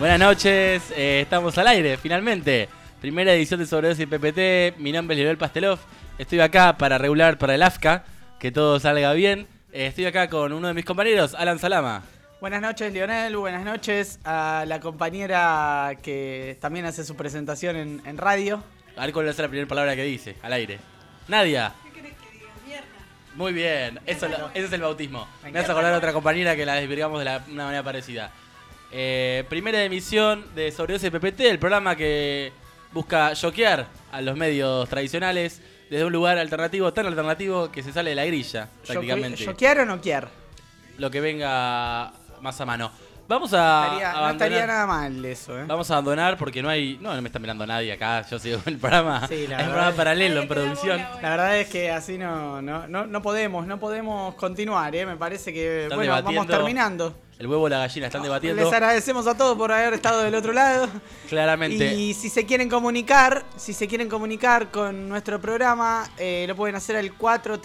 Buenas noches, estamos al aire, finalmente. Primera edición de Sobredosis PPT, mi nombre es Lionel Pastelov. Estoy acá para regular para el AFCA, que todo salga bien. Estoy acá con uno de mis compañeros, Alan Salama. Buenas noches, Lionel, buenas noches a la compañera que también hace su presentación en radio. A ver cuál es la primera palabra que dice, al aire. Nadia. ¿Qué querés que diga? Mierda. Muy bien, ese es el bautismo. Me hace acordar a otra compañera que la desvirgamos de una manera parecida. Primera emisión de Sobredosis PPT, el programa que busca choquear a los medios tradicionales desde un lugar alternativo, tan alternativo que se sale de la grilla, prácticamente. ¿Choquear o noquear? Lo que venga más a mano. Vamos a abandonar. No estaría nada mal eso, ¿eh? Vamos a abandonar porque no me está mirando nadie acá. Yo sigo con el programa. Sí, es un programa paralelo en producción. La verdad es que así no podemos continuar, ¿eh? Me parece que vamos terminando. El huevo y la gallina están debatiendo. Les agradecemos a todos por haber estado del otro lado. Claramente. Y si se quieren comunicar con nuestro programa, lo pueden hacer al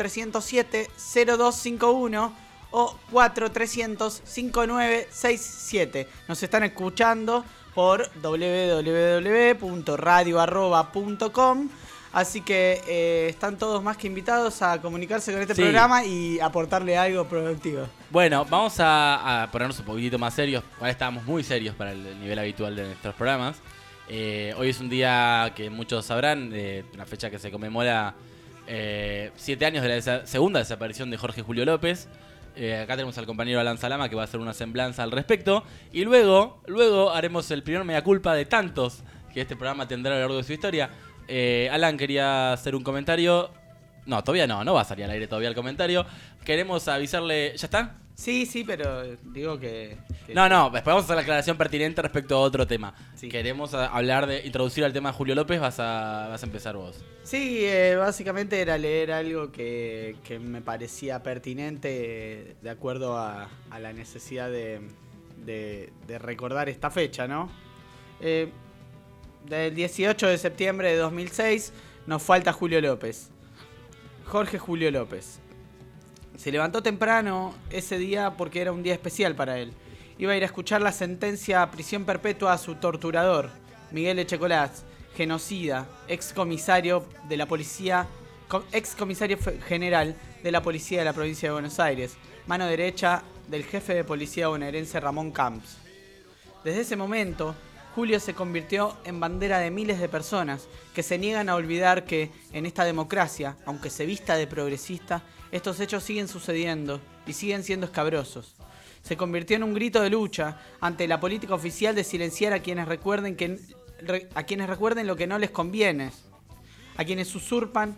4307-0251 o 4300-5967. Nos están escuchando por www.radio@.com. Así que están todos más que invitados a comunicarse con este programa y aportarle algo productivo. Bueno, vamos a ponernos un poquitito más serios. Ahora estábamos muy serios para el nivel habitual de nuestros programas. Hoy es un día que muchos sabrán, una fecha que se conmemora 7 años de la segunda desaparición de Jorge Julio López. Acá tenemos al compañero Alan Salama que va a hacer una semblanza al respecto. Y luego haremos el primer mea culpa de tantos que este programa tendrá a lo largo de su historia. Alan quería hacer un comentario. No, todavía no va a salir al aire todavía el comentario. Queremos avisarle. ¿Ya está? Sí, pero digo que... No, después vamos a hacer la aclaración pertinente respecto a otro tema. Sí. Queremos introducir al tema de Julio López, vas a empezar vos. Sí, básicamente era leer algo que me parecía pertinente de acuerdo a la necesidad de recordar esta fecha, ¿no? Del 18 de septiembre de 2006 nos falta Julio López. Jorge Julio López. Se levantó temprano ese día porque era un día especial para él. Iba a ir a escuchar la sentencia a prisión perpetua a su torturador, Miguel Echecolás, genocida, ex comisario general de la policía de la provincia de Buenos Aires, mano derecha del jefe de policía bonaerense Ramón Camps. Desde ese momento, Julio se convirtió en bandera de miles de personas que se niegan a olvidar que, en esta democracia, aunque se vista de progresista, estos hechos siguen sucediendo y siguen siendo escabrosos. Se convirtió en un grito de lucha ante la política oficial de silenciar a quienes recuerden lo que no les conviene, a quienes usurpan,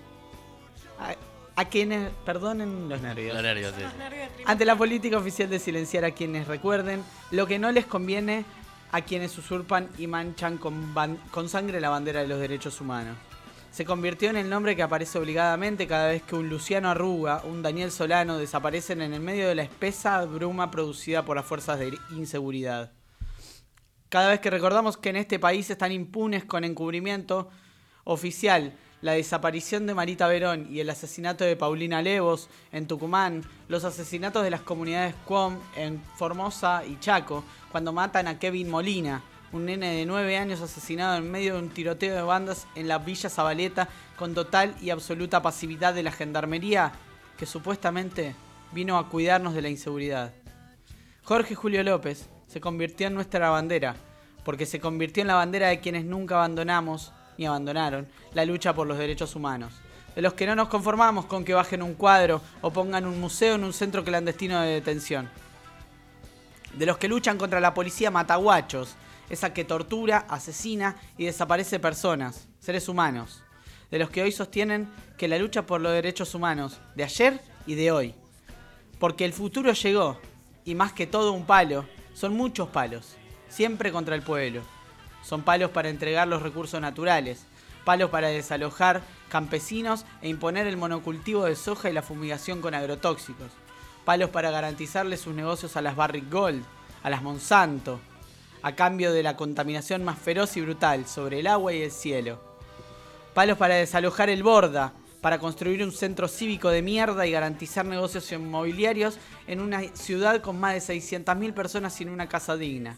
a quienes... Perdonen los nervios. Los nervios, sí. Ante la política oficial de silenciar a quienes recuerden lo que no les conviene, a quienes usurpan y manchan con sangre la bandera de los derechos humanos. Se convirtió en el nombre que aparece obligadamente cada vez que un Luciano Arruga, un Daniel Solano desaparecen en el medio de la espesa bruma producida por las fuerzas de inseguridad. Cada vez que recordamos que en este país están impunes con encubrimiento oficial la desaparición de Marita Verón y el asesinato de Paulina Levos en Tucumán, los asesinatos de las comunidades Cuom en Formosa y Chaco, cuando matan a Kevin Molina, un nene de 9 años asesinado en medio de un tiroteo de bandas en la Villa Zabaleta con total y absoluta pasividad de la gendarmería que supuestamente vino a cuidarnos de la inseguridad. Jorge Julio López se convirtió en nuestra bandera, porque se convirtió en la bandera de quienes nunca abandonamos ni abandonaron la lucha por los derechos humanos. De los que no nos conformamos con que bajen un cuadro o pongan un museo en un centro clandestino de detención. De los que luchan contra la policía mataguachos, esa que tortura, asesina y desaparece personas, seres humanos. De los que hoy sostienen que la lucha por los derechos humanos, de ayer y de hoy. Porque el futuro llegó, y más que todo un palo, son muchos palos, siempre contra el pueblo. Son palos para entregar los recursos naturales, palos para desalojar campesinos e imponer el monocultivo de soja y la fumigación con agrotóxicos. Palos para garantizarle sus negocios a las Barrick Gold, a las Monsanto, a cambio de la contaminación más feroz y brutal sobre el agua y el cielo. Palos para desalojar el Borda, para construir un centro cívico de mierda y garantizar negocios inmobiliarios en una ciudad con más de 600.000 personas sin una casa digna.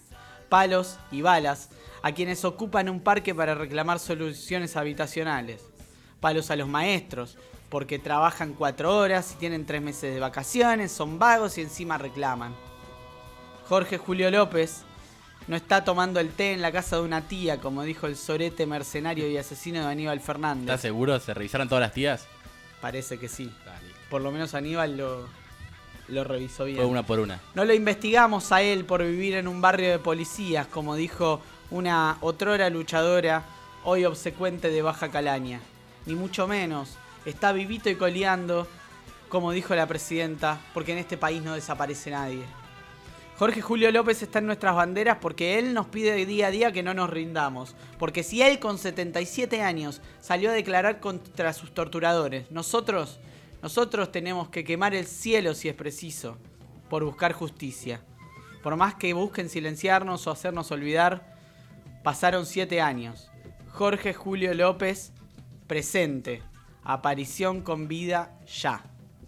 palos y balas a quienes ocupan un parque para reclamar soluciones habitacionales. Palos a los maestros, porque trabajan 4 horas y tienen 3 meses de vacaciones, son vagos y encima reclaman. Jorge Julio López no está tomando el té en la casa de una tía, como dijo el sorete mercenario y asesino de Aníbal Fernández. ¿Estás seguro? ¿Se revisaron todas las tías? Parece que sí. Dale. Por lo menos Aníbal lo revisó bien. Fue una por una. No lo investigamos a él por vivir en un barrio de policías, como dijo una otrora luchadora, hoy obsecuente de Baja Calaña. Ni mucho menos. Está vivito y coleando, como dijo la presidenta, porque en este país no desaparece nadie. Jorge Julio López está en nuestras banderas porque él nos pide día a día que no nos rindamos. Porque si él con 77 años salió a declarar contra sus torturadores, nosotros tenemos que quemar el cielo si es preciso, por buscar justicia. Por más que busquen silenciarnos o hacernos olvidar, pasaron 7 años. Jorge Julio López, presente. Aparición con vida ya.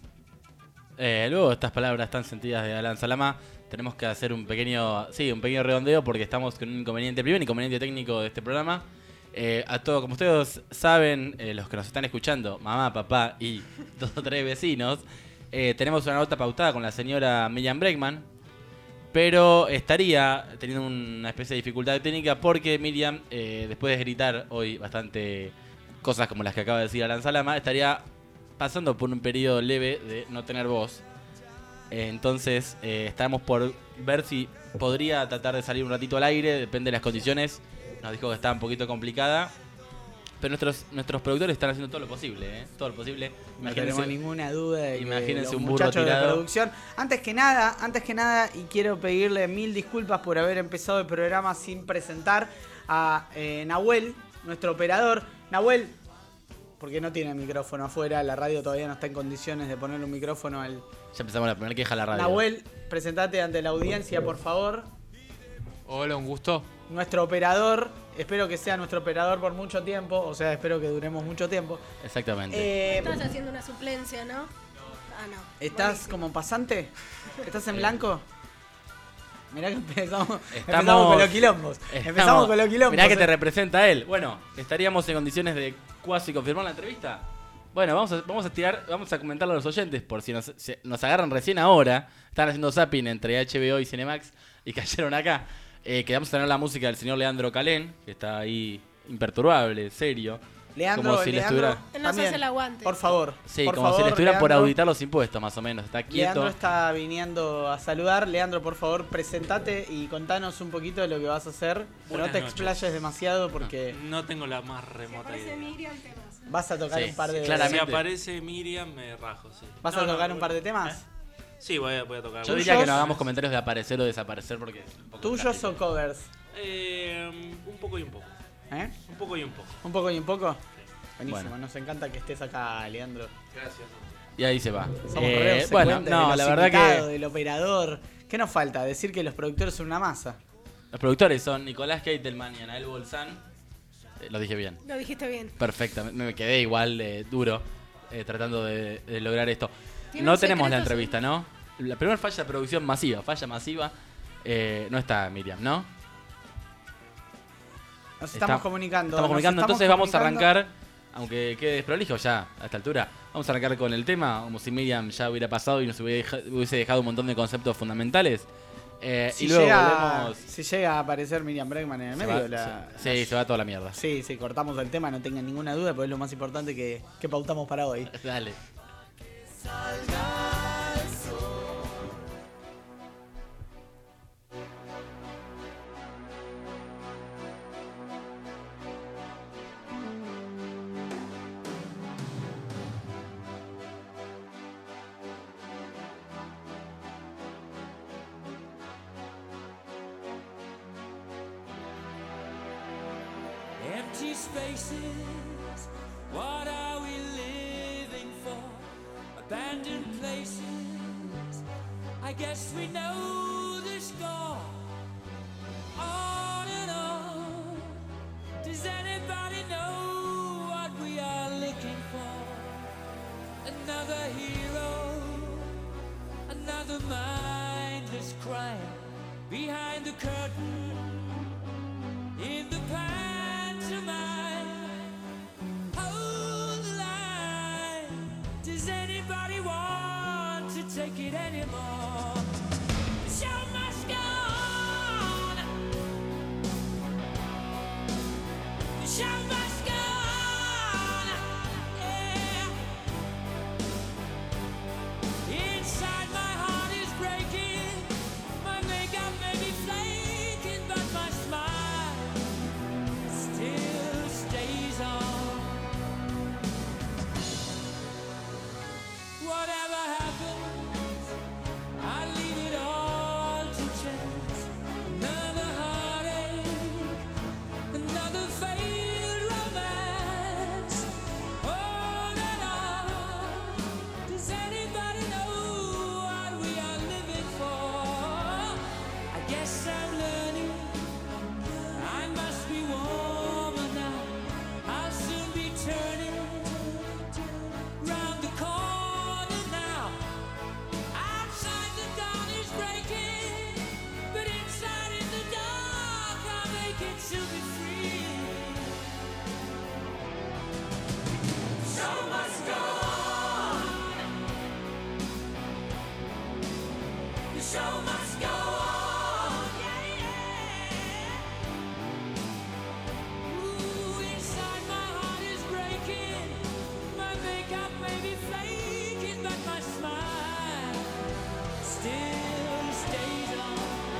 Luego de estas palabras tan sentidas de Alan Salama, tenemos que hacer un pequeño redondeo porque estamos con un primer inconveniente técnico de este programa. A todos, como ustedes saben, los que nos están escuchando, mamá, papá y 2 o 3 vecinos, tenemos una nota pautada con la señora Miriam Bregman, pero estaría teniendo una especie de dificultad técnica porque Miriam, después de gritar hoy bastante cosas como las que acaba de decir Alan Salama, estaría pasando por un periodo leve de no tener voz. Entonces estamos por ver si podría tratar de salir un ratito al aire, depende de las condiciones. Nos dijo que estaba un poquito complicada, pero nuestros productores están haciendo todo lo posible, todo lo posible. No tenemos ninguna duda de que imagínense los un burro muchachos de tirado. producción. Antes que nada, y quiero pedirle 1000 disculpas por haber empezado el programa sin presentar a Nahuel, nuestro operador. Nahuel, porque no tiene micrófono afuera, la radio todavía no está en condiciones de ponerle un micrófono al... Ya empezamos la primera queja a la radio. Nahuel, presentate ante la audiencia, por favor. Hola, un gusto. Nuestro operador, espero que sea nuestro operador por mucho tiempo, o sea, espero que duremos mucho tiempo. Exactamente. Estás haciendo una suplencia, ¿no? Ah, no. ¿Estás Buenísimo. como pasante? ¿Estás en blanco? Mirá que empezamos Estamos con los quilombos. Empezamos con los quilombos. Mirá que te representa él. Bueno, estaríamos en condiciones de cuasi confirmar la entrevista. Bueno, vamos a comentarlo a los oyentes por si nos agarran recién ahora. Están haciendo zapping entre HBO y Cinemax y cayeron acá. Que vamos a tener la música del señor Leandro Calén, que está ahí imperturbable, serio. Leandro, como si le estuviera... Él nos hace el aguante. Por favor. Sí, por como favor, si le estuviera por Leandro. auditar los impuestos, más o menos. Está quieto. Leandro está viniendo a saludar. Leandro, por favor, presentate y contanos un poquito de lo que vas a hacer. Pero no Buenas te noches. explayes demasiado porque No tengo la más Si remota aparece idea. Miriam, te vas. vas a tocar Sí, un par de... sí, Si claramente. aparece Miriam, me rajo, sí. ¿Vas No, a tocar no, un par de temas? Sí, voy a tocar. Yo ¿Tuyos? diría que no hagamos comentarios de aparecer o desaparecer porque es un poco ¿Tuyos trágico. o covers? Un poco y un poco. ¿Eh? Un poco y un poco. ¿Un poco y un poco? Buenísimo, Bueno. nos encanta que estés acá, Leandro. Gracias. Y ahí se va. Somos re Bueno, obsecuentes de no, los la verdad invitados, que del operador. ¿Qué nos falta? Decir que los productores son una masa. los productores son Nicolás Keitelman y Anael Bolzán. Lo dije bien. Lo dijiste bien. Perfectamente. Me quedé igual duro tratando de lograr esto. ¿Tiene No un tenemos la secreto, entrevista, ¿no? La primera falla de producción masiva. No está Miriam, ¿no? Nos estamos comunicando. Estamos nos comunicando, estamos entonces vamos a comunicando. arrancar, aunque quede desprolijo ya a esta altura, vamos a arrancar con el tema, como si Miriam ya hubiera pasado y nos hubiese dejado un montón de conceptos fundamentales. Si y luego llega, volvemos... si llega a aparecer Miriam Bregman en el se medio, va- se va toda la mierda. sí, cortamos el tema, no tengan ninguna duda, porque es lo más importante que pautamos para hoy. Dale. Empty spaces, what are we living for? Abandoned places, I guess we know the score. On and on, does anybody know what we are looking for? Another hero, another mindless crime, behind the curtain in the pantomime. Hold the line. Does anybody want to take it anymore? The show must go on. The show must go on. Yeah. Inside my heart is breaking. My makeup may be flaking, but my smile still stays on. Whatever happens, I leave it all to chance. Another heartache, another failed romance. On and on. Does anybody know what we are living for? I guess I'm learning. I must be warmer now. I'll soon be turning round the corner now. Outside the dawn is breaking, but inside in the dark I'll make it to be free. Show must go on. The show must go on. Yeah, yeah. Ooh, inside my heart is breaking. My makeup may be flaking, but my smile still stays on.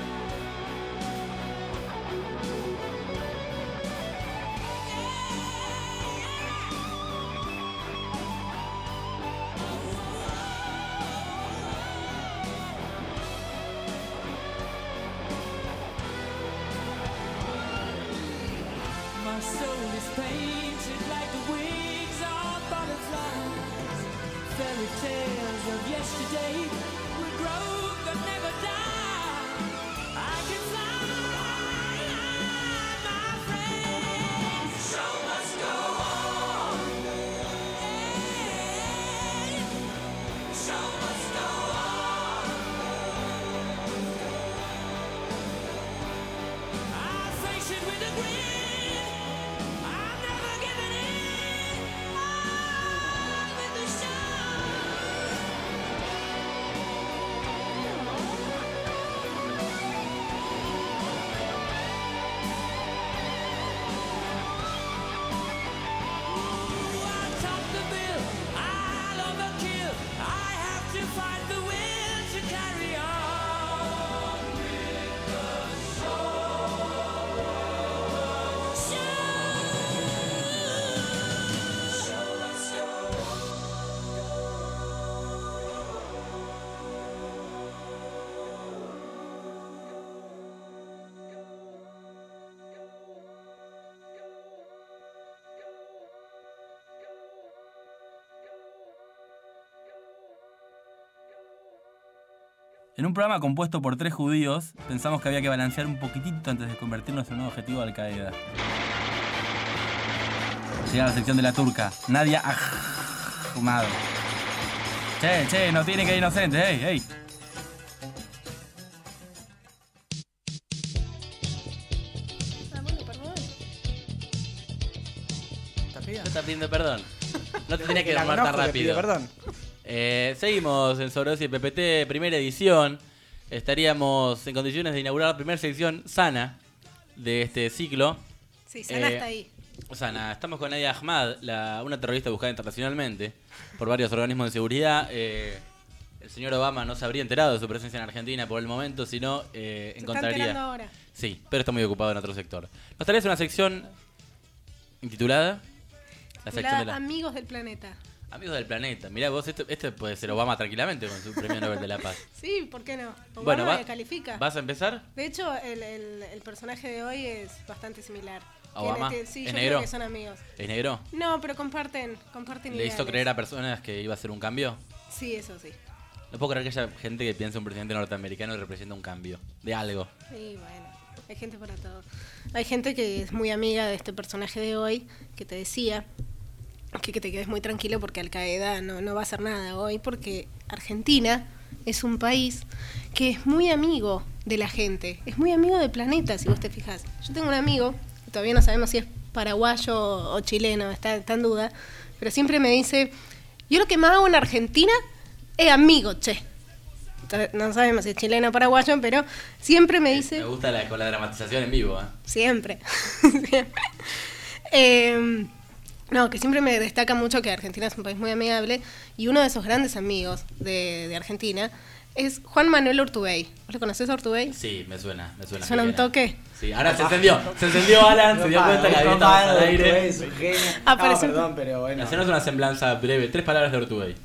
My soul is painted like the wings of butterflies. Fairy tales of yesterday will grow but never die. I can fly, my friend. The show must go on. Hey, the show must go on. I'll face it with a grin. I'm never giving in. On with the show. Ooh, I'll top the bill. I'll overkill. I have to find the will to carry on with the show must go En un programa compuesto por 3 judíos, pensamos que había que balancear un poquitito antes de convertirnos en un nuevo objetivo de Al-Qaeda. Llega la sección de la turca. Nadia Ahmad. Che, no tiene que ir inocentes, ey. Ah, bueno, perdón. ¿Está pida? No está pidiendo perdón. No te tenías que La llamar tan conozco, le pido rápido. perdón. Seguimos en Sobredosis PPT, primera edición. Estaríamos en condiciones de inaugurar la primera sección sana de este ciclo. Sí, Sana está ahí. Sana, estamos con Nadia Ahmad, una terrorista buscada internacionalmente por varios organismos de seguridad. El señor Obama no se habría enterado de su presencia en Argentina por el momento, sino Se está encontraría... enterando ahora. Sí, pero está muy ocupado en otro sector. Nos traes una sección intitulada... La sección de la... Amigos del planeta. Amigos del planeta. Mirá vos, este puede ser Obama tranquilamente con su premio Nobel de la Paz. Sí, ¿por qué no? Obama Bueno, califica. ¿vas a empezar? De hecho, el personaje de hoy es bastante similar. ¿A Obama? Sí, ¿Es yo negro? creo que son amigos. ¿Es negro? No, pero comparten ¿Le ideales. hizo creer a personas que iba a ser un cambio? Sí, eso sí. No puedo creer que haya gente que piensa un presidente norteamericano y representa un cambio. De algo. Sí, bueno, hay gente para todo. Hay gente que es muy amiga de este personaje de hoy, que te decía que te quedes muy tranquilo porque Al-Qaeda no va a hacer nada hoy, porque Argentina es un país que es muy amigo de la gente. Es muy amigo del planeta, si vos te fijas. Yo tengo un amigo, que todavía no sabemos si es paraguayo o chileno, está en duda, pero siempre me dice, yo lo que más hago en Argentina es amigo, che. No sabemos si es chileno o paraguayo, pero siempre me dice... Me gusta con la dramatización en vivo, ¿eh? Siempre. Siempre. No, que siempre me destaca mucho que Argentina es un país muy amigable, y uno de esos grandes amigos de Argentina es Juan Manuel Urtubey. ¿Vos lo conocés a Urtubey? Sí, me suena. ¿Suena un toque? Sí, ahora se encendió Alan, se dio cuenta que había estado al aire. Es un genio. Apareció- No, perdón, pero bueno. Hacernos una semblanza breve, 3 palabras de Urtubey.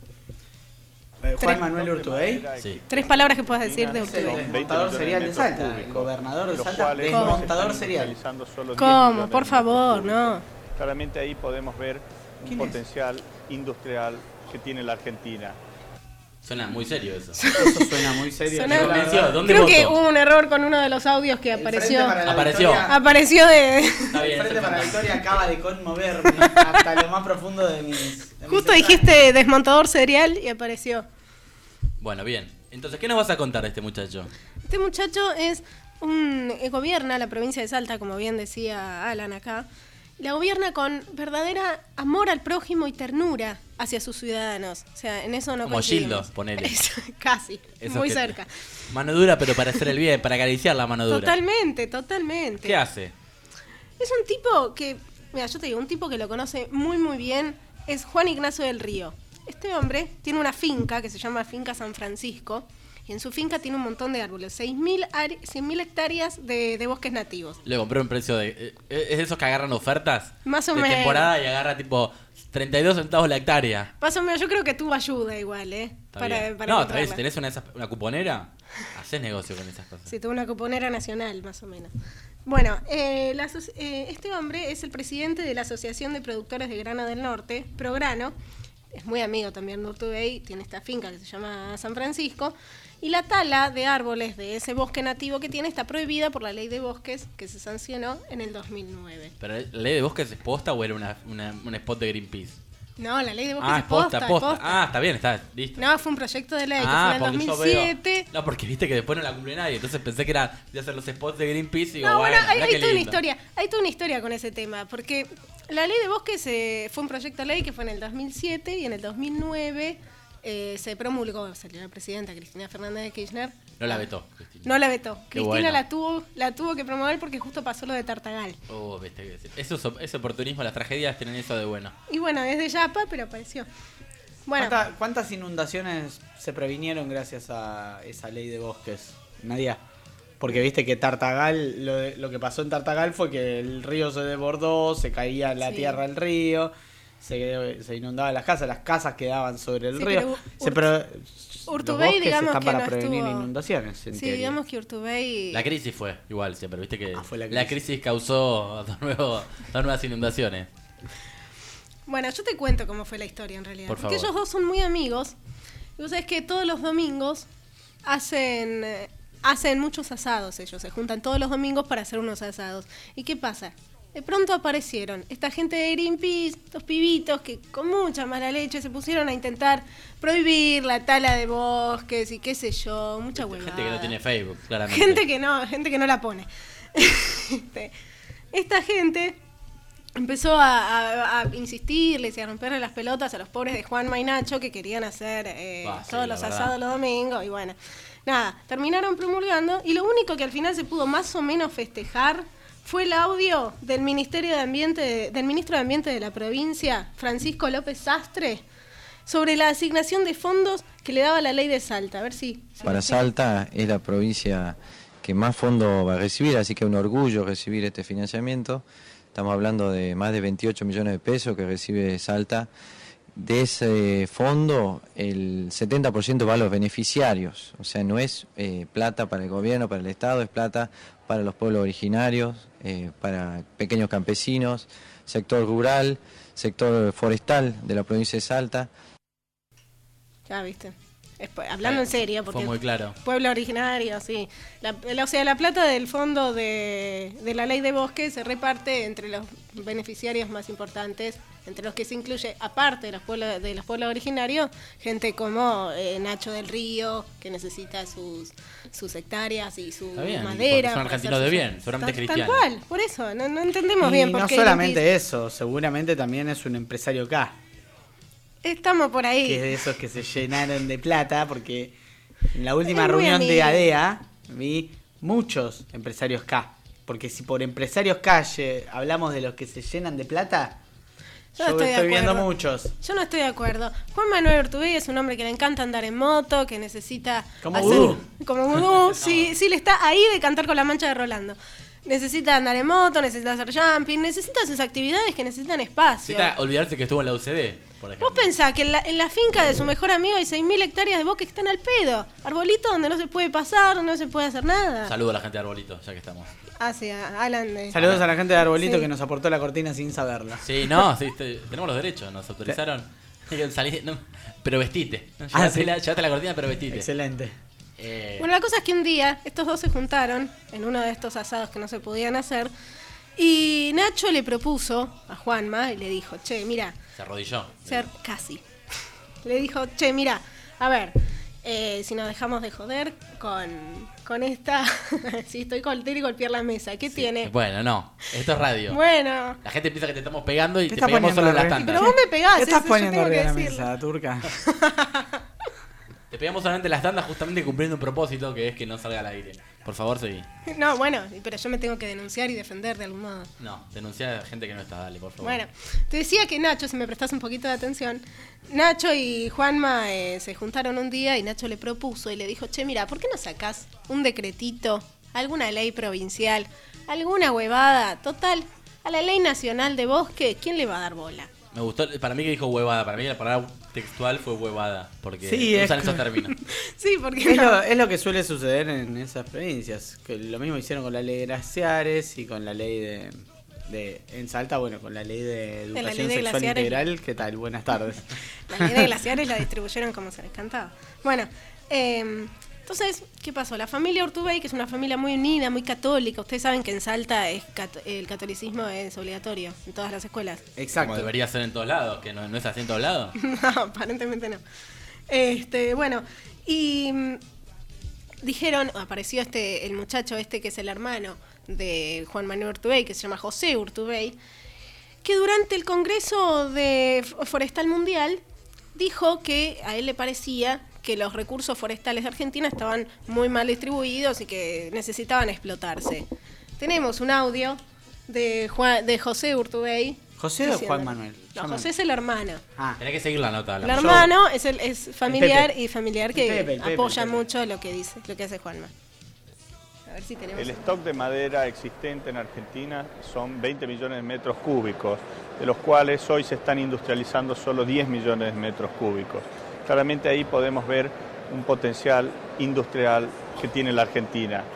Juan Manuel Urtubey. Sí. 3 palabras que puedas decir de Es el Urtubey. desmontador serial de Salta. El gobernador de los Salta. cuales Desmontador están serial. utilizando solo 10 ¿Cómo? millones Por de favor, metros no. cúbicos. Claramente ahí podemos ver un ¿Quién es? potencial industrial que tiene la Argentina. Suena muy serio eso. Eso suena muy serio. Suena- Yo, la Convenció, verdad, ¿dónde Creo que votó? hubo un error con uno de los audios que el apareció. Frente para la Apareció. Victoria- Apareció de... Está bien. El Frente para la perfecto. Victoria acaba de conmoverme hasta lo más profundo de mis... de mis Justo entrañas. dijiste desmontador serial y apareció. Bueno, bien. Entonces, ¿qué nos vas a contar de este muchacho? Este muchacho gobierna la provincia de Salta, como bien decía Alan acá. La gobierna con verdadera amor al prójimo y ternura hacia sus ciudadanos. O sea, en eso no Como coincidimos. Gildo, ponele. Casi, Eso muy que- cerca. Mano dura, pero para hacer el bien, para acariciar la mano dura. Totalmente, totalmente. ¿Qué hace? Es un tipo que, mira, yo te digo, un tipo que lo conoce muy muy bien es Juan Ignacio del Río. Este hombre tiene una finca que se llama Finca San Francisco, y en su finca tiene un montón de árboles, 100.000 hectáreas de bosques nativos. Le compré un precio de... ¿Es de esos que agarran ofertas? Más o de menos. temporada y agarra tipo 32 centavos la hectárea. Más o menos, yo creo que tuvo ayuda igual, Está bien. No, tal vez si tenés una cuponera, haces negocio con esas cosas. Sí, tuvo una cuponera nacional, más o menos. Bueno, este hombre es el presidente de la Asociación de Productores de Grano del Norte, Prograno. Es muy amigo también de Urtubey, tiene esta finca que se llama San Francisco. Y la tala de árboles de ese bosque nativo que tiene está prohibida por la ley de bosques que se sancionó en el 2009. ¿Pero la ley de bosques es posta o era un spot de Greenpeace? No, la ley de bosques Ah, es es posta, posta, posta. es posta. Ah, está bien, está listo. No, fue un proyecto de ley que fue en el porque yo veo- 2007. No, porque viste que después no la cumple nadie. Entonces pensé que era de hacer los spots de Greenpeace y digo, No, bueno, hay mirá qué toda una lindo. historia. Hay toda una historia con ese tema, porque la ley de bosques fue un proyecto de ley que fue en el 2007 y en el 2009 se promulgó, salió la presidenta Cristina Fernández de Kirchner. No la vetó, Cristina. No la vetó. Qué Cristina bueno. la tuvo que promover porque justo pasó lo de Tartagal. Oh, viste, ese oportunismo, las tragedias tienen eso de bueno. Y bueno, desde Yapa, pero apareció. Bueno, ¿Cuántas inundaciones se previnieron gracias a esa ley de bosques, Nadia? Porque viste que Tartagal, lo que pasó en Tartagal fue que el río se desbordó, se caía la Sí. tierra del río, se inundaban las casas quedaban sobre el Sí, río. pero Los Urtubey, bosques digamos están que para no prevenir estuvo- inundaciones, en sí, teoría. digamos que Urtubey... La crisis fue igual siempre, viste que fue la la crisis. crisis causó dos nuevas inundaciones. Bueno, yo te cuento cómo fue la historia en realidad. Por Porque favor. ellos dos son muy amigos. Y vos sabés que todos los domingos hacen muchos asados ellos. Se juntan todos los domingos para hacer unos asados. ¿Y qué pasa? De pronto aparecieron esta gente de Greenpeace, estos pibitos que con mucha mala leche se pusieron a intentar prohibir la tala de bosques y qué sé yo, mucha huevada. Gente que no tiene Facebook, claramente. Gente que no la pone. Esta gente empezó a insistirles y a romperle las pelotas a los pobres de Juanma y Nacho que querían hacer Sí, todos la los verdad. asados los domingos y bueno, nada, terminaron promulgando y lo único que al final se pudo más o menos festejar fue el audio del Ministerio de Ambiente, del Ministro de Ambiente de la provincia, Francisco López Sastre, sobre la asignación de fondos que le daba la ley de Salta. A ver si... Para Salta es la provincia que más fondos va a recibir, así que es un orgullo recibir este financiamiento. Estamos hablando de más de 28 millones de pesos que recibe Salta. De ese fondo, el 70% va a los beneficiarios, o sea, no es plata para el gobierno, para el Estado, es plata para los pueblos originarios, para pequeños campesinos, sector rural, sector forestal de la provincia de Salta. Ya, viste. Hablando en serio, porque Fue muy claro. pueblo originario, sí. O sea, la plata del fondo de la ley de bosques se reparte entre los beneficiarios más importantes entre los que se incluye, aparte de los pueblos originarios, gente como Nacho del Río, que necesita sus hectáreas y su Está bien, madera. porque son para argentinos hacer de sus- bien, seguramente tal cristianos. cual, por eso, no entendemos Y bien por no qué solamente Greenpeace- eso, seguramente también es un empresario K, Estamos por ahí. que es de esos que se llenaron de plata, porque en la última Es muy reunión de amigo. ADEA vi muchos empresarios K. Porque si por empresarios K hablamos de los que se llenan de plata, Yo yo estoy de estoy viendo acuerdo. muchos. Yo no estoy de acuerdo. Juan Manuel Urtubey es un hombre que le encanta andar en moto, que necesita... Como Vudú. Como Vudú, sí, le está ahí de cantar con la mancha de Rolando. Necesita andar en moto, necesita hacer jumping, necesita sus actividades que necesitan espacio. Necesita olvidarse que estuvo en la UCD, por ejemplo. Vos pensás que en la finca de su mejor amigo hay 6.000 hectáreas de bosque que están al pedo. Arbolito donde no se puede pasar, no se puede hacer nada. Saludo a la gente de Arbolito, ya que estamos. Ah, sí, a Alan de... Saludos a la gente de Arbolito Sí. que nos aportó la cortina sin saberlo. Sí, no, sí, tenemos los derechos, nos autorizaron. Pero vestite. Ah, sí. Llevate la cortina, pero vestite. Excelente. Bueno, la cosa es que un día estos dos se juntaron en uno de estos asados que no se podían hacer y Nacho le propuso a Juanma y le dijo, che, mira, Se arrodilló. casi. Le dijo, che, mira, a ver, si nos dejamos de joder con esta... si estoy y golpear la mesa, ¿qué tiene? Bueno, no, esto es radio. Bueno, La gente piensa que te estamos pegando y ¿Qué te estás pegamos solo en las poniendo, tandas. pero vos me pegás, ¿Qué estás yo poniendo tengo que arriba de la decirlo. mesa, turca? Te pegamos solamente en las tandas justamente cumpliendo un propósito que es que no salga al aire. Por favor, seguí. No, bueno, pero yo me tengo que denunciar y defender de algún modo. No, denunciar a gente que no está, dale, por favor. Bueno, te decía que Nacho, si me prestas un poquito de atención, Nacho y Juanma se juntaron un día y Nacho le propuso y le dijo, che, mira, ¿por qué no sacás un decretito, alguna ley provincial, alguna huevada? Total, a la ley nacional de bosque, ¿quién le va a dar bola? Me gustó, para mí que dijo huevada, para mí la palabra textual fue huevada, porque Sí, usan es- esos términos. Sí, porque Es lo que suele suceder en esas provincias. Que lo mismo hicieron con la ley de glaciares y con la ley de en Salta, bueno, con la ley de educación de sexual glaciares. integral. ¿Qué tal? Buenas tardes. la ley de glaciares la distribuyeron como se les cantaba. Bueno, entonces, ¿qué pasó? La familia Urtubey, que es una familia muy unida, muy católica, ustedes saben que en Salta el catolicismo es obligatorio en todas las escuelas. Como Exacto. debería ser en todos lados, que no es así en todos lados. No, aparentemente no. Bueno, y dijeron, apareció el muchacho que es el hermano de Juan Manuel Urtubey, que se llama José Urtubey, que durante el Congreso Forestal Mundial dijo que a él le parecía que los recursos forestales de Argentina estaban muy mal distribuidos y que necesitaban explotarse. Tenemos un audio de José Urtubey. ¿José o diciendo- Juan Manuel? No, Llama- José es el hermano. Ah, Tenés que seguir la nota. El la hermano es familiar Pepe. y familiar El que Pepe, el Pepe, apoya el Pepe. mucho lo que dice, lo que hace Juanma. A ver si tenemos. El stock de madera existente en Argentina son 20 millones de metros cúbicos, de los cuales hoy se están industrializando solo 10 millones de metros cúbicos. Claramente ahí podemos ver un potencial industrial que tiene la Argentina.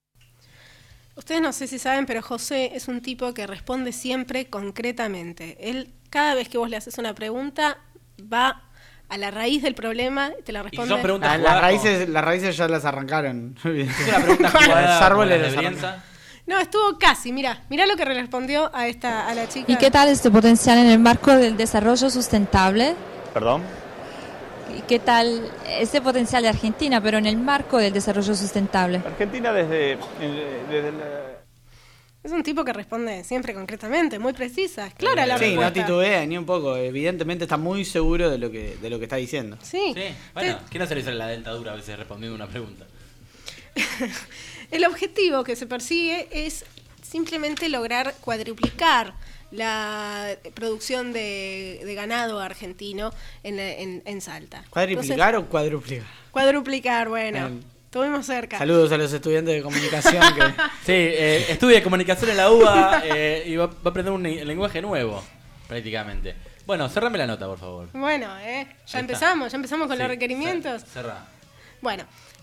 Ustedes no sé si saben, pero José es un tipo que responde siempre concretamente. Él, cada vez que vos le haces una pregunta, va a la raíz del problema y te la Y responde. son preguntas las jugadas, raíces ya las arrancaron. Es una pregunta jugada. Los árboles como las de los Brienza. No, estuvo casi, mirá lo que le respondió a la chica. ¿Y qué tal este potencial en el marco del desarrollo sustentable? ¿Perdón? ¿Y qué tal este potencial de Argentina, pero en el marco del desarrollo sustentable? Argentina desde Es un tipo que responde siempre concretamente, muy precisa. Es clara la Sí, no respuesta. titubea ni un poco. Evidentemente está muy seguro de lo que está diciendo. Sí. Sí, bueno, ¿quién no se le sale la dentadura a veces respondiendo una pregunta? El objetivo que se persigue es simplemente lograr cuadruplicar la producción de ganado argentino en Salta. ¿Cuadriplicar Entonces, o cuadruplicar? Cuadruplicar, bueno. Bien. Estuvimos cerca. Saludos a los estudiantes de comunicación que... Sí, estudia comunicación en la UBA y va a aprender un lenguaje nuevo, prácticamente. Bueno, cerrame la nota, por favor. Bueno, ya empezamos con Sí, los requerimientos. Cerrá. Bueno,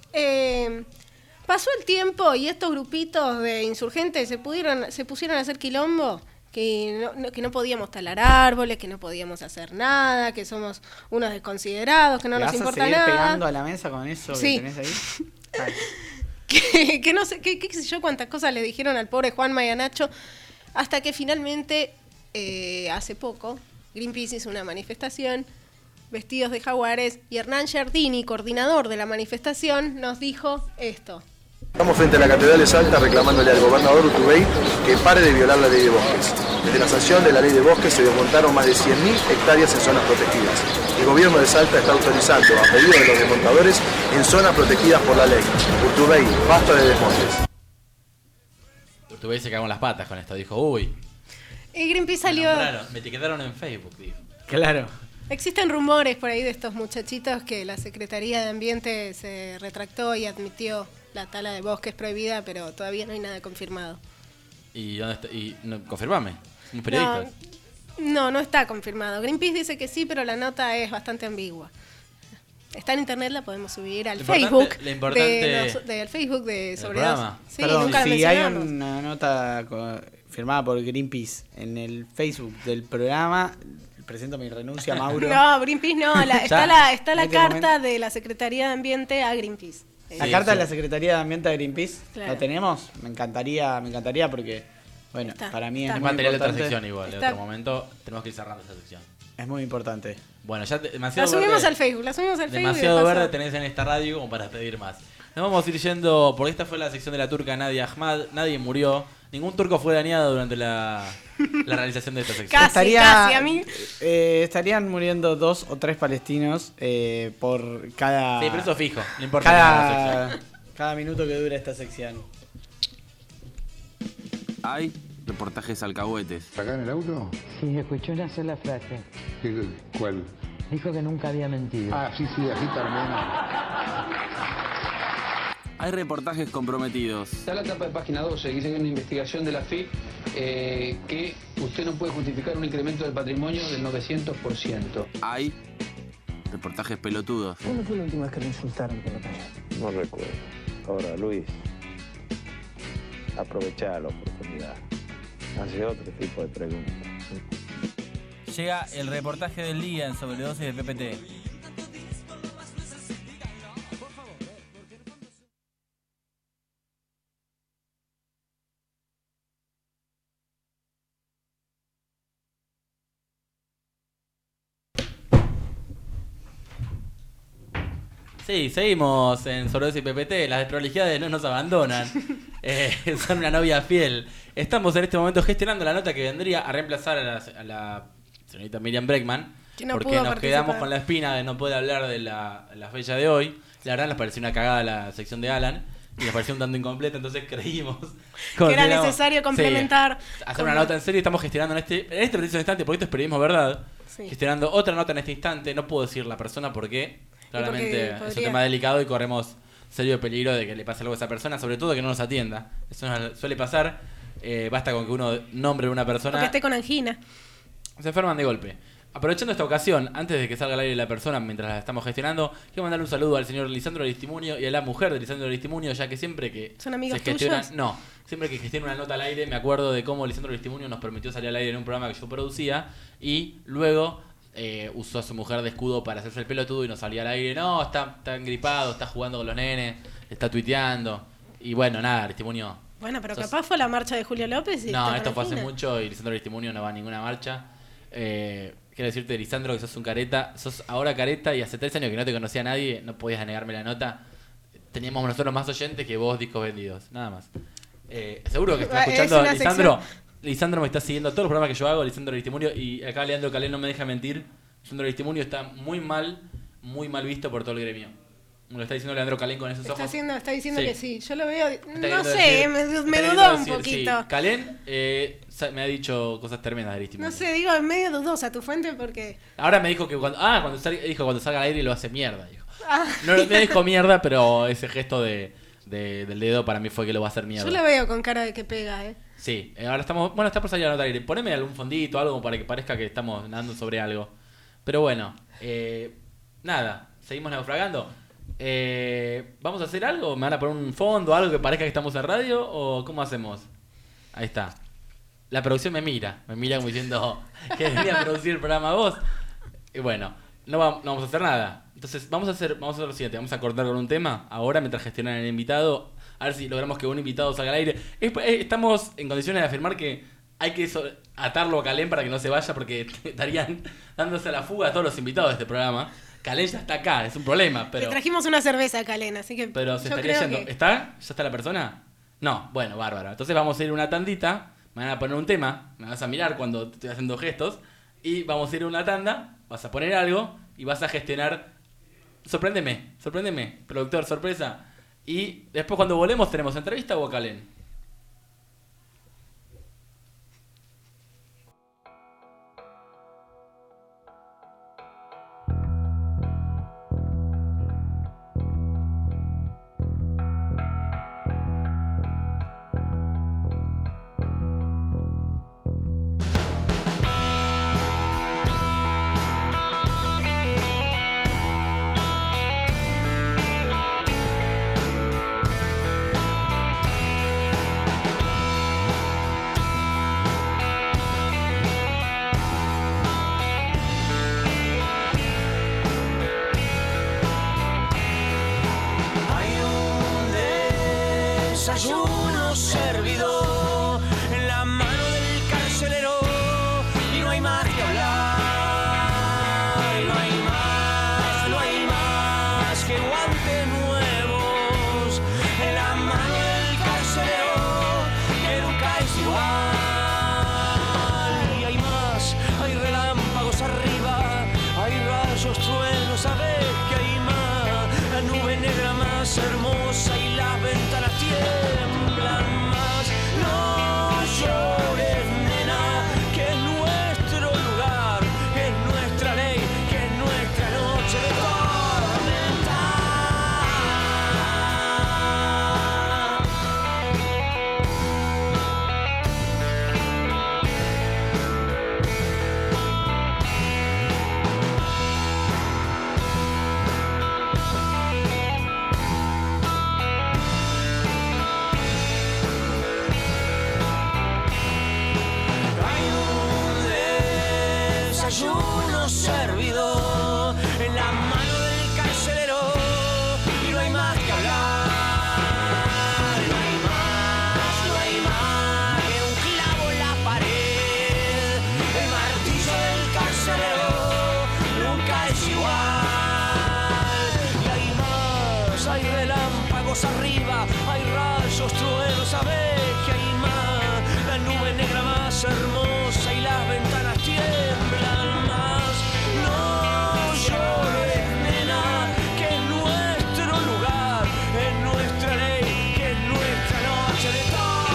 pasó el tiempo y estos grupitos de insurgentes se pusieron a hacer quilombo, que no podíamos talar árboles, que no podíamos hacer nada, que somos unos desconsiderados, que no ¿Le nos vas a importa seguir nada. pegando a la mesa con eso Sí. que tenés ahí? Ay. que no sé, qué sé yo cuántas cosas le dijeron al pobre Juanma y a Nacho, hasta que finalmente, hace poco, Greenpeace hizo una manifestación vestidos de jaguares y Hernán Giardini, coordinador de la manifestación, nos dijo esto. Estamos frente a la Catedral de Salta reclamándole al gobernador Urtubey que pare de violar la ley de bosques. Desde la sanción de la ley de bosques se desmontaron más de 100.000 hectáreas en zonas protegidas. El gobierno de Salta está autorizando, a pedido de los desmontadores, en zonas protegidas por la ley. Urtubey, basta de desmontes. Urtubey se cagó en las patas con esto, dijo, uy. Y Greenpeace salió... Me etiquetaron en Facebook, dijo. Claro. Existen rumores por ahí de estos muchachitos que la Secretaría de Ambiente se retractó y admitió la tala de bosques prohibida, pero todavía no hay nada confirmado. ¿Y dónde está? Confirmame. Somos periodistas. No está confirmado. Greenpeace dice que sí, pero la nota es bastante ambigua. Está en internet, la podemos subir al Facebook. Del Facebook de Sobriedad. Sí, perdón, nunca si hay una nota firmada por Greenpeace en el Facebook del programa, presento mi renuncia, Mauro. No, Greenpeace no. Está la carta de la Secretaría de Ambiente a Greenpeace. La carta de la Secretaría de Ambiente de Greenpeace, claro. ¿La tenemos? Me encantaría porque, bueno, para mí es muy material importante. de otra sección igual, en otro momento tenemos que ir cerrando esa sección. Es muy importante. Bueno, ya demasiado la subimos verde, al Facebook, demasiado verde tenés en esta radio como para pedir más. Nos vamos a ir yendo, porque esta fue la sección de la turca Nadia Ahmad, nadie murió, ningún turco fue dañado durante la realización de esta sección. Casi, a mí. Estarían muriendo 2 o 3 palestinos por cada... Sí, pero eso fijo, no importa. Cada minuto que dura esta sección. Hay reportajes alcahuetes. ¿Acá en el auto? Sí, escuché una sola frase. ¿Cuál? Dijo que nunca había mentido. Ah, sí, así termina. Hay reportajes comprometidos. Está en la etapa de página 12, dice que hay una investigación de la FIP que usted no puede justificar un incremento del patrimonio del 900%. Hay reportajes pelotudos. ¿Cuándo fue la última vez que lo insultaron por la calle? No recuerdo. Ahora, Luis, aprovechá la oportunidad. Hace otro tipo de preguntas. Llega el reportaje del día en Sobredosis de PPT. Sí, seguimos en Sobredosis PPT. Las desprolijidades no nos abandonan. Son una novia fiel. Estamos en este momento gestionando la nota que vendría a reemplazar a la señorita Miriam Breckman. Porque nos quedamos con la espina de no poder hablar de la fecha de hoy. La verdad nos pareció una cagada la sección de Alan. Y nos pareció un tanto incompleta, entonces creímos que era necesario complementar. Hacer una nota en serio. Estamos gestionando en este preciso instante, porque esto es periodismo verdad. Sí. Gestionando otra nota en este instante. No puedo decir la persona porque claramente es un tema delicado y corremos serio peligro de que le pase algo a esa persona, sobre todo que no nos atienda. Eso nos suele pasar. Basta con que uno nombre a una persona. O que esté con angina. Se enferman de golpe. Aprovechando esta ocasión, antes de que salga al aire la persona mientras la estamos gestionando, quiero mandarle un saludo al señor Lisandro Aristimuño y a la mujer de Lisandro Aristimuño, ya que siempre que ¿Son amigos se gestiona, tuyos? No, siempre que gestiona una nota al aire, me acuerdo de cómo Lisandro Aristimuño nos permitió salir al aire en un programa que yo producía y luego usó a su mujer de escudo para hacerse el pelotudo y nos salía al aire. No, está engripado, está jugando con los nenes, está tuiteando. Y bueno, nada, Aristimuño. Bueno, pero capaz fue la marcha de Julio López. No, esto fue hace mucho y Lisandro Aristimuño no va a ninguna marcha. Quiero decirte, Lisandro, que sos un careta, sos ahora careta y hace 3 años que no te conocía a nadie, no podías negarme la nota. Teníamos nosotros más oyentes que vos discos vendidos, nada más. Seguro que está escuchando a Lisandro. Lisandro me está siguiendo todos los programas que yo hago, Lisandro Aristimuño, y acá Leandro Calén no me deja mentir. Lisandro Aristimuño está muy mal visto por todo el gremio. Me lo está diciendo Leandro Calén con esos ojos. Está diciendo Sí. que sí. Yo lo veo. Está No sé, decir- me está dudó queriendo un decir, poquito. Sí. Calén me ha dicho cosas tremendas de Aristimuño. No sé, digo, es medio dudosa tu fuente porque. Ahora me dijo que cuando salga al aire lo hace mierda, dijo. No me dijo mierda, pero ese gesto del dedo para mí fue que lo va a hacer mierda. Yo lo veo con cara de que pega, Sí, ahora estamos... Bueno, está por salir la nota al aire. Poneme algún fondito, algo para que parezca que estamos nadando sobre algo. Pero bueno, nada, seguimos naufragando. ¿Vamos a hacer algo? ¿Me van a poner un fondo, algo que parezca que estamos en radio? ¿O cómo hacemos? Ahí está. La producción me mira como diciendo que venía a producir el programa vos. Y bueno, no vamos a hacer nada. Entonces vamos a hacer lo siguiente. Vamos a cortar con un tema ahora mientras gestionan el invitado. A ver si logramos que un invitado salga al aire. Estamos en condiciones de afirmar que hay que atarlo a Calén para que no se vaya porque estarían dándose a la fuga a todos los invitados de este programa. Calén ya está acá, es un problema, pero... Le trajimos una cerveza a Calén, así que Pero se yo estaría creo yendo. que... ¿Está? ¿Ya está la persona? No, bueno, bárbaro. Entonces vamos a ir a una tandita, me van a poner un tema, me vas a mirar cuando te estoy haciendo gestos, y vamos a ir a una tanda, vas a poner algo y vas a gestionar... Sorpréndeme, productor, sorpresa. Y después cuando volvemos tenemos entrevista o a Calén. Desayuno servido en la mano del carcelero y no hay más que hablar, y no hay más que guantes nuevos en la mano del carcelero que nunca es igual. Y hay más, hay relámpagos arriba, hay rayos, truenos, sabes que hay más, la nube negra más hermosa y las ventanas tiemblan más. No llores, nena, que es nuestro lugar, que es nuestra ley, que es nuestra noche de tormenta. Desayuno servido en la mano del carcelero y no hay más que hablar, no hay más que un clavo en la pared, el martillo del carcelero nunca es igual. Y hay más, hay relámpagos arriba, hay rayos, truenos, sabes que hay más, la nube negra más hermosa y las ventanas tiemblan más. No llores, nena, que es nuestro lugar, es nuestra ley, que es nuestra noche de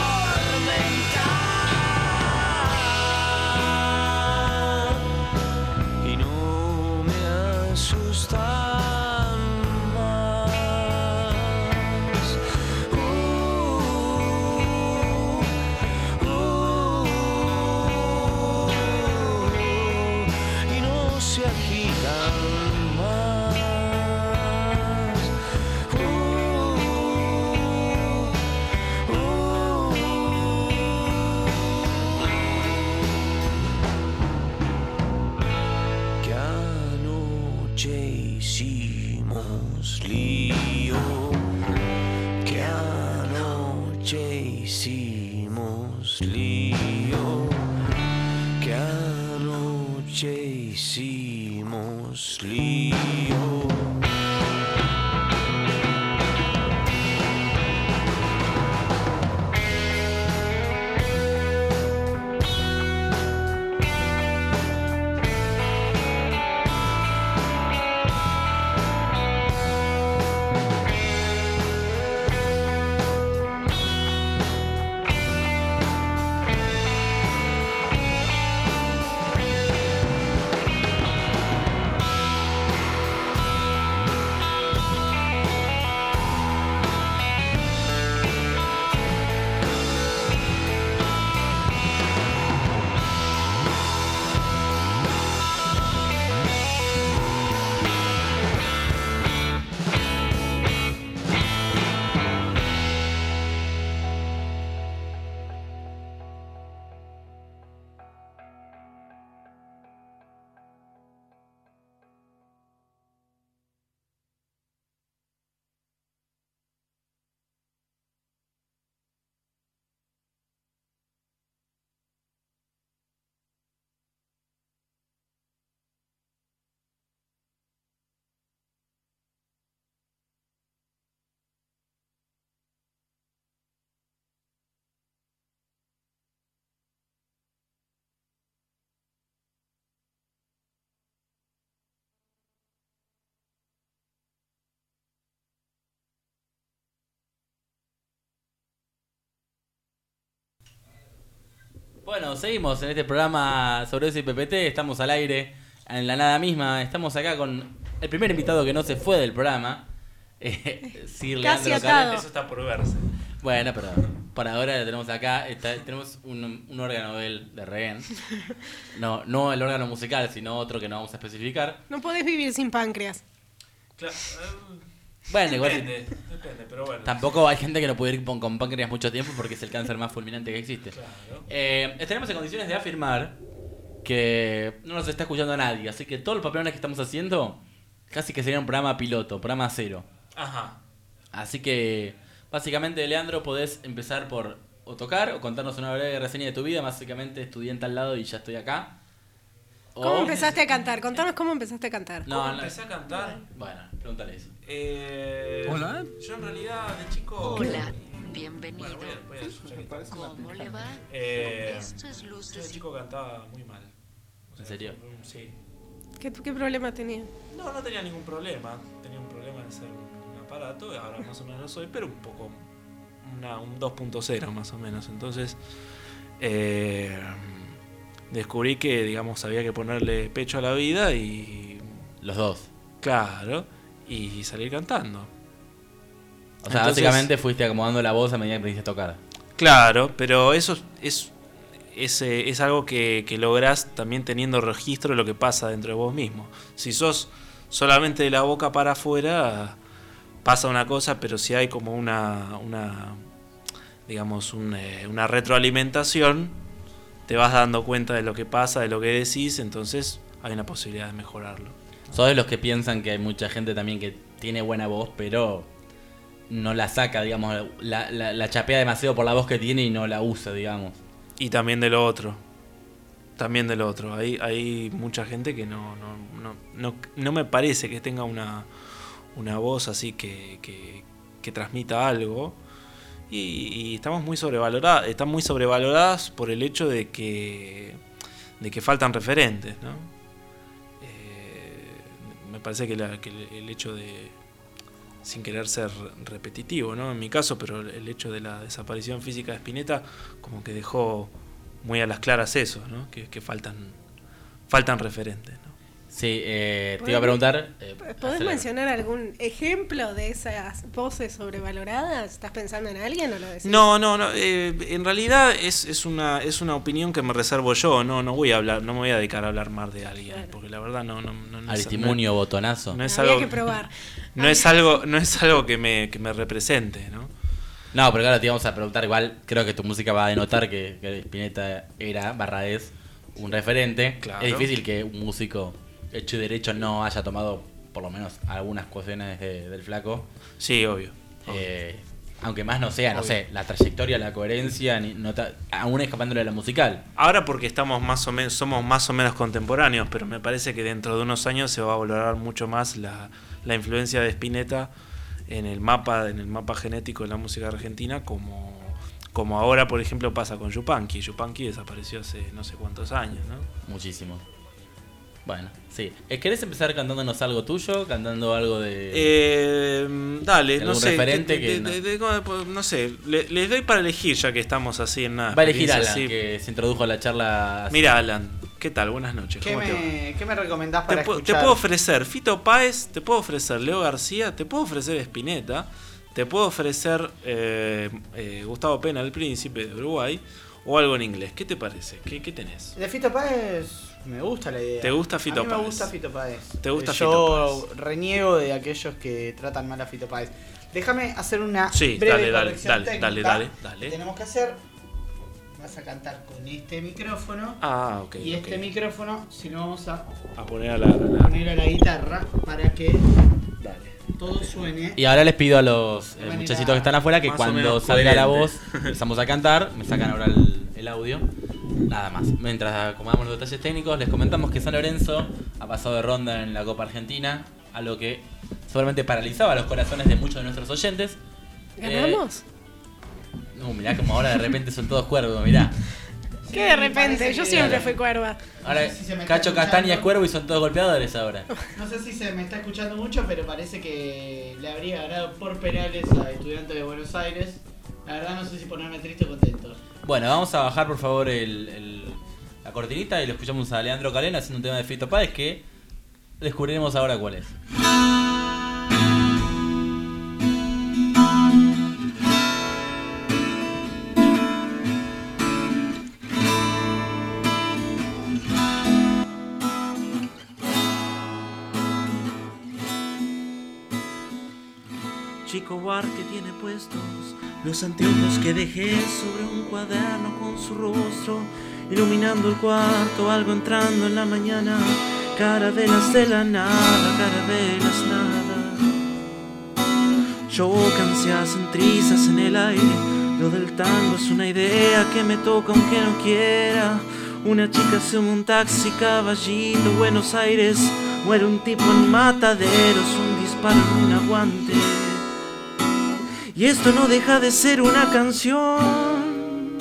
tormenta. Y no me asustan más. Y no se agitan más. Que anoche hicimos lío, que anoche hicimos lío, que anoche hicimos lío. Bueno, seguimos en este programa sobre eso y PPT. Estamos al aire, en la nada misma. Estamos acá con el primer invitado que no se fue del programa. Sir Casi Leandro atado. Calente. Eso está por verse. Bueno, pero por ahora lo tenemos acá. Tenemos un órgano de rehén. No el órgano musical, sino otro que no vamos a especificar. No podés vivir sin páncreas. Claro, Bueno, igual depende, pero bueno. tampoco hay gente que no puede ir con páncreas mucho tiempo porque es el cáncer más fulminante que existe. Claro. Estaremos en condiciones de afirmar que no nos está escuchando nadie, así que todos los papelones que estamos haciendo casi que sería un programa piloto, programa cero. Ajá. Así que básicamente, Leandro, podés empezar por o tocar o contarnos una breve reseña de tu vida. Básicamente estudiante al lado y ya estoy acá. ¿Cómo empezaste a cantar? Contanos cómo empezaste a cantar. ¿Cómo empecé a cantar? Bueno, pregúntale eso. Hola. Yo en realidad de chico... Hola, bienvenido. Bueno, voy a escuchar que parece una ¿Cómo le va? Esto es yo Luces. de chico cantaba muy mal. O sea, ¿En serio? Sí. ¿Qué problema tenía? No tenía ningún problema. Tenía un problema de ser un aparato, ahora más o menos lo soy, pero un poco un 2.0 más o menos. Entonces descubrí que, digamos, había que ponerle pecho a la vida y... Los dos. Claro, y salir cantando. O sea, Entonces, básicamente fuiste acomodando la voz a medida que aprendiste a tocar. Claro, pero eso es algo que lográs también teniendo registro de lo que pasa dentro de vos mismo. Si sos solamente de la boca para afuera, pasa una cosa, pero si hay como una retroalimentación, te vas dando cuenta de lo que pasa, de lo que decís, entonces hay una posibilidad de mejorarlo. Sos de los que piensan que hay mucha gente también que tiene buena voz, pero no la saca, digamos, la chapea demasiado por la voz que tiene y no la usa, digamos. Y también de lo otro. Hay mucha gente que no me parece que tenga una voz así que transmita algo. Y están muy sobrevaloradas por el hecho de que faltan referentes, ¿no? Me parece que el hecho de, sin querer ser repetitivo, ¿no? En mi caso, pero el hecho de la desaparición física de Spinetta como que dejó muy a las claras eso, ¿no? Que faltan referentes, ¿no? Sí, te iba a preguntar... ¿Podés mencionar algún ejemplo de esas voces sobrevaloradas? ¿Estás pensando en alguien o lo decís? No. En realidad es una opinión que me reservo yo. No me voy a dedicar a hablar más de alguien, Claro. porque la verdad no Aristimunio, botonazo. No es Había algo que probar. no es algo que me represente, ¿no? No, pero claro, te íbamos a preguntar igual. Creo que tu música va a denotar que Spinetta es un referente. Claro. Es difícil que un músico hecho y derecho no haya tomado por lo menos algunas cuestiones del flaco. Sí, obvio. Aunque más no sea, no Obvio. sé, la trayectoria, la coherencia, aún escapándole de la musical. Ahora porque somos más o menos contemporáneos, pero me parece que dentro de unos años se va a valorar mucho más la influencia de Spinetta en el mapa genético de la música argentina, como ahora, por ejemplo, pasa con Yupanqui. Yupanqui desapareció hace no sé cuántos años, ¿no? Muchísimo. Bueno, sí. ¿Querés empezar cantándonos algo tuyo? ¿Cantando algo de...? Dale, ¿algún no sé. referente que no sé, les doy para elegir ya que estamos así en nada. Va a elegir Alan, que se introdujo a la charla así. Mira, Alan, ¿qué tal? Buenas noches. ¿Qué ¿Cómo te va? ¿Qué me recomendás para Te escuchar? puedo ofrecer Fito Páez, te puedo ofrecer Leo García, te puedo ofrecer Spinetta, te puedo ofrecer Gustavo Pena, el príncipe de Uruguay, o algo en inglés. ¿Qué te parece? ¿Qué tenés? De Fito Páez me gusta la idea. ¿Te gusta Fito A mí Páez? me gusta Fito Páez. ¿Te gusta Yo Fito reniego de aquellos que tratan mal a Fito Páez. Déjame hacer una Sí, breve dale, corrección técnica dale. que tenemos que hacer. Vas a cantar con este micrófono. Ah, ok. Y este micrófono, si lo vamos a poner a la guitarra para que todo suene. Y ahora les pido a los De manera muchachitos que están afuera que más o cuando menos salga la voz coherente. empezamos a cantar, me sacan ahora el audio. Nada más. Mientras acomodamos los detalles técnicos, les comentamos que San Lorenzo ha pasado de ronda en la Copa Argentina, algo que seguramente paralizaba los corazones de muchos de nuestros oyentes. ¿Ganamos? No, mirá como ahora de repente son todos cuervos, mirá. ¿Qué de repente? parece Yo que- siempre fui cuerva. Ahora No sé si se me está Cacho Castaña es escuchando. cuervo y son todos golpeadores ahora. No sé si se me está escuchando mucho, pero parece que le habría ganado por penales a Estudiantes de Buenos Aires. La verdad no sé si ponerme triste o contento. Bueno, vamos a bajar por favor la cortinita y lo escuchamos a Leandro Calena haciendo un tema de Fito Páez que descubriremos ahora cuál es. Chico War que tiene puestos los anteojos que dejé sobre un cuaderno con su rostro, iluminando el cuarto, algo entrando en la mañana, carabelas de la nada, carabelas nada. Chocan, se hacen trizas en el aire, lo del tango es una idea que me toca aunque no quiera. Una chica se suma un taxi, Caballito, Buenos Aires, muere un tipo en Mataderos, un disparo en un aguante. Y esto no deja de ser una canción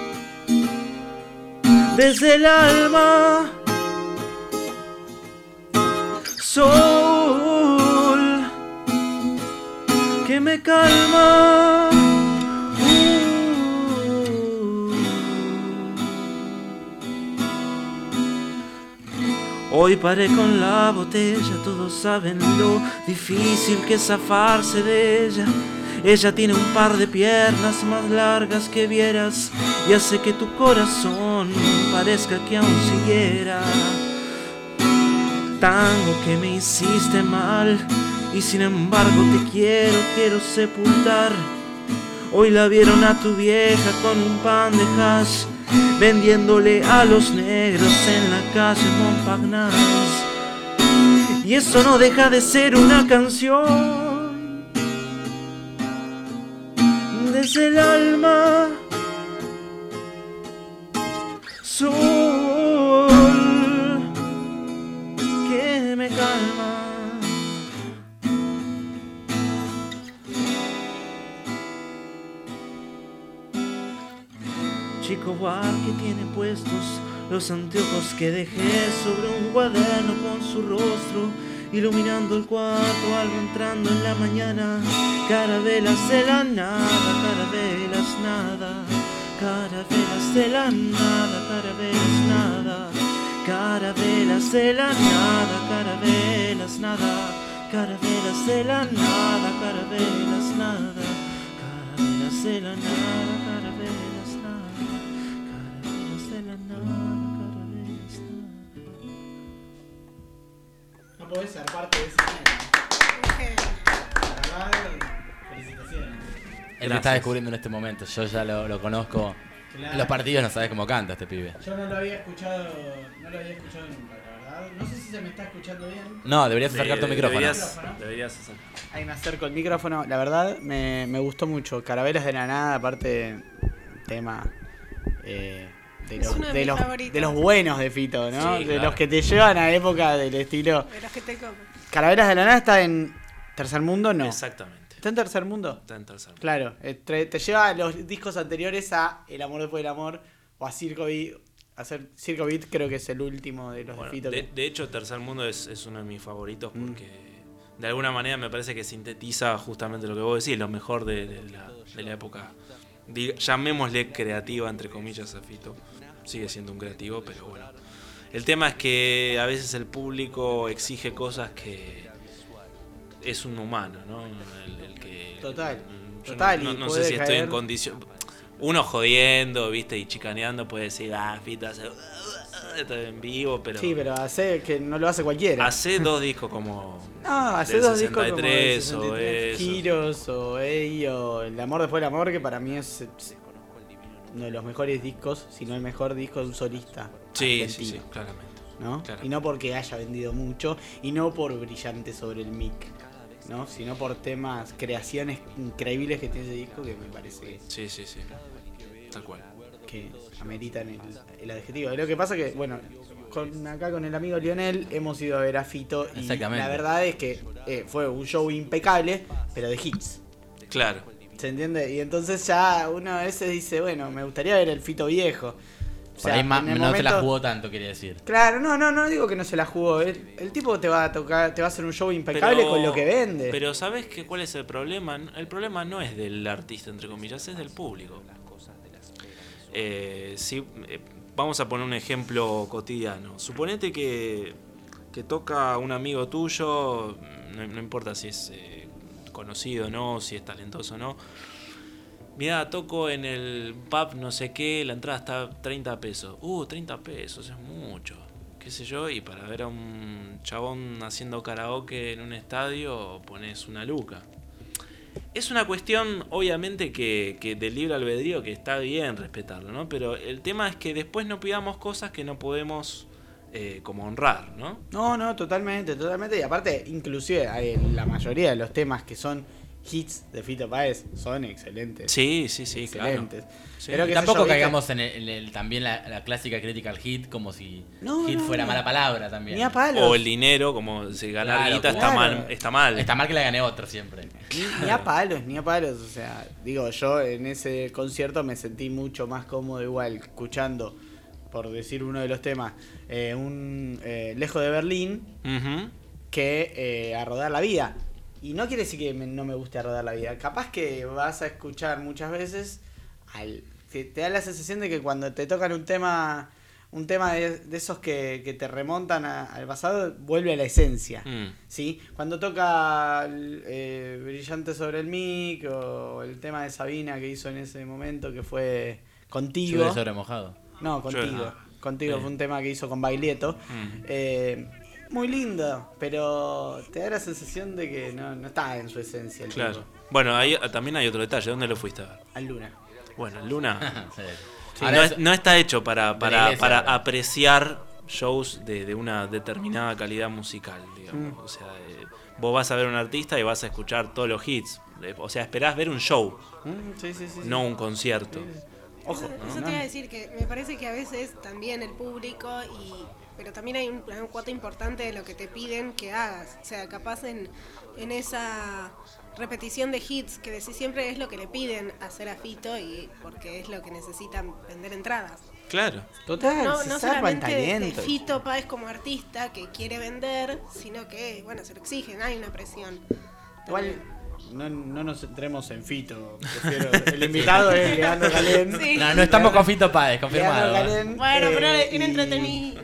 desde el alma. Sol que me calma. Hoy paré con la botella, todos saben lo difícil que es zafarse de ella. Ella tiene un par de piernas más largas que vieras y hace que tu corazón parezca que aún siguiera. Tango que me hiciste mal y sin embargo te quiero sepultar. Hoy la vieron a tu vieja con un pan de hash vendiéndole a los negros en la calle Montparnasse. Y eso no deja de ser una canción desde el alma. Sol que me calma. Chico War que tiene puestos los anteojos que dejé sobre un cuaderno con su rostro, iluminando el cuarto, algo entrando en la mañana. Carabelas de la nada, carabelas nada, carabelas de la nada, carabelas nada, carabelas de la nada, carabelas nada, carabelas de la nada, carabelas nada, carabelas de la nada, carabelas nada, carabelas de la nada, carabelas nada. No podés ser parte de ese tema. La verdad, felicitaciones. Él me está descubriendo en este momento, yo ya lo conozco. Claro. En los partidos no sabes cómo canta este pibe. Yo no lo había escuchado nunca, la verdad. No sé si se me está escuchando bien. No, deberías acercar tu micrófono. Deberías hacer. Ahí me acerco el micrófono. La verdad me gustó mucho. Carabelas de la nada, aparte tema de los buenos de Fito, ¿no? Sí, de claro. los que te llevan a época del estilo. De los que te comen. Carabelas de la nada está en Tercer Mundo, no. Exactamente. ¿Está en Tercer Mundo? Está en Tercer Mundo. Claro, te lleva a los discos anteriores a El amor después del amor o a Circo Beat. Hacer Circo Beat creo que es el último de los Bueno, de Fito. de hecho, Tercer Mundo es uno de mis favoritos porque de alguna manera me parece que sintetiza justamente lo que vos decís, lo mejor de la época, llamémosle creativa, entre comillas, a Fito. Sigue siendo un creativo, pero bueno. El tema es que a veces el público exige cosas que es un humano, ¿no? El que, Total. yo Total. No, y no puede sé si estoy en caer- condición. Uno jodiendo, viste, y chicaneando puede decir, Fito hace esto en vivo, pero. Sí, pero hace que no lo hace cualquiera. Hace dos discos como. No, hace del dos discos como del 63 o 63, eso. Giros o Ey o El amor después del amor, que para mí es uno de los mejores discos, si no el mejor disco de un solista. Sí, argentino, sí, claramente. ¿no? Claramente. Y no porque haya vendido mucho y no por brillante sobre el mic, ¿no? Sino por temas, creaciones increíbles que tiene ese disco que me parece Sí, sí, sí. Tal cual. que ameritan el adjetivo. Lo que pasa que, bueno, acá con el amigo Lionel hemos ido a ver a Fito y Exactamente. la verdad es que fue un show impecable, pero de hits. Claro. ¿Se entiende? Y entonces ya uno a veces dice, bueno, me gustaría ver el Fito viejo. O Por ahí en el no se la momento- jugó tanto, quería decir. Claro, no digo que no se la jugó. El tipo te va a tocar, te va a hacer un show impecable con lo que vende. Pero ¿sabes cuál es el problema? El problema no es del artista, entre comillas, es del público. Vamos a poner un ejemplo cotidiano. Suponete que toca un amigo tuyo, no importa si es conocido o no, si es talentoso o no. Mirá, toco en el pub no sé qué, la entrada está 30 pesos. 30 pesos, es mucho. Qué sé yo, y para ver a un chabón haciendo karaoke en un estadio pones una luca. Es una cuestión, obviamente, que del libre albedrío, que está bien respetarlo, ¿no? Pero el tema es que después no pidamos cosas que no podemos como honrar, ¿no? No, totalmente. Y aparte, inclusive la mayoría de los temas que son hits de Fito Páez son excelentes. Sí, excelentes. Claro. Sí. Pero tampoco caigamos en también la clásica crítica al hit, como si hit fuera mala palabra también. Ni a palos. O el dinero, como si ganar guita está mal. Está mal que la gane otro siempre. Ni a palos. O sea, digo, yo en ese concierto me sentí mucho más cómodo igual escuchando, por decir uno de los temas, Lejos de Berlín, que A Rodar la Vida. Y no quiere decir que no me guste A Rodar la Vida. Capaz que vas a escuchar muchas veces, te da la sensación de que cuando te tocan un tema de esos que te remontan al pasado, vuelve a la esencia. ¿Sí? Cuando toca Brillante sobre el mic, o el tema de Sabina que hizo en ese momento, que fue Contigo. Llueve sobre mojado. No, Contigo. Contigo fue un tema que hizo con Baglietto. Muy lindo, pero te da la sensación de que no está en su esencia el tipo. Bueno, también hay otro detalle. ¿Dónde lo fuiste a ver? Al Luna. Bueno, el Luna Sí. no está hecho para apreciar shows de una determinada calidad musical, digamos. O sea, vos vas a ver un artista y vas a escuchar todos los hits. O sea, esperás ver un show, no un concierto. Ojo. Eso te iba a decir, que me parece que a veces también el público pero también hay una cuota importante de lo que te piden que hagas. O sea, capaz en esa repetición de hits que decís siempre es lo que le piden hacer a Fito, y porque es lo que necesitan vender entradas. Claro. Total, no solamente de Fito Páez como artista que quiere vender, sino que, se lo exigen, hay una presión. Igual no nos centremos en Fito. El invitado es Leandro Calén. Sí. No estamos con Fito Páez, confirmado. Bueno, pero le tiene entretenido.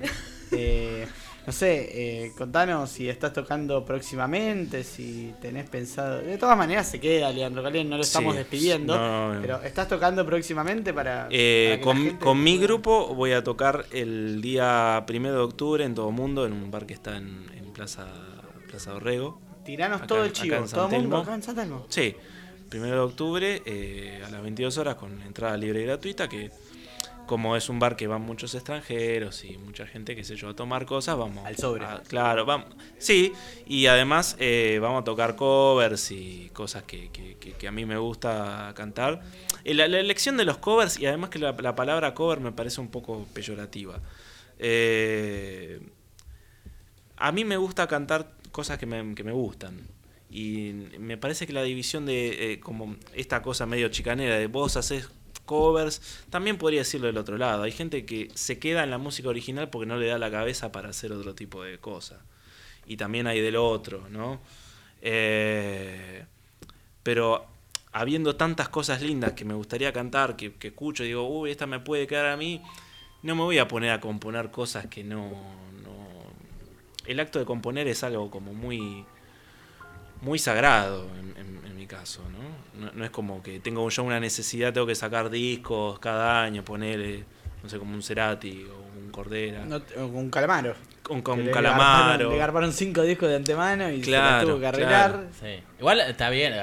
No sé, contanos si estás tocando próximamente, si tenés pensado. De todas maneras se queda Leandro Calén, no lo estamos despidiendo. Pero ¿estás tocando próximamente para con mi grupo voy a tocar el día 1 de octubre en Todo Mundo, en un bar que está en Plaza Dorrego. Tiranos acá, todo el chivo, acá en todo el mundo Telmo. acá en San Telmo. Sí, 1 de octubre a las 22 horas con entrada libre y gratuita, que como es un bar que van muchos extranjeros y mucha gente, qué sé yo, a tomar cosas, vamos al sobre. Claro, vamos. Sí, y además vamos a tocar covers y cosas que a mí me gusta cantar. La elección de los covers, y además que la palabra cover me parece un poco peyorativa. A mí me gusta cantar cosas que me gustan. Y me parece que la división de como esta cosa medio chicanera de vos haces covers, también podría decirlo del otro lado. Hay gente que se queda en la música original porque no le da la cabeza para hacer otro tipo de cosas. Y también hay del otro, ¿no? Pero habiendo tantas cosas lindas que me gustaría cantar, que escucho y digo, uy, esta me puede quedar a mí, no me voy a poner a componer cosas que no. El acto de componer es algo como muy sagrado en mi caso, ¿no? No es como que tengo yo una necesidad, tengo que sacar discos cada año, ponerle, no sé, como un Cerati o un Cordera. Un Calamaro. Un Calamaro. Le garparon 5 discos de antemano y se los tuvo que arreglar. Claro. Sí. Igual está bien,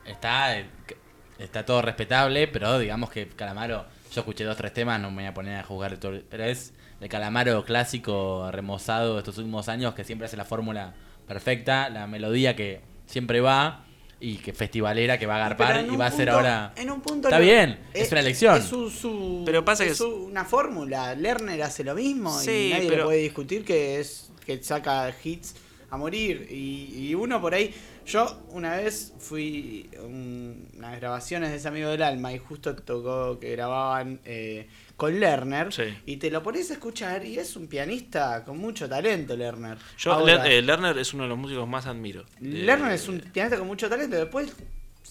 está todo respetable, pero digamos que Calamaro, yo escuché 2 o 3 temas, no me voy a poner a jugar todo, pero es el Calamaro clásico remozado de estos últimos años, que siempre hace la fórmula perfecta, la melodía que siempre va y que festivalera, que va a agarpar y va a ser ahora. En un punto está bien, es una elección. Es pero pasa que una fórmula. Lerner hace lo mismo, sí, y nadie le puede discutir que saca hits a morir. Y uno por ahí. Yo una vez fui a unas grabaciones de ese amigo del alma y justo tocó que grababan con Lerner, y te lo pones a escuchar y es un pianista con mucho talento, Lerner. Lerner es uno de los músicos más admiro. Lerner es un pianista con mucho talento. Después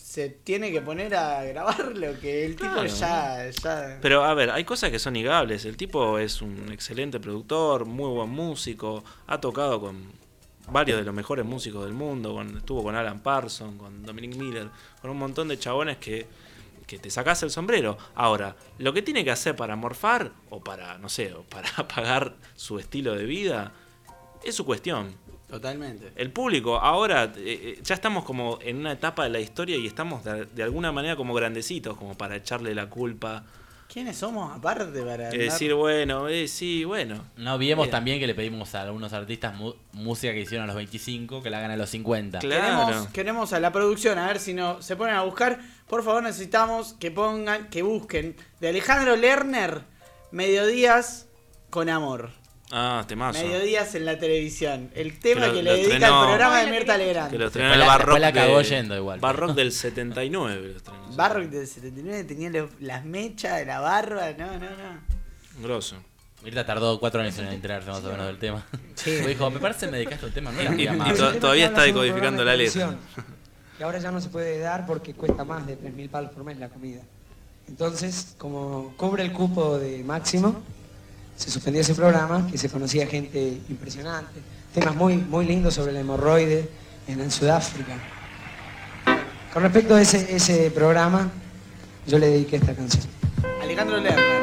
se tiene que poner a grabar lo que el tipo Claro. ya... Pero a ver, hay cosas que son innegables. El tipo es un excelente productor, muy buen músico, ha tocado con varios de los mejores músicos del mundo, estuvo con Alan Parsons, con Dominic Miller, con un montón de chabones que te sacás el sombrero. Ahora, lo que tiene que hacer para morfar, o para, no sé, o para pagar su estilo de vida, es su cuestión. Totalmente. El público, ahora ya estamos como en una etapa de la historia y estamos de alguna manera como grandecitos, como para echarle la culpa. ¿Quiénes somos aparte para Decir, bueno, sí, bueno. No olvidemos Bien. también que le pedimos a algunos artistas música que hicieron a los 25 que la hagan a los 50. Queremos a la producción, a ver si no se ponen a buscar. Por favor, necesitamos que busquen de Alejandro Lerner, Mediodías con Amor. Ah, temazo. Mediodías en la televisión. El tema lo- que lo le dedica estrenó- al programa de Mirta Legrand. Que lo estrenó Después el la- Barrock después la cagó yendo igual. Barrock del 79. Lo estrenó. Barrock del 79 tenía las mechas de la barba. No. Grosso. Mirta tardó 4 años en enterarse más o menos del tema. Sí. Me dijo, me parece que me dedicaste al tema, no era muy Y amable. todavía está decodificando la letra. televisión, que ahora ya no se puede dar porque cuesta más de 3.000 palos por mes la comida. Entonces, como cubre el cupo de Máximo, se suspendió ese programa, que se conocía gente impresionante, temas muy lindos sobre la hemorroide en Sudáfrica. Con respecto a ese programa, yo le dediqué esta canción. Alejandro Lerner.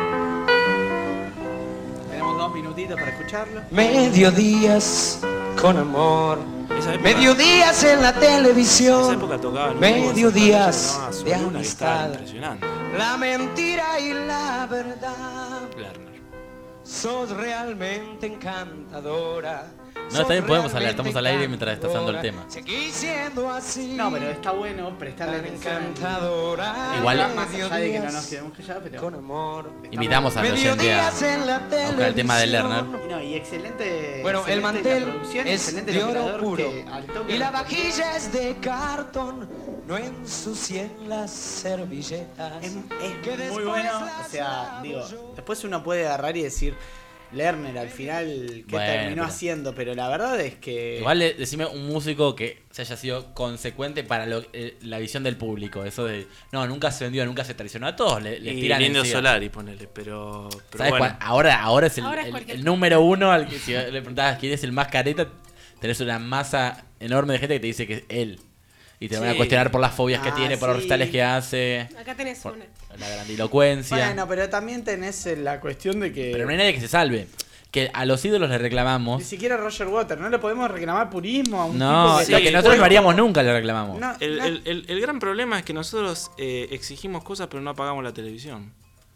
Tenemos 2 minutitos para escucharlo. Mediodías con amor, mediodías en la En esa televisión, época tocaba en mediodías una de una que estaba amistad, impresionante. la mentira y la verdad. Lerner. Sos realmente encantadora. No, también podemos hablar, estamos al aire mientras estás dando el tema. Seguí siendo así. No, pero está bueno prestarle atención. Encantadora. Igual- Más allá de que no nos quedemos callados, pero... Con amor. Invitamos al oyente a Mediodías en la buscar el tema de Lerner. Y no, y excelente. Bueno, el excelente mantel la producción, es excelente de el oro operador puro que al toque y la respondió. vajilla es de cartón. No ensucien las servilletas. Es que muy después bueno, las o sea, lavo digo, yo. después uno puede agarrar y decir Lerner al final qué Bueno, terminó pero- haciendo, pero la verdad es que Igual decime un músico que se haya sido consecuente para la visión del público. Eso de, no, nunca se vendió, nunca se traicionó. A todos le Y tiran Indio encima. Solari, ponele, pero ¿Sabes bueno. cuál? Ahora es Ahora es cualquier el número uno al que si le preguntabas quién es el más careta, tenés una masa enorme de gente que te dice que es él. Y te van a Sí. cuestionar por las fobias que tiene, por los sí. recitales que hace, Acá tenés por una. la grandilocuencia. bueno, pero también tenés la cuestión de que Pero no hay nadie que se salve. Que a los ídolos le reclamamos. ni siquiera Roger Waters, no le podemos reclamar purismo a un No, tipo lo que nosotros no haríamos nunca le reclamamos. No, El gran problema es que nosotros exigimos cosas pero no apagamos la televisión.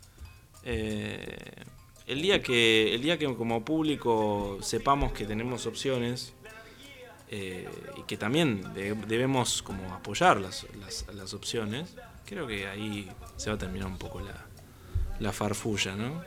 El día que como público sepamos que tenemos opciones y que también debemos como apoyar las opciones, creo que ahí se va a terminar un poco la farfulla, ¿no?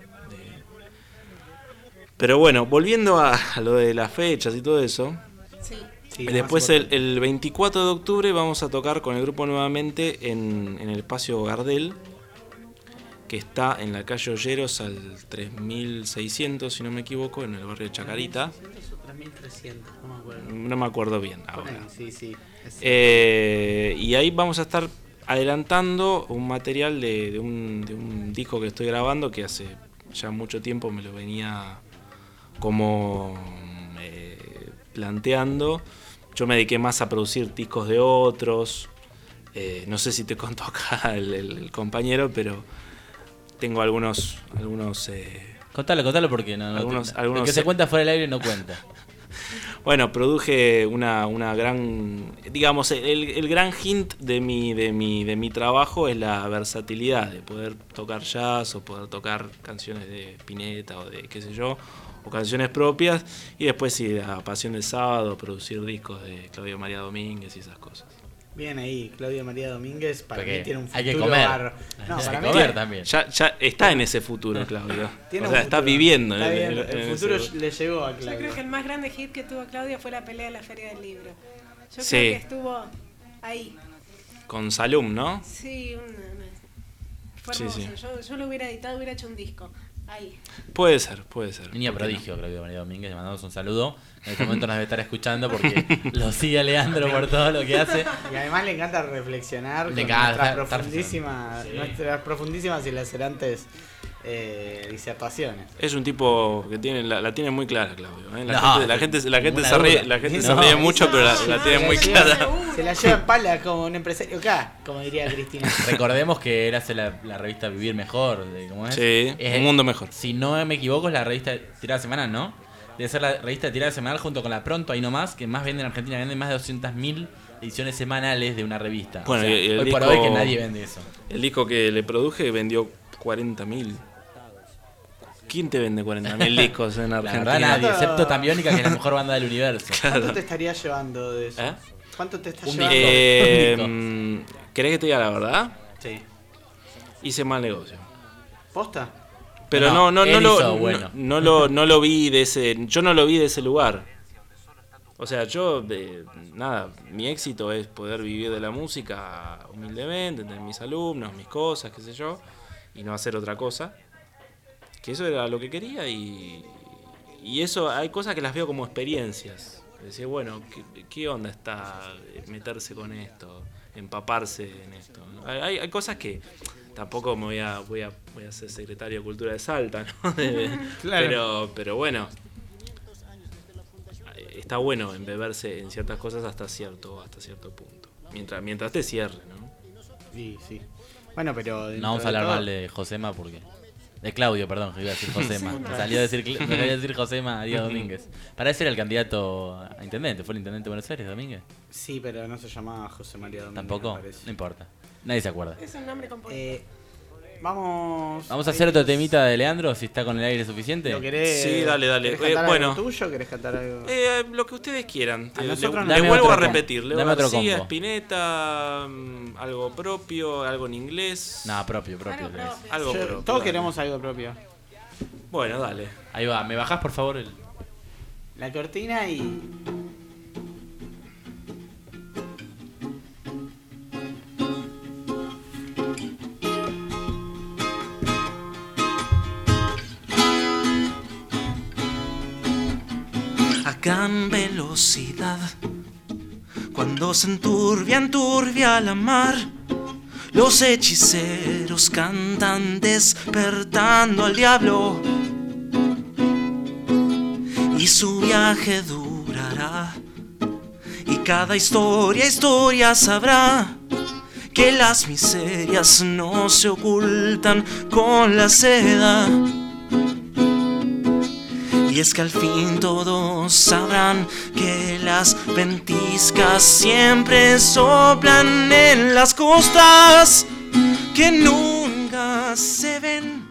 Pero bueno, volviendo a lo de las fechas y todo eso. Sí. Después el 24 de octubre vamos a tocar con el grupo nuevamente en el espacio Gardel, que está en la calle Olleros al 3600, si no me equivoco, en el barrio de Chacarita. 3300, no me acuerdo. No me acuerdo bien ahora. Sí. Y ahí vamos a estar adelantando un material de un disco que estoy grabando que hace ya mucho tiempo me lo venía como planteando. Yo me dediqué más a producir discos de otros. No sé si te contó acá el compañero, pero tengo algunos Contalo porque no. Algunos- El algunos- que se cuenta fuera del aire no cuenta. Bueno, produje una gran, digamos, el gran hint de mi trabajo es la versatilidad de poder tocar jazz o poder tocar canciones de Spinetta o de qué sé yo, o canciones propias, y después sí, la pasión del sábado, producir discos de Claudio María Domínguez y esas cosas. Bien ahí, Claudio María Domínguez, para Porque mí tiene un futuro hay que comer. bárbaro. No, Hay para que mí comer también. Ya está en ese futuro, Claudio. tiene O un sea, está futuro. viviendo Está en bien, en el futuro ese- le llegó a Yo Claudio. creo que el más grande hit que tuvo Claudia fue la pelea de la Feria del Libro. Yo Sí. creo que estuvo ahí. Con Salum, ¿no? Sí, fue Sí, hermoso. sí. Yo lo hubiera editado, hubiera hecho un disco. Ahí. Puede ser. Niña prodigio, creo que María Domínguez. Le mandamos un saludo. En este momento nos debe estar escuchando porque lo sigue Leandro por todo lo que hace. Y además le encanta reflexionar Le con encanta nuestras profundísimas y lacerantes disertaciones. Es un tipo que la tiene muy clara, Claudio. La gente se No, ríe mucho, pero la tiene muy clara. Se la lleva en pala como un empresario acá, como diría Cristina. Recordemos que él hace la revista Vivir Mejor. ¿Cómo es? Sí, Un Mundo Mejor. Si no me equivoco, es la revista Tirada Semanal, ¿no? Debe ser la revista Tirada Semanal junto con la Pronto, ahí nomás, que más vende en Argentina. Vende más de 200.000 ediciones semanales de una revista. Bueno, o sea, el hoy disco, por hoy que nadie vende eso. El disco que le produje vendió 40.000. ¿Quién te vende 40.000 discos en Argentina? La verdad nadie, excepto Tambiónica, que es la mejor banda del universo. ¿Cuánto te estaría llevando de eso? ¿Eh? ¿Cuánto te está Un llevando? ¿Querés que te diga la verdad? Sí. Hice mal negocio. ¿Posta? Pero No, no él lo, hizo bueno. no lo vi de ese. Yo no lo vi de ese lugar. O sea, nada, mi éxito es poder vivir de la música humildemente, tener mis alumnos, mis cosas, qué sé yo, y no hacer otra cosa. Que eso era lo que quería y eso, hay cosas que las veo como experiencias. Decir, bueno, ¿qué onda está meterse con esto, empaparse en esto? Hay cosas que tampoco me voy a ser secretario de Cultura de Salta, ¿no? Claro. Pero bueno, está bueno embeberse en ciertas cosas hasta cierto punto. Mientras te cierre, ¿no? Sí. Bueno, pero... No vamos a hablar mal de Josema porque... De Claudio, perdón, que iba a decir Josema. Me salió a decir Josema a Díaz Domínguez. Para ese era el candidato a intendente. ¿Fue el intendente de Buenos Aires, Domínguez? Sí, pero no se llamaba José María Domínguez. ¿Tampoco? No importa. Nadie se acuerda. Es un nombre compuesto. Vamos a hacer otro temita de Leandro, si está con el aire suficiente. ¿Lo querés? Sí, dale. ¿Querés cantar Bueno. algo tuyo o querés cantar algo? Lo que ustedes quieran. A nosotros Le Dame vuelvo otro a combo. repetir. Leo Dame otro García, combo. Spinetta, algo propio, algo en inglés. No, propio. Algo propio. Todos queremos algo propio. Bueno, dale. Ahí va, ¿me bajás por favor La cortina y... A gran velocidad, cuando se enturbia la mar, los hechiceros cantan despertando al diablo, y su viaje durará, y cada historia sabrá que las miserias no se ocultan con la seda. Y es que al fin todos sabrán que las ventiscas siempre soplan en las costas que nunca se ven.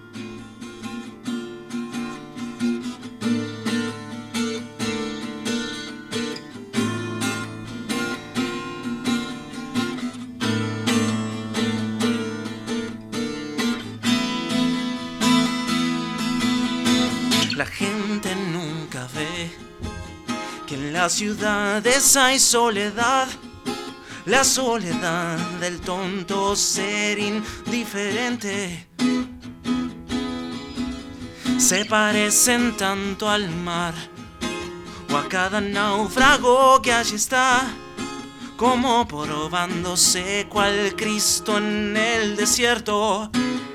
La gente nunca ve que en las ciudades hay soledad, la soledad del tonto ser indiferente. Se parecen tanto al mar o a cada náufrago que allí está, como probándose cual Cristo en el desierto.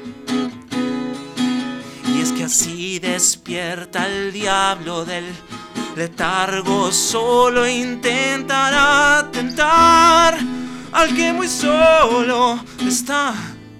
Y es que así despierta el diablo del letargo, solo intentará tentar al que muy solo está.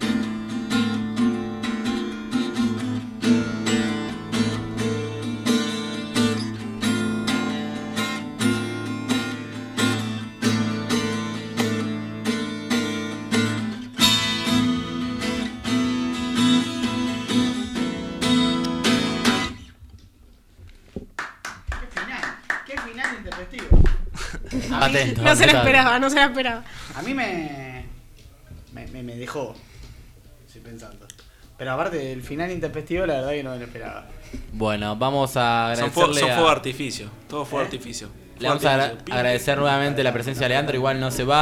Qué final intempestivo. Atento. No se la esperaba. A mí me dejó. Estoy pensando. Pero aparte del final intempestivo, la verdad que no me lo esperaba. Bueno, vamos a Son agradecerle fuego de artificio. Todo fuego de artificio. Le vamos a agradecer nuevamente la presencia de Leandro. Igual no se va.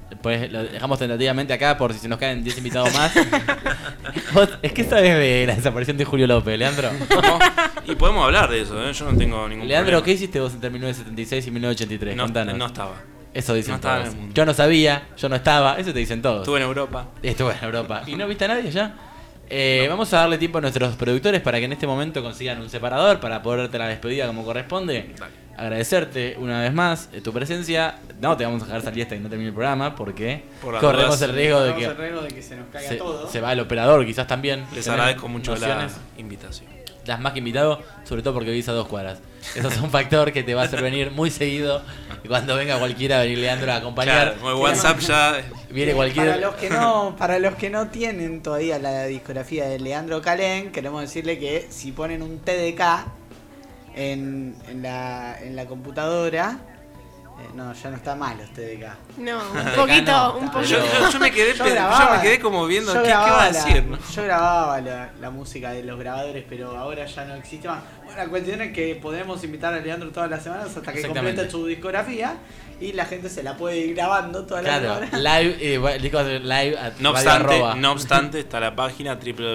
Después lo dejamos tentativamente acá por si se nos caen 10 invitados más. ¿Vos, es que sabes de la desaparición de Julio López, Leandro? No, y podemos hablar de eso, yo no tengo ningún Leandro, problema. ¿qué hiciste vos entre 1976 y 1983? Contanos. No estaba. Eso dicen No estaba todos. en el mundo. Yo no sabía, yo no estaba, eso te dicen todos. Estuve en Europa. Estuve en Europa. ¿Y no viste a nadie ya? Vamos a darle tiempo a nuestros productores para que en este momento consigan un separador para poder darte la despedida como corresponde. Dale. Agradecerte una vez más tu presencia. No te vamos a dejar salir hasta que no termine el programa porque Por las corremos dudas. el riesgo de Corremos el riesgo de que se nos caiga todo. se va el operador quizás también. Les Tenés agradezco mucho nociones. la invitación. Das más que invitado, sobre todo porque vivís a 2 cuadras. Eso es un factor que te va a hacer venir muy seguido. Y cuando venga cualquiera a venir Leandro a acompañar. Claro, el WhatsApp ya viene cualquiera. Para los que no tienen todavía la discografía de Leandro Calén, queremos decirle que si ponen un TDK en la computadora, no, ya no está mal los TDK. No, un TDK poquito, no, un poquito. Yo me quedé como viendo qué va a decir, ¿no? Yo grababa la música de los grabadores, pero ahora ya no existe más. Bueno, la cuestión es que podemos invitar a Leandro todas las semanas hasta que complete su discografía y la gente se la puede ir grabando todas las semanas. Live, live no obstante, está la página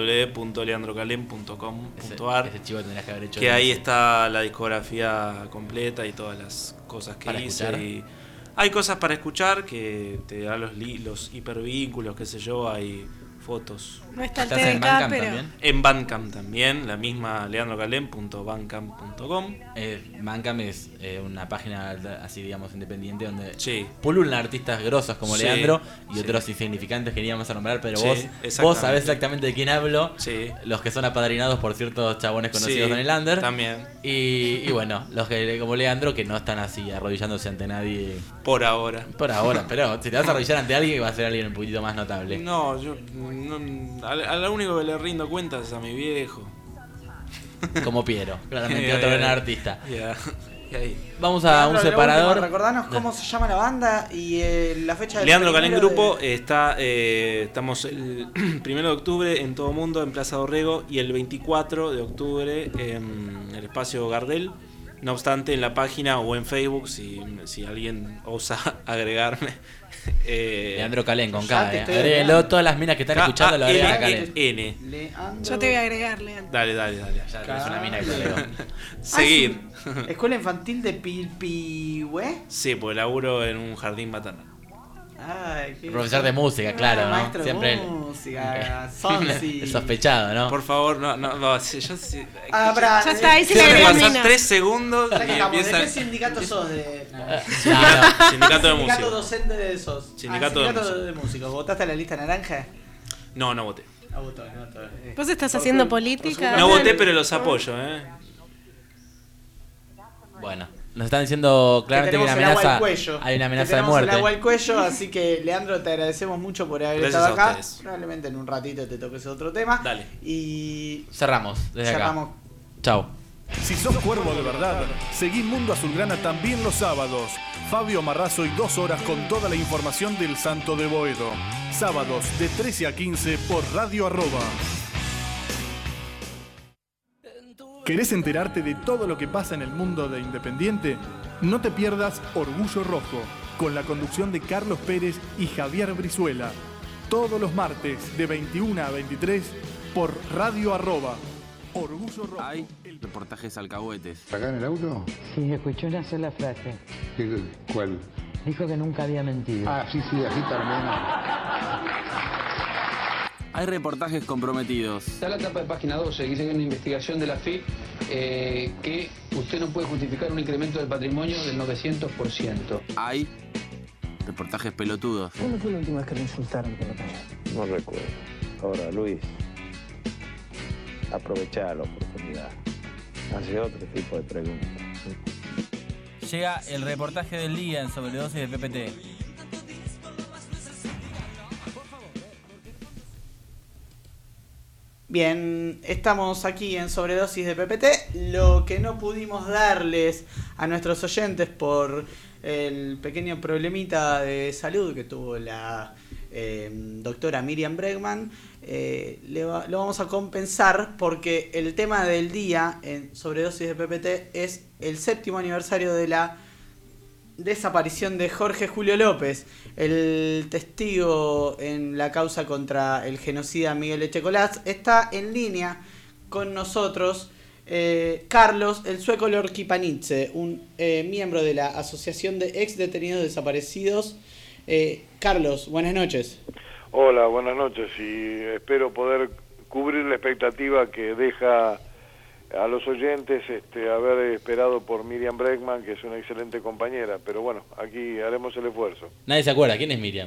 www.leandrocalen.com.ar ese chivo tendrías que haber hecho. Que ahí está la discografía completa y todas las cosas que para hice. escuchar. Y hay cosas para escuchar que te da los hipervínculos, qué sé yo, hay fotos. No está el ¿Estás en TDK, Bandcamp pero... también? En Bandcamp también, la misma leandrocalen.bandcamp.com. Bandcamp es una página así, digamos, independiente donde Sí. pululan artistas grosos como Sí, Leandro y sí. otros insignificantes que ni vamos a nombrar, pero Sí, vos exactamente. sabés exactamente de quién hablo. Sí. Los que son apadrinados por ciertos chabones conocidos Sí, en el under. también. Y bueno, los que como Leandro que no están así arrodillándose ante nadie. Por ahora. Por ahora, pero si te vas a arrodillar ante alguien va a ser alguien un poquito más notable. No, yo a lo único que le rindo cuentas es a mi viejo. Como Piero, claramente otro gran artista. Yeah. Y ahí. Vamos a un Leandro, separador. Recordanos cómo se llama la banda y la fecha del Leandro Calén primero Grupo estamos el 1 de octubre en todo mundo en Plaza Dorrego y el 24 de octubre en el espacio Gardel. No obstante, en la página o en Facebook, si alguien osa agregarme. Leandro Calén con Ya K, te estoy agréguenlo, agregando. todas las minas que están escuchando lo agregan a Calén. N. Leandro. Yo te voy a agregar, Leandro. Dale. Ya tenés una mina que te agregó. Seguir. Escuela Infantil de Pilpihue. Sí, porque laburo en un jardín maternal. Ay, qué Profesor de música, claro, ¿no? Maestro Siempre de música, Sonsi. el sospechado, ¿no? Por favor, no, yo sí. Pará, Ya está, ahí se Tiene le que agregó pasar Mina. 3 segundos Ya que y estamos, ¿de empieza. qué sindicato sos? Sindicato de Sindicato músicos. docente de sos. Sindicato de músicos. ¿Votaste a la lista naranja? No voté. No votó. ¿Vos estás haciendo política? No voté, pero los apoyo, Bueno, nos están diciendo claramente que hay una tenemos el agua al amenaza. cuello. Hay una amenaza de Tenemos muerte. el agua al cuello, así que Leandro, te agradecemos mucho por haber Gracias estado a acá. ustedes. Probablemente en un ratito te toques otro tema. Dale. Y Cerramos desde cerramos. acá. Chau. Si sos cuervo de verdad, seguí Mundo Azulgrana también los sábados. Fabio Marrazzo y 2 horas con toda la información del Santo de Boedo. Sábados de 13 a 15 por Radio Arroba. ¿Querés enterarte de todo lo que pasa en el mundo de Independiente? No te pierdas Orgullo Rojo, con la conducción de Carlos Pérez y Javier Brizuela. Todos los martes de 21 a 23 por Radio Arroba. Orgullo Rojo. Hay reportajes alcahuetes. ¿Acá en el auto? Sí, escuché una sola frase. ¿Cuál? Dijo que nunca había mentido. Ah, sí, así termina. Hay reportajes comprometidos. Está la etapa de página 12, que dice que hay una investigación de la FI que usted no puede justificar un incremento del patrimonio del 900%. Hay reportajes pelotudos. ¿Cuándo fue la última vez que lo insultaron por la calle? No recuerdo. Ahora, Luis, aprovechá la oportunidad. Hace otro tipo de preguntas. Llega el reportaje del día en Sobredosis de PPT. Bien, estamos aquí en Sobredosis de PPT. Lo que no pudimos darles a nuestros oyentes por el pequeño problemita de salud que tuvo la doctora Miriam Bregman, lo vamos a compensar porque el tema del día en Sobredosis de PPT es el 7º aniversario de la desaparición de Jorge Julio López, el testigo en la causa contra el genocida Miguel Echecolás. Está en línea con nosotros Carlos, el sueco Lorki Panitze, un miembro de la Asociación de Ex Detenidos Desaparecidos. Carlos, buenas noches. Hola, buenas noches, y espero poder cubrir la expectativa que deja a los oyentes haber esperado por Miriam Bregman, que es una excelente compañera, pero bueno, aquí haremos el esfuerzo. Nadie se acuerda, ¿quién es Miriam?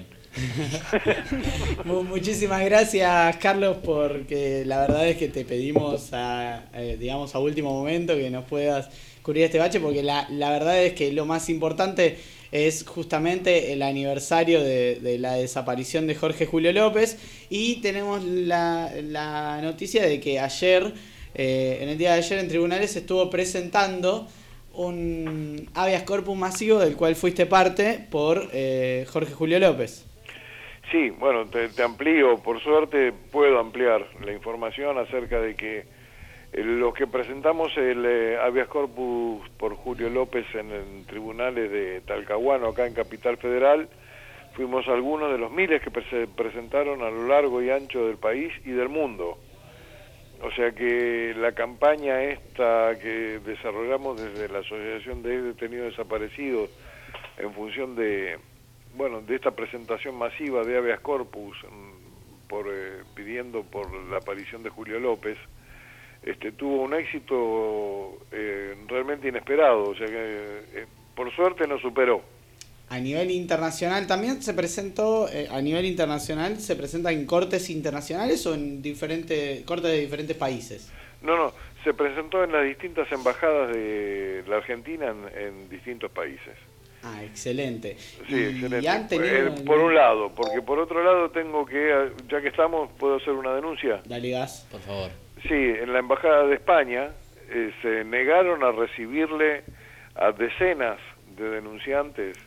Muchísimas gracias, Carlos, porque la verdad es que te pedimos a último momento que nos puedas cubrir este bache, porque la verdad es que lo más importante es justamente el aniversario de la desaparición de Jorge Julio López, y tenemos la noticia de que ayer, en el día de ayer, en tribunales se estuvo presentando un habeas corpus masivo del cual fuiste parte por Jorge Julio López. Sí, bueno, te amplío, por suerte puedo ampliar la información acerca de que los que presentamos el habeas corpus por Julio López en tribunales de Talcahuano, acá en Capital Federal, fuimos algunos de los miles que se presentaron a lo largo y ancho del país y del mundo. O sea que la campaña esta que desarrollamos desde la Asociación de Detenidos Desaparecidos en función de esta presentación masiva de habeas corpus pidiendo por la aparición de Julio López, tuvo un éxito realmente inesperado, o sea que por suerte nos superó. A nivel internacional también se presentó, ¿se presenta en cortes internacionales o en cortes de diferentes países? No, se presentó en las distintas embajadas de la Argentina en distintos países. Ah, excelente. Sí, excelente. Por un lado, porque por otro lado tengo que, ya que estamos, ¿puedo hacer una denuncia? Dale gas, por favor. Sí, en la embajada de España se negaron a recibirle a decenas de denunciantes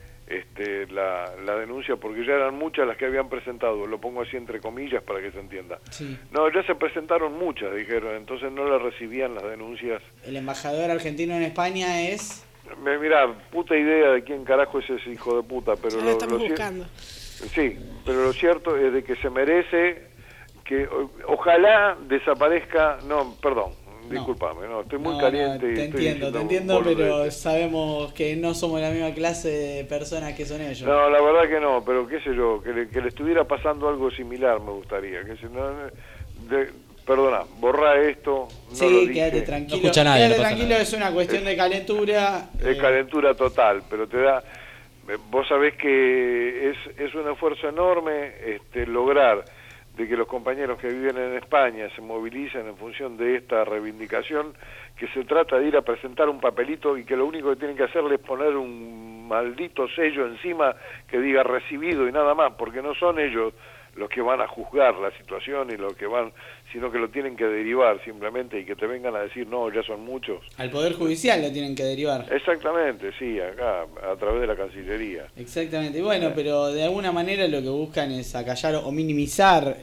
la denuncia, porque ya eran muchas las que habían presentado, lo pongo así entre comillas para que se entienda. Sí. No, ya se presentaron muchas, dijeron, entonces no las recibían las denuncias. El embajador argentino en España es... Mirá, puta idea de quién carajo es ese hijo de puta, pero lo estamos buscando. Sí, pero lo cierto es de que se merece que ojalá desaparezca, discúlpame, estoy muy caliente. Te entiendo, pero sabemos que no somos la misma clase de personas que son ellos. No, la verdad que no, pero qué sé yo, que le estuviera pasando algo similar me gustaría. Perdona, borra esto. Sí, lo dije. Quédate tranquilo. No escucha nadie, quédate tranquilo, es una cuestión de calentura. Es calentura total, pero te da... Vos sabés que es un esfuerzo enorme lograr de que los compañeros que viven en España se movilicen en función de esta reivindicación, que se trata de ir a presentar un papelito y que lo único que tienen que hacerle es poner un maldito sello encima que diga recibido y nada más, porque no son ellos los que van a juzgar la situación y los que van, sino que lo tienen que derivar simplemente y que te vengan a decir, no, ya son muchos. Al Poder Judicial lo tienen que derivar. Exactamente, sí, acá, a través de la Cancillería. Exactamente, y bueno, pero de alguna manera lo que buscan es acallar o minimizar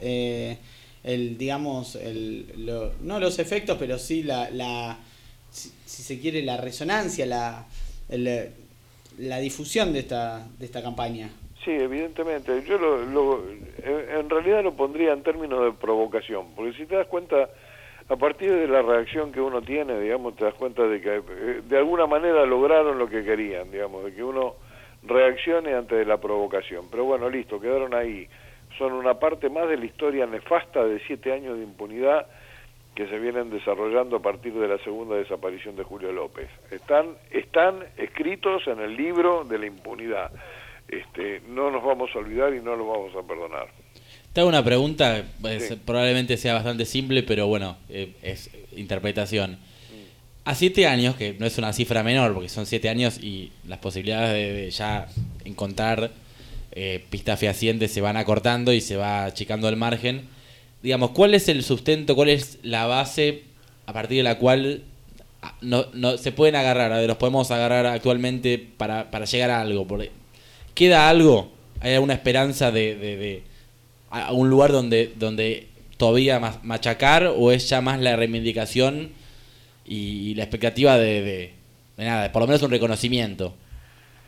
no los efectos, pero sí si se quiere, la resonancia, la difusión de esta campaña. Sí, evidentemente. Yo en realidad lo pondría en términos de provocación, porque si te das cuenta, a partir de la reacción que uno tiene, digamos, te das cuenta de que de alguna manera lograron lo que querían, digamos, de que uno reaccione ante la provocación. Pero bueno, listo, quedaron ahí. Son una parte más de la historia nefasta de 7 años de impunidad que se vienen desarrollando a partir de la segunda desaparición de Julio López. Están escritos en el libro de la impunidad. No nos vamos a olvidar y no los vamos a perdonar. Te hago una pregunta, Sí. probablemente sea bastante simple, pero bueno, es interpretación. A 7 años, que no es una cifra menor, porque son 7 años y las posibilidades de ya encontrar pistas fehacientes se van acortando y se va achicando el margen. Digamos, ¿cuál es el sustento, cuál es la base a partir de la cual no se pueden agarrar, nos podemos agarrar actualmente para llegar a algo? Porque ¿queda algo? ¿Hay alguna esperanza de a un lugar donde todavía machacar, o es ya más la reivindicación y la expectativa de nada, por lo menos un reconocimiento?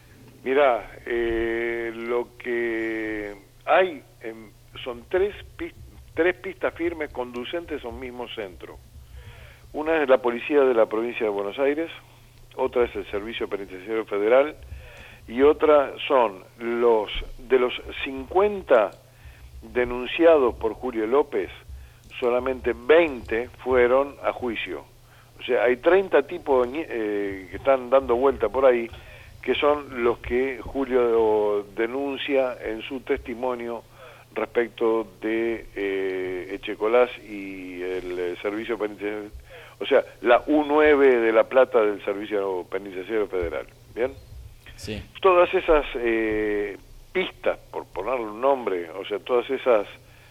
Mirá, lo que hay son tres pistas firmes conducentes a un mismo centro. Una es la policía de la provincia de Buenos Aires, otra es el Servicio Penitenciario Federal y otra son los 50 denunciados por Julio López, solamente 20 fueron a juicio. O sea, hay 30 tipos que están dando vuelta por ahí, que son los que Julio denuncia en su testimonio respecto de Echecolás y el Servicio Penitenciario, o sea, la U9 de La Plata del Servicio Penitenciario Federal. ¿Bien? Sí. Todas esas pistas, por ponerle un nombre, o sea, todas esas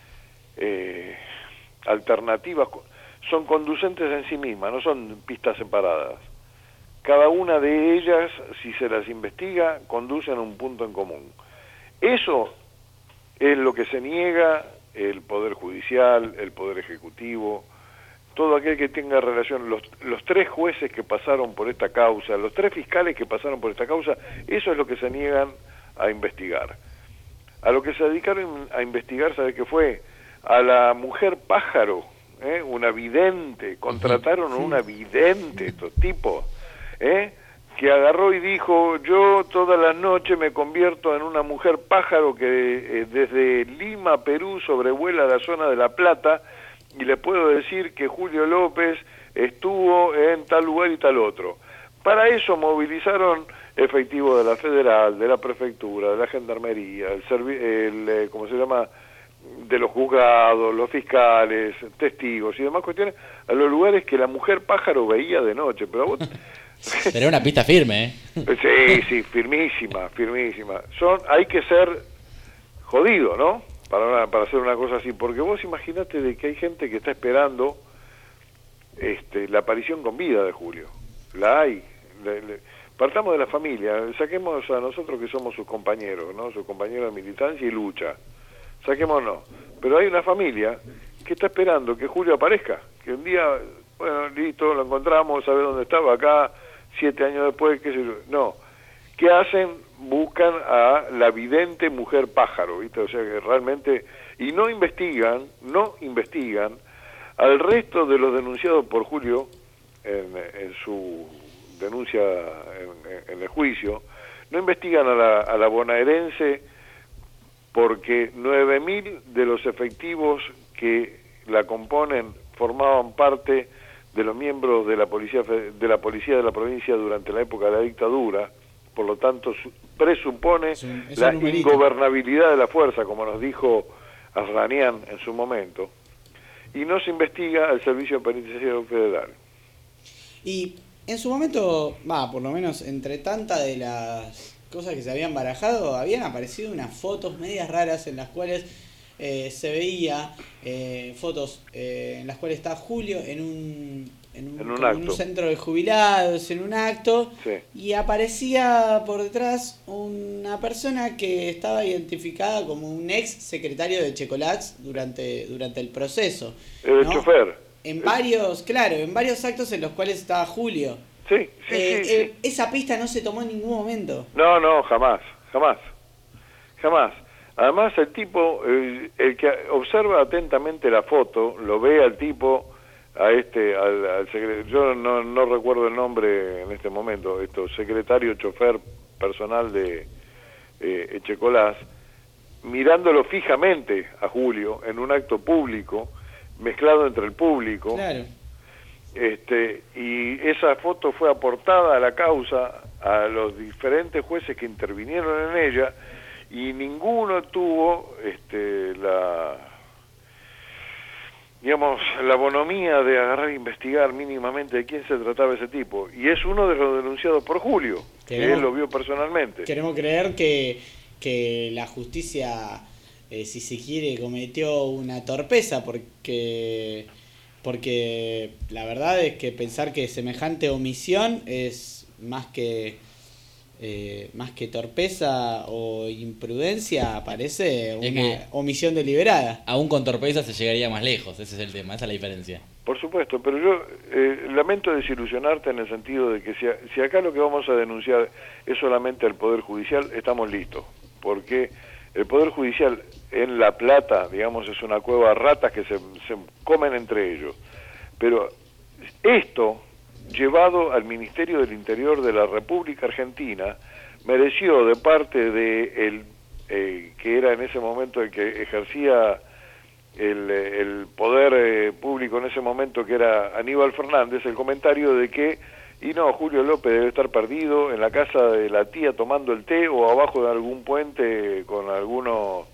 alternativas son conducentes en sí mismas, no son pistas separadas. Cada una de ellas, si se las investiga, conducen a un punto en común. Eso es lo que se niega el Poder Judicial, el Poder Ejecutivo, todo aquel que tenga relación, los 3 jueces que pasaron por esta causa, los 3 fiscales que pasaron por esta causa, eso es lo que se niegan a investigar. A lo que se dedicaron a investigar, ¿sabe qué fue? A la mujer pájaro, una vidente, contrataron a una vidente, estos tipos, que agarró y dijo, yo todas las noches me convierto en una mujer pájaro que desde Lima, Perú, sobrevuela la zona de La Plata, y le puedo decir que Julio López estuvo en tal lugar y tal otro. Para eso movilizaron efectivos de la Federal, de la Prefectura, de la Gendarmería, ¿cómo se llama?, de los juzgados, los fiscales, testigos y demás cuestiones, a los lugares que la mujer pájaro veía de noche. Pero vos... Pero una pista firme, Sí, firmísima. Hay que ser jodido, ¿no? Para hacer una cosa así, porque vos imaginate de que hay gente que está esperando la aparición con vida de Julio. La hay. Partamos de la familia, saquemos a nosotros que somos sus compañeros, ¿no? Sus compañeros de militancia y lucha. Saquémonos. Pero hay una familia que está esperando que Julio aparezca, que un día, bueno, listo, lo encontramos, sabe dónde estaba, acá, 7 años después, qué sé yo. No. ¿Qué hacen? Buscan a la vidente mujer pájaro, ¿viste? O sea que realmente... Y no investigan al resto de los denunciados por Julio en su denuncia en el juicio, no investigan a la bonaerense, porque 9.000 de los efectivos que la componen formaban parte de los miembros de la policía de la provincia durante la época de la dictadura, por lo tanto presupone la ingobernabilidad de la fuerza, como nos dijo Arranian en su momento, y no se investiga al Servicio Penitenciario Federal. Y en su momento, por lo menos entre tantas de las cosas que se habían barajado, habían aparecido unas fotos medias raras en las cuales se veía fotos en las cuales está Julio en un centro de jubilados, en un acto, sí. Y aparecía por detrás una persona que estaba identificada como un ex secretario de Echecolás durante el proceso. El chofer. En varios actos en los cuales estaba Julio. Sí. Esa pista no se tomó en ningún momento. No, jamás. Además, el tipo, el que observa atentamente la foto, lo ve al tipo, al secretario, yo no recuerdo el nombre en este momento, secretario chofer personal de Echecolás, mirándolo fijamente a Julio en un acto público, mezclado entre el público. Claro. Y esa foto fue aportada a la causa a los diferentes jueces que intervinieron en ella, y ninguno tuvo la bonomía de agarrar e investigar mínimamente de quién se trataba ese tipo, y es uno de los denunciados por Julio, que él lo vio personalmente. Queremos creer que la justicia, si se quiere, cometió una torpeza, porque la verdad es que pensar que semejante omisión es más que más que torpeza o imprudencia, parece Es una que- omisión deliberada. Aún con torpeza se llegaría más lejos, ese es el tema, esa es la diferencia. Por supuesto, pero yo lamento desilusionarte en el sentido de que si acá lo que vamos a denunciar es solamente al Poder Judicial, estamos listos, porque el Poder Judicial en La Plata, digamos, es una cueva de ratas que se comen entre ellos. Pero esto, llevado al Ministerio del Interior de la República Argentina, mereció de parte de el que era en ese momento el que ejercía el poder público en ese momento, que era Aníbal Fernández, el comentario de que Julio López debe estar perdido en la casa de la tía tomando el té o abajo de algún puente con algunos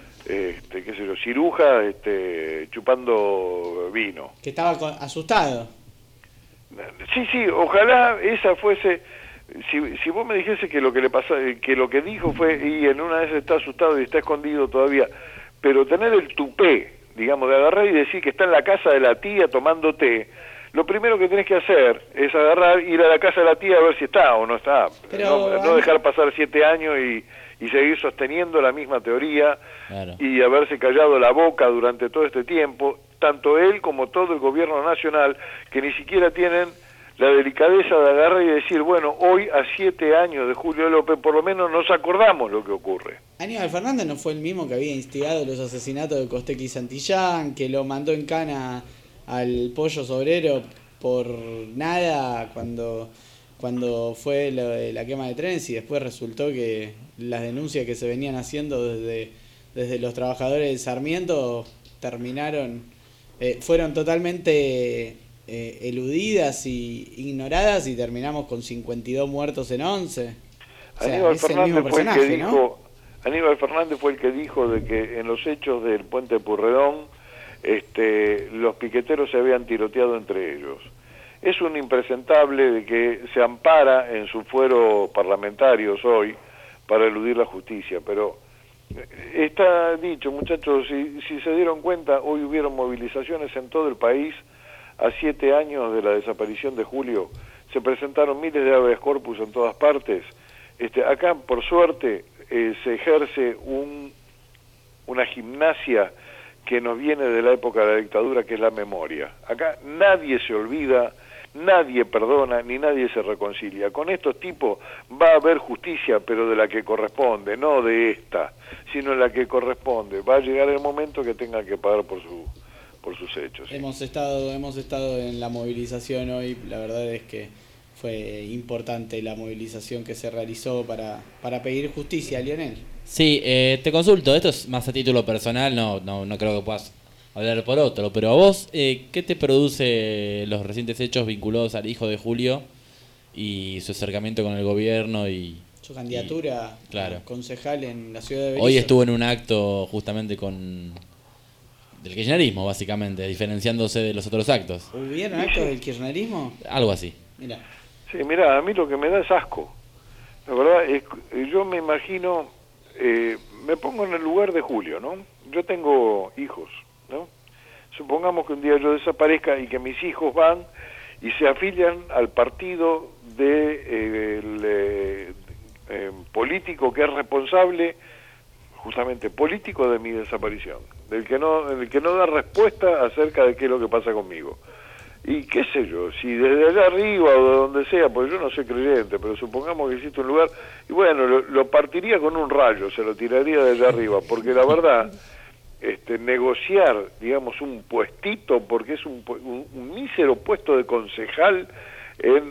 ciruja chupando vino. Que estaba asustado. Sí, ojalá esa fuese. Si vos me dijese que lo que le pasó, que lo que dijo fue, y en una vez está asustado y está escondido todavía, pero tener el tupé, digamos, de agarrar y decir que está en la casa de la tía tomando té, lo primero que tenés que hacer es agarrar, ir a la casa de la tía a ver si está o no está. Pero, no dejar pasar 7 años y seguir sosteniendo la misma teoría. Claro. Y haberse callado la boca durante todo este tiempo, tanto él como todo el gobierno nacional, que ni siquiera tienen la delicadeza de agarrar y decir, bueno, hoy a 7 años de Julio López por lo menos nos acordamos lo que ocurre. Aníbal Fernández no fue el mismo que había instigado los asesinatos de Costequi y Santillán, que lo mandó en cana al Pollo Sobrero por nada cuando fue la quema de trenes, y después resultó que las denuncias que se venían haciendo desde los trabajadores de Sarmiento fueron totalmente eludidas y ignoradas, y terminamos con 52 muertos en 11. O sea, Aníbal es el mismo personaje, ¿no? Aníbal Fernández fue el que dijo de que en los hechos del puente Purredón los piqueteros se habían tiroteado entre ellos. Es un impresentable de que se ampara en su fuero parlamentarios hoy para eludir la justicia, pero está dicho, muchachos, si se dieron cuenta, hoy hubieron movilizaciones en todo el país. A 7 años de la desaparición de Julio se presentaron miles de habeas corpus en todas partes. Acá, por suerte, se ejerce una gimnasia que nos viene de la época de la dictadura, que es la memoria. Acá nadie se olvida, nadie perdona, ni nadie se reconcilia. Con estos tipos va a haber justicia, pero de la que corresponde, no de esta, sino la que corresponde. Va a llegar el momento que tengan que pagar por sus hechos. ¿Sí? Hemos estado en la movilización hoy. La verdad es que fue importante la movilización que se realizó para pedir justicia, Lionel. Sí, te consulto, esto es más a título personal, no creo que puedas hablar por otro, pero a vos, ¿qué te produce los recientes hechos vinculados al hijo de Julio y su acercamiento con el gobierno y su candidatura claro, a concejal en la ciudad de Berizo? Hoy estuvo en un acto justamente del kirchnerismo, básicamente, diferenciándose de los otros actos. ¿Hubieron actos del kirchnerismo? Algo así. Mira. Sí, mira, a mí lo que me da es asco. La verdad es que yo me imagino, me pongo en el lugar de Julio, ¿no? Yo tengo hijos, ¿no? Supongamos que un día yo desaparezca y que mis hijos van y se afilian al partido de político que es responsable, justamente político, de mi desaparición, del que no da respuesta acerca de qué es lo que pasa conmigo. Y qué sé yo, si desde allá arriba o de donde sea, pues yo no soy creyente, pero supongamos que existe un lugar, y bueno, lo partiría con un rayo, se lo tiraría de allá arriba, porque la verdad, negociar, digamos, un puestito, porque es un mísero puesto de concejal en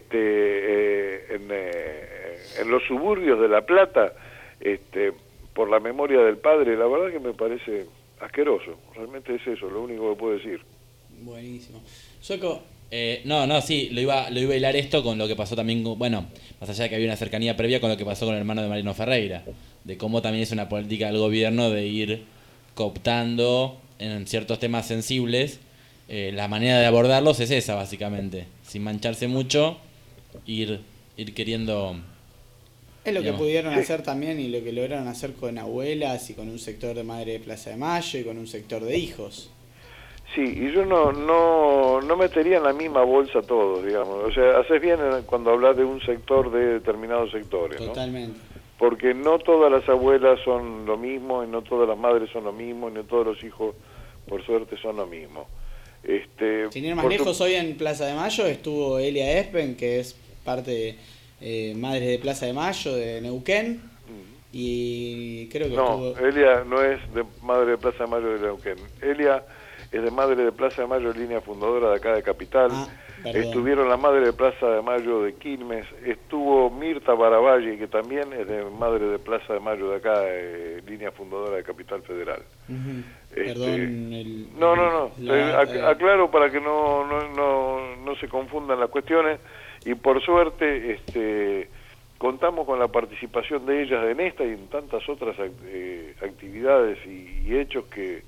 los suburbios de La Plata, por la memoria del padre, la verdad que me parece asqueroso. Realmente es eso, lo único que puedo decir. Buenísimo. Sueco. Sí, lo iba a hilar esto con lo que pasó también, bueno, más allá de que había una cercanía previa con lo que pasó con el hermano de Mariano Ferreira, de cómo también es una política del gobierno de ir cooptando en ciertos temas sensibles. La manera de abordarlos es esa, básicamente, sin mancharse mucho, ir queriendo... Es lo digamos, que pudieron hacer también, y lo que lograron hacer con abuelas y con un sector de Madre de Plaza de Mayo y con un sector de hijos. Sí, y yo no metería en la misma bolsa todos, digamos. O sea, haces bien cuando hablas de un sector de determinados sectores, ¿no? Totalmente. Porque no todas las abuelas son lo mismo, y no todas las madres son lo mismo, y no todos los hijos, por suerte, son lo mismo. Sin ir más lejos, hoy en Plaza de Mayo estuvo Elia Espen, que es parte de Madres de Plaza de Mayo, de Neuquén, y creo que Elia no es de Madre de Plaza de Mayo de Neuquén. Elia es de Madre de Plaza de Mayo, línea fundadora de acá de Capital. Estuvieron la Madre de Plaza de Mayo de Quilmes, estuvo Mirta Baravalle, que también es de Madre de Plaza de Mayo de acá, línea fundadora de Capital Federal. Perdón. Aclaro para que no se confundan las cuestiones, y por suerte contamos con la participación de ellas en esta y en tantas otras actividades y hechos que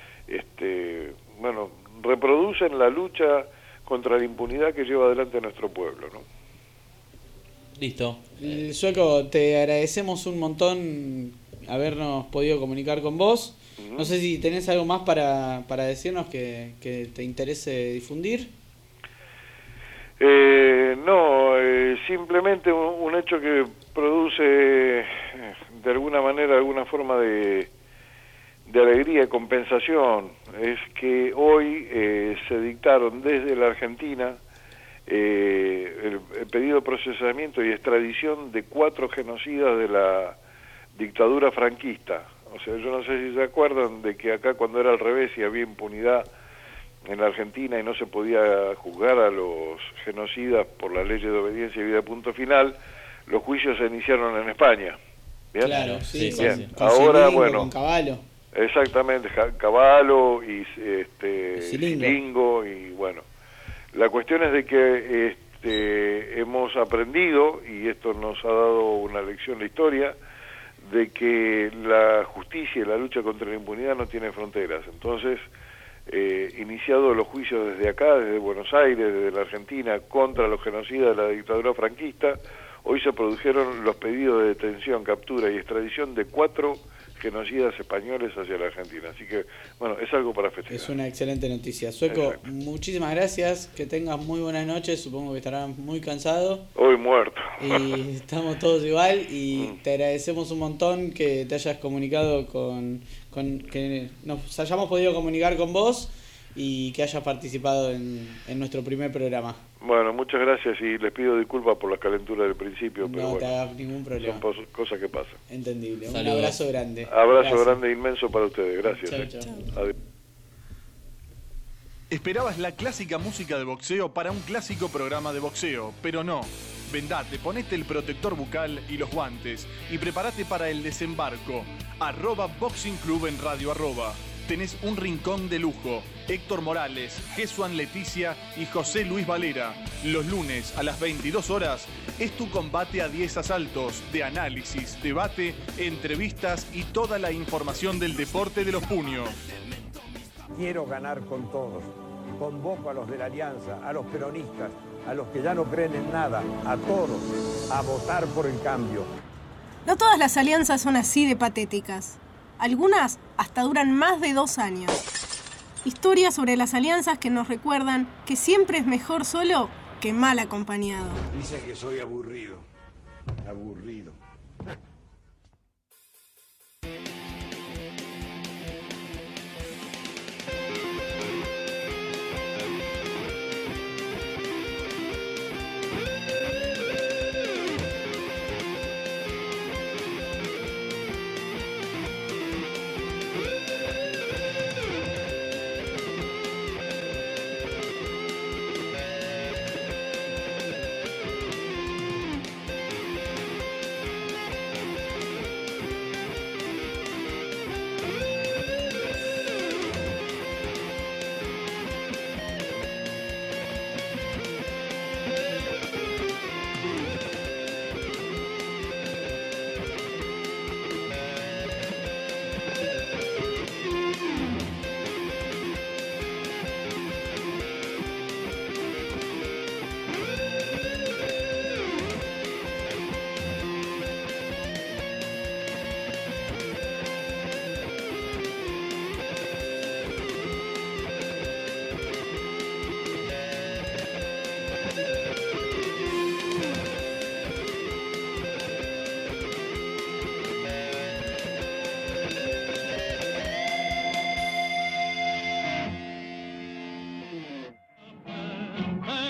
reproducen la lucha contra la impunidad que lleva adelante nuestro pueblo, ¿no? Listo. Sueco, te agradecemos un montón habernos podido comunicar con vos. No sé si tenés algo más para decirnos que te interese difundir. Simplemente un hecho que produce de alguna manera, alguna forma de alegría y compensación, es que hoy se dictaron desde la Argentina el pedido de procesamiento y extradición de 4 genocidas de la dictadura franquista. O sea, yo no sé si se acuerdan de que acá, cuando era al revés y había impunidad en la Argentina y no se podía juzgar a los genocidas por las leyes de obediencia y vida punto final, los juicios se iniciaron en España. ¿Bien? Claro, sí. Bien. Con Ahora, Cilingo, bueno, con Cavallo. Exactamente, Cavallo y Cilingo, y bueno, la cuestión es de que hemos aprendido, y esto nos ha dado una lección la historia, de que la justicia y la lucha contra la impunidad no tiene fronteras. Entonces, iniciados los juicios desde acá, desde Buenos Aires, desde la Argentina, contra los genocidas de la dictadura franquista, hoy se produjeron los pedidos de detención, captura y extradición de 4 genocidas españoles hacia la Argentina. Así que, bueno, es algo para festejar. Es una excelente noticia. Sueco, muchísimas gracias, que tengas muy buenas noches, supongo que estarás muy cansado. Hoy muerto. Y estamos todos igual, y te agradecemos un montón que te hayas comunicado que nos hayamos podido comunicar con vos y que hayas participado en nuestro primer programa. Bueno, muchas gracias, y les pido disculpas por la calentura del principio, pero no te hagas ningún problema. Son cosas que pasan. Entendible. Saludos. Un abrazo grande. Abrazo grande, inmenso para ustedes. Gracias. Chau. Adiós. Esperabas la clásica música de boxeo para un clásico programa de boxeo, pero no. Vendate, ponete el protector bucal y los guantes y prepárate para el desembarco. @Boxing Club en Radio @. Tenés un rincón de lujo. Héctor Morales, Jesuan Leticia y José Luis Valera. Los lunes a las 22 horas es tu combate a 10 asaltos de análisis, debate, entrevistas y toda la información del deporte de los puños. Quiero ganar con todos. Convoco a los de la Alianza, a los peronistas, a los que ya no creen en nada, a todos, a votar por el cambio. No todas las alianzas son así de patéticas. Algunas hasta duran más de 2 años. Historias sobre las alianzas que nos recuerdan que siempre es mejor solo que mal acompañado. Dicen que soy aburrido. Aburrido.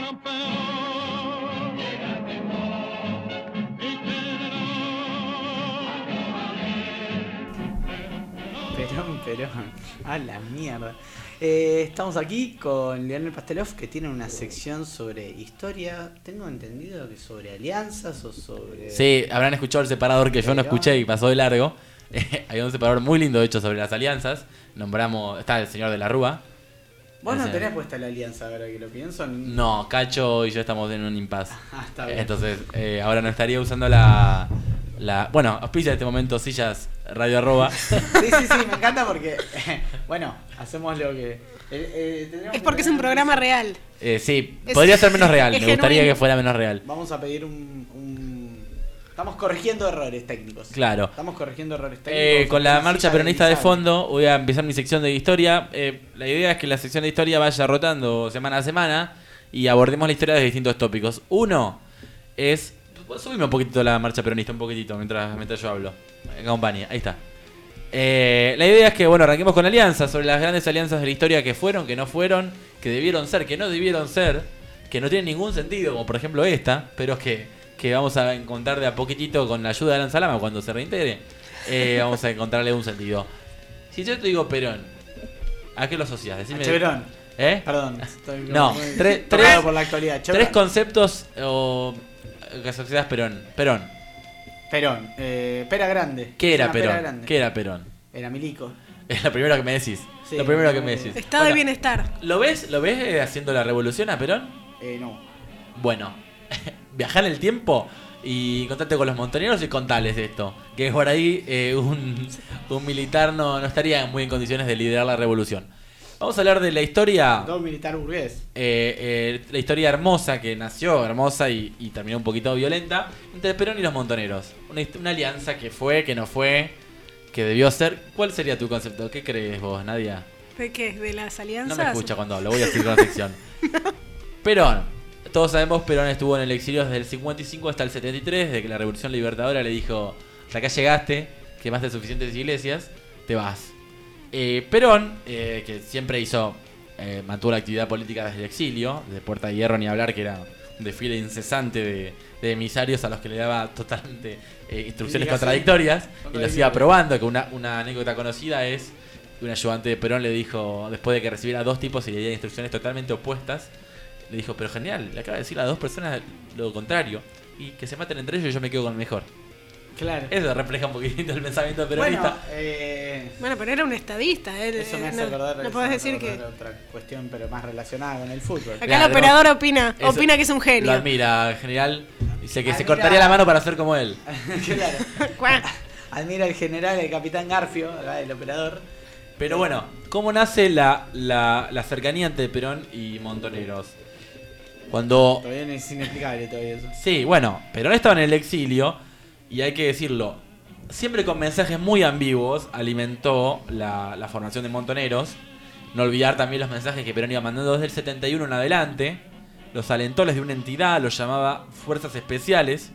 Perón. A la mierda. Estamos aquí con Leonel Pastelov, que tiene una sección sobre historia. Tengo entendido que sobre alianzas o sobre... Sí, habrán escuchado el separador que yo no escuché y pasó de largo. Hay un separador muy lindo hecho sobre las alianzas. Nombramos... Está el señor de la Rúa. Vos no tenés puesta la alianza, ahora que lo pienso. No, Cacho y yo estamos en un impasse. Está bien. Entonces, ahora no estaría usando la... Bueno, auspicia en este momento Sillas Radio Arroba. Sí, me encanta porque, bueno, hacemos lo que... es porque es un programa real. Sí, podría ser menos real, me gustaría que fuera menos real. Vamos a pedir Estamos corrigiendo errores técnicos. Claro. Estamos corrigiendo errores técnicos. Con la marcha peronista de fondo voy a empezar mi sección de historia. La idea es que la sección de historia vaya rotando semana a semana y abordemos la historia de distintos tópicos. Uno es... Subime un poquitito la marcha peronista, un poquitito, mientras yo hablo. Acompaña, ahí está. La idea es que, bueno, arranquemos con alianzas, sobre las grandes alianzas de la historia que fueron, que no fueron, que debieron ser, que no debieron ser, que no tienen ningún sentido, como por ejemplo esta, pero que vamos a encontrar de a poquitito con la ayuda de Alan Salama cuando se reintegre. Vamos a encontrarle un sentido. Si yo te digo Perón, ¿a qué lo asocias? Decime. A Chevron. Perdón, estoy no, tres por la actualidad. Tres conceptos que asocias Perón. Perón, Pera Grande. ¿Qué era Perón? ¿Qué era Perón? Era milico. Es lo primero que me decís. Sí, lo primero que me decís. Estado de bienestar. ¿Lo ves haciendo la revolución a Perón? No. Bueno, viajar en el tiempo y contarte con los montoneros y contales esto. Que por ahí un militar no estaría muy en condiciones de liderar la revolución. Vamos a hablar de la historia... Todo militar burgués. La historia hermosa, que nació hermosa y terminó un poquito violenta, entre Perón y los montoneros. Una alianza que fue, que no fue, que debió ser. ¿Cuál sería tu concepto? ¿Qué crees vos, Nadia? ¿De qué? ¿De las alianzas? No me escucha cuando hablo, voy a seguir con la sección. Perón. Todos sabemos, Perón estuvo en el exilio desde el 55 hasta el 73, desde que la Revolución Libertadora le dijo: hasta acá llegaste, quemaste suficientes iglesias, te vas. Perón, que siempre mantuvo la actividad política desde el exilio, de Puerta de Hierro ni hablar, que era un desfile incesante de emisarios a los que le daba totalmente instrucciones contradictorias y los iba probando. Que una anécdota conocida es que un ayudante de Perón le dijo, después de que recibiera dos tipos y le diera instrucciones totalmente opuestas, le dijo: pero genial, le acaba de decir a dos personas lo contrario, y que se maten entre ellos y yo me quedo con el mejor. Claro. Eso refleja un poquitito el pensamiento peronista. Bueno, pero era un estadista. Eso me hace acordar. No podés decir que... Otra cuestión, pero más relacionada con el fútbol. Acá claro, el operador opina que es un genio. Lo admira, en general. Dice que se cortaría la mano para ser como él. Claro. Admira al general, el capitán Garfio, el operador. Pero bueno, ¿cómo nace la cercanía entre Perón y Montoneros? Cuando... Todavía es inexplicable todavía eso. Sí, bueno, Perón estaba en el exilio y hay que decirlo, siempre con mensajes muy ambiguos alimentó la formación de Montoneros. No olvidar también los mensajes que Perón iba mandando desde el 71 en adelante. Los alentó, les dio una entidad, los llamaba fuerzas especiales.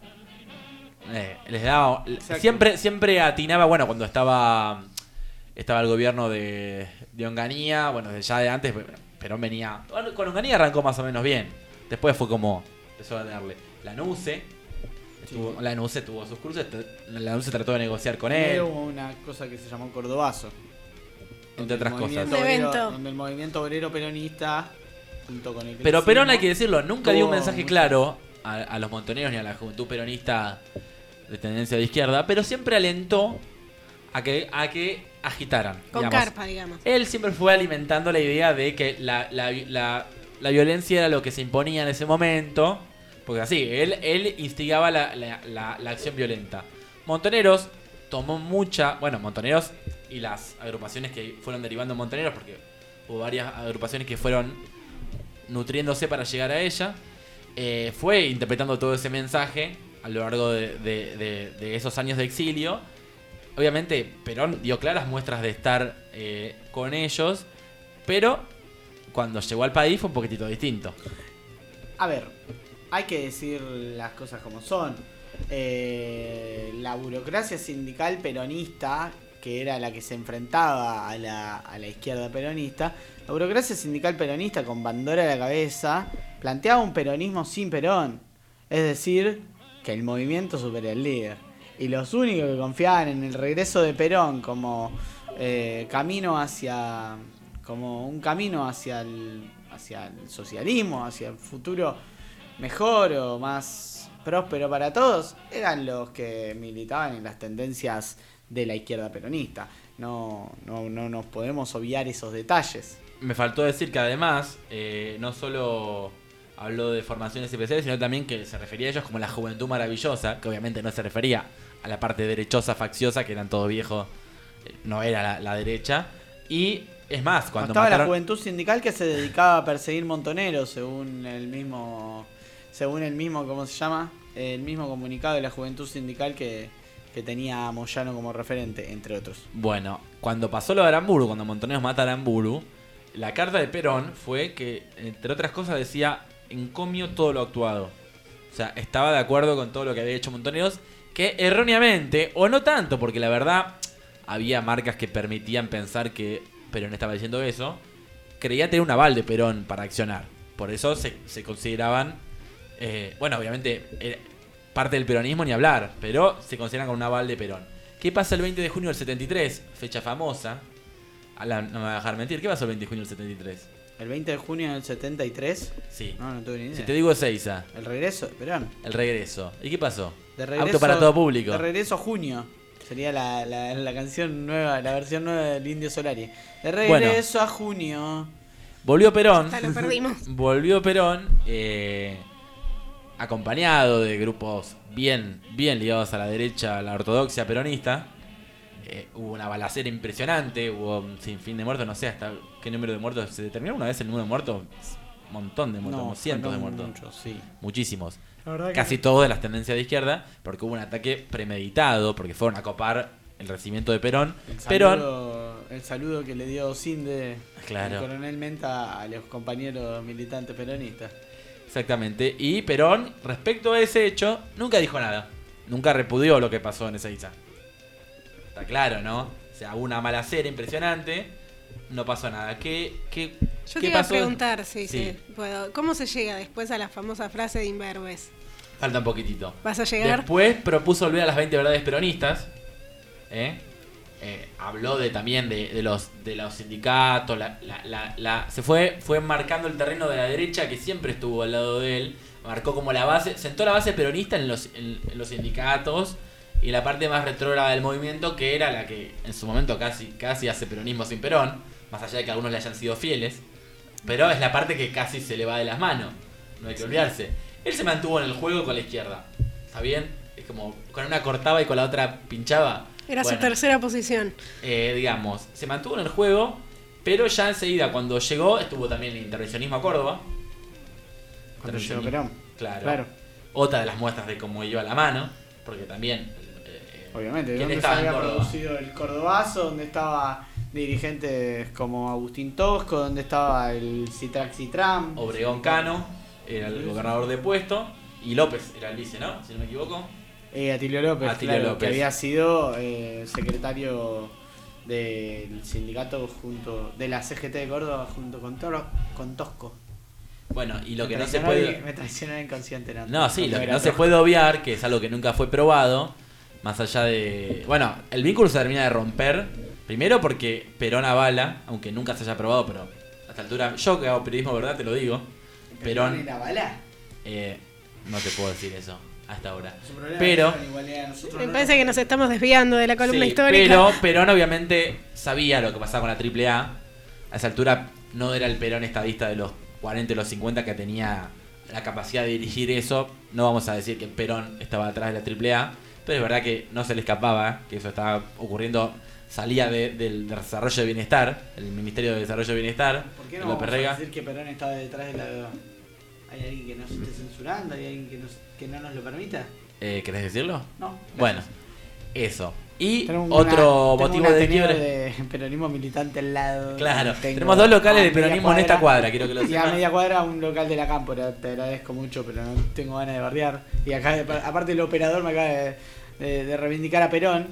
Les daba... Siempre atinaba, bueno, cuando estaba el gobierno de Onganía, bueno, ya de antes, Perón venía... Con Onganía arrancó más o menos bien. Después fue como... empezó a darle la NUCE. La NUCE tuvo sus cursos, la NUCE trató de negociar con él. Hubo una cosa que se llamó Cordobazo. Entre otras cosas. Donde el movimiento obrero peronista, junto con el... Pero Perón, hay que decirlo, nunca dio un mensaje claro a los montoneros ni a la juventud peronista de tendencia de izquierda, pero siempre alentó a que agitaran. Con carpa, digamos. Él siempre fue alimentando la idea de que la violencia era lo que se imponía en ese momento. Porque así, él instigaba la acción violenta. Montoneros tomó Montoneros y las agrupaciones que fueron derivando Montoneros, porque hubo varias agrupaciones que fueron nutriéndose para llegar a ella, fue interpretando todo ese mensaje a lo largo de esos años de exilio. Obviamente Perón dio claras muestras de estar con ellos, pero cuando llegó al país fue un poquitito distinto. A ver, hay que decir las cosas como son. La burocracia sindical peronista, que era la que se enfrentaba a la izquierda peronista, la burocracia sindical peronista con Bandora a la cabeza planteaba un peronismo sin Perón. Es decir, que el movimiento supera al líder. Y los únicos que confiaban en el regreso de Perón como camino hacia... como un camino hacia el socialismo, hacia el futuro mejor o más próspero para todos, eran los que militaban en las tendencias de la izquierda peronista. No nos podemos obviar esos detalles. Me faltó decir que además no solo habló de formaciones especiales, sino también que se refería a ellos como la juventud maravillosa, que obviamente no se refería a la parte derechosa, facciosa, que eran todos viejos, no era la derecha. Y es más, cuando estaba mataron... la juventud sindical que se dedicaba a perseguir montoneros, según el mismo, ¿cómo se llama? El mismo comunicado de la juventud sindical que tenía a Moyano como referente, entre otros. Bueno, cuando pasó lo de Aramburu, cuando Montoneros mata a Aramburu, la carta de Perón fue que, entre otras cosas, decía encomio todo lo actuado. O sea, estaba de acuerdo con todo lo que había hecho Montoneros, que erróneamente, o no tanto, porque la verdad había marcas que permitían pensar que Perón estaba diciendo eso, creía tener un aval de Perón para accionar. Por eso se consideraban, bueno, obviamente parte del peronismo ni hablar, pero se consideran con un aval de Perón. ¿Qué pasa el 20 de junio del 73? Fecha famosa. Alan, no me va a dejar mentir. ¿Qué pasó el 20 de junio del 73? ¿El 20 de junio del 73? Sí. No tuve ni idea. Si te digo Ezeiza. ¿El regreso de Perón? El regreso. ¿Y qué pasó? De regreso, Auto para todo público. De regreso a junio. Sería la canción nueva, la versión nueva del Indio Solari. De regreso a junio. Volvió Perón. Hasta lo perdimos. Volvió Perón, acompañado de grupos bien ligados a la derecha, a la ortodoxia peronista. Hubo una balacera impresionante, hubo un sinfín de muertos, no sé hasta qué número de muertos. ¿Se determinó una vez el número de muertos? Un montón de muertos, como cientos de muertos. Muchos, sí. Muchísimos. La verdad Casi todos de las tendencias de izquierda, porque hubo un ataque premeditado, porque fueron a copar el recibimiento de Perón. El saludo que le dio Cinde, claro, el coronel Menta, a los compañeros militantes peronistas. Exactamente. Y Perón, respecto a ese hecho, nunca dijo nada. Nunca repudió lo que pasó en Ezeiza. Está claro, ¿no? O sea, hubo una balacera impresionante, no pasó nada. ¿Qué Yo te iba a preguntar, sí, puedo. ¿Cómo se llega después a la famosa frase de Imberbes? Falta un poquitito. ¿Vas a llegar? Después propuso volver a las 20 verdades peronistas. Habló también de los sindicatos. Se fue marcando el terreno de la derecha, que siempre estuvo al lado de él. Marcó como la base, sentó la base peronista en los sindicatos. Y la parte más retrógrada del movimiento, que era la que en su momento casi hace peronismo sin Perón, más allá de que algunos le hayan sido fieles, pero es la parte que casi se le va de las manos, no hay que olvidarse. Él se mantuvo en el juego con la izquierda, ¿está bien? Es como con una cortaba y con la otra pinchaba. Era su tercera posición. Digamos, se mantuvo en el juego, pero ya enseguida cuando llegó estuvo también el intervencionismo a Córdoba. Cuando llegó Perón. Claro. Otra de las muestras de cómo iba la mano, porque también... Obviamente, donde se había producido el Cordobazo, donde estaba dirigentes como Agustín Tosco, donde estaba el Citram. Obregón Cano era el gobernador de puesto, y López era el vice, ¿no? Si no me equivoco. Atilio López, Atilio López, que había sido secretario del sindicato de la CGT de Córdoba junto con Tosco. Bueno, y lo que no se puede... Me traicionó inconsciente. No, sí, lo que no se puede obviar, que es algo que nunca fue probado, más allá de... Bueno, el vínculo se termina de romper, primero porque Perón avala, aunque nunca se haya probado, pero a esta altura, yo que hago periodismo, ¿verdad? Te lo digo. ¿Perón avala? No te puedo decir eso hasta ahora. Pero... Me parece que nos estamos desviando de la columna histórica. Pero Perón obviamente sabía lo que pasaba con la AAA. A esa altura no era el Perón estadista de los 40 y los 50 que tenía la capacidad de dirigir eso. No vamos a decir que Perón estaba atrás de la AAA, pero es verdad que no se le escapaba que eso estaba ocurriendo. Salía del Desarrollo de Bienestar, el Ministerio de Desarrollo de Bienestar. ¿Por qué no vamos a decir que Perón estaba detrás de la... ¿Hay alguien que nos esté censurando? ¿Hay alguien que no nos lo permita? ¿Querés decirlo? No. Gracias. Bueno, eso. Y otro motivo de quiebre de peronismo militante al lado. Claro, tenemos dos locales de peronismo en esta cuadra, quiero que lo sepas. Y a media cuadra un local de la Cámpora, te agradezco mucho, pero no tengo ganas de bardear. Y acá, aparte el operador me acaba de reivindicar a Perón.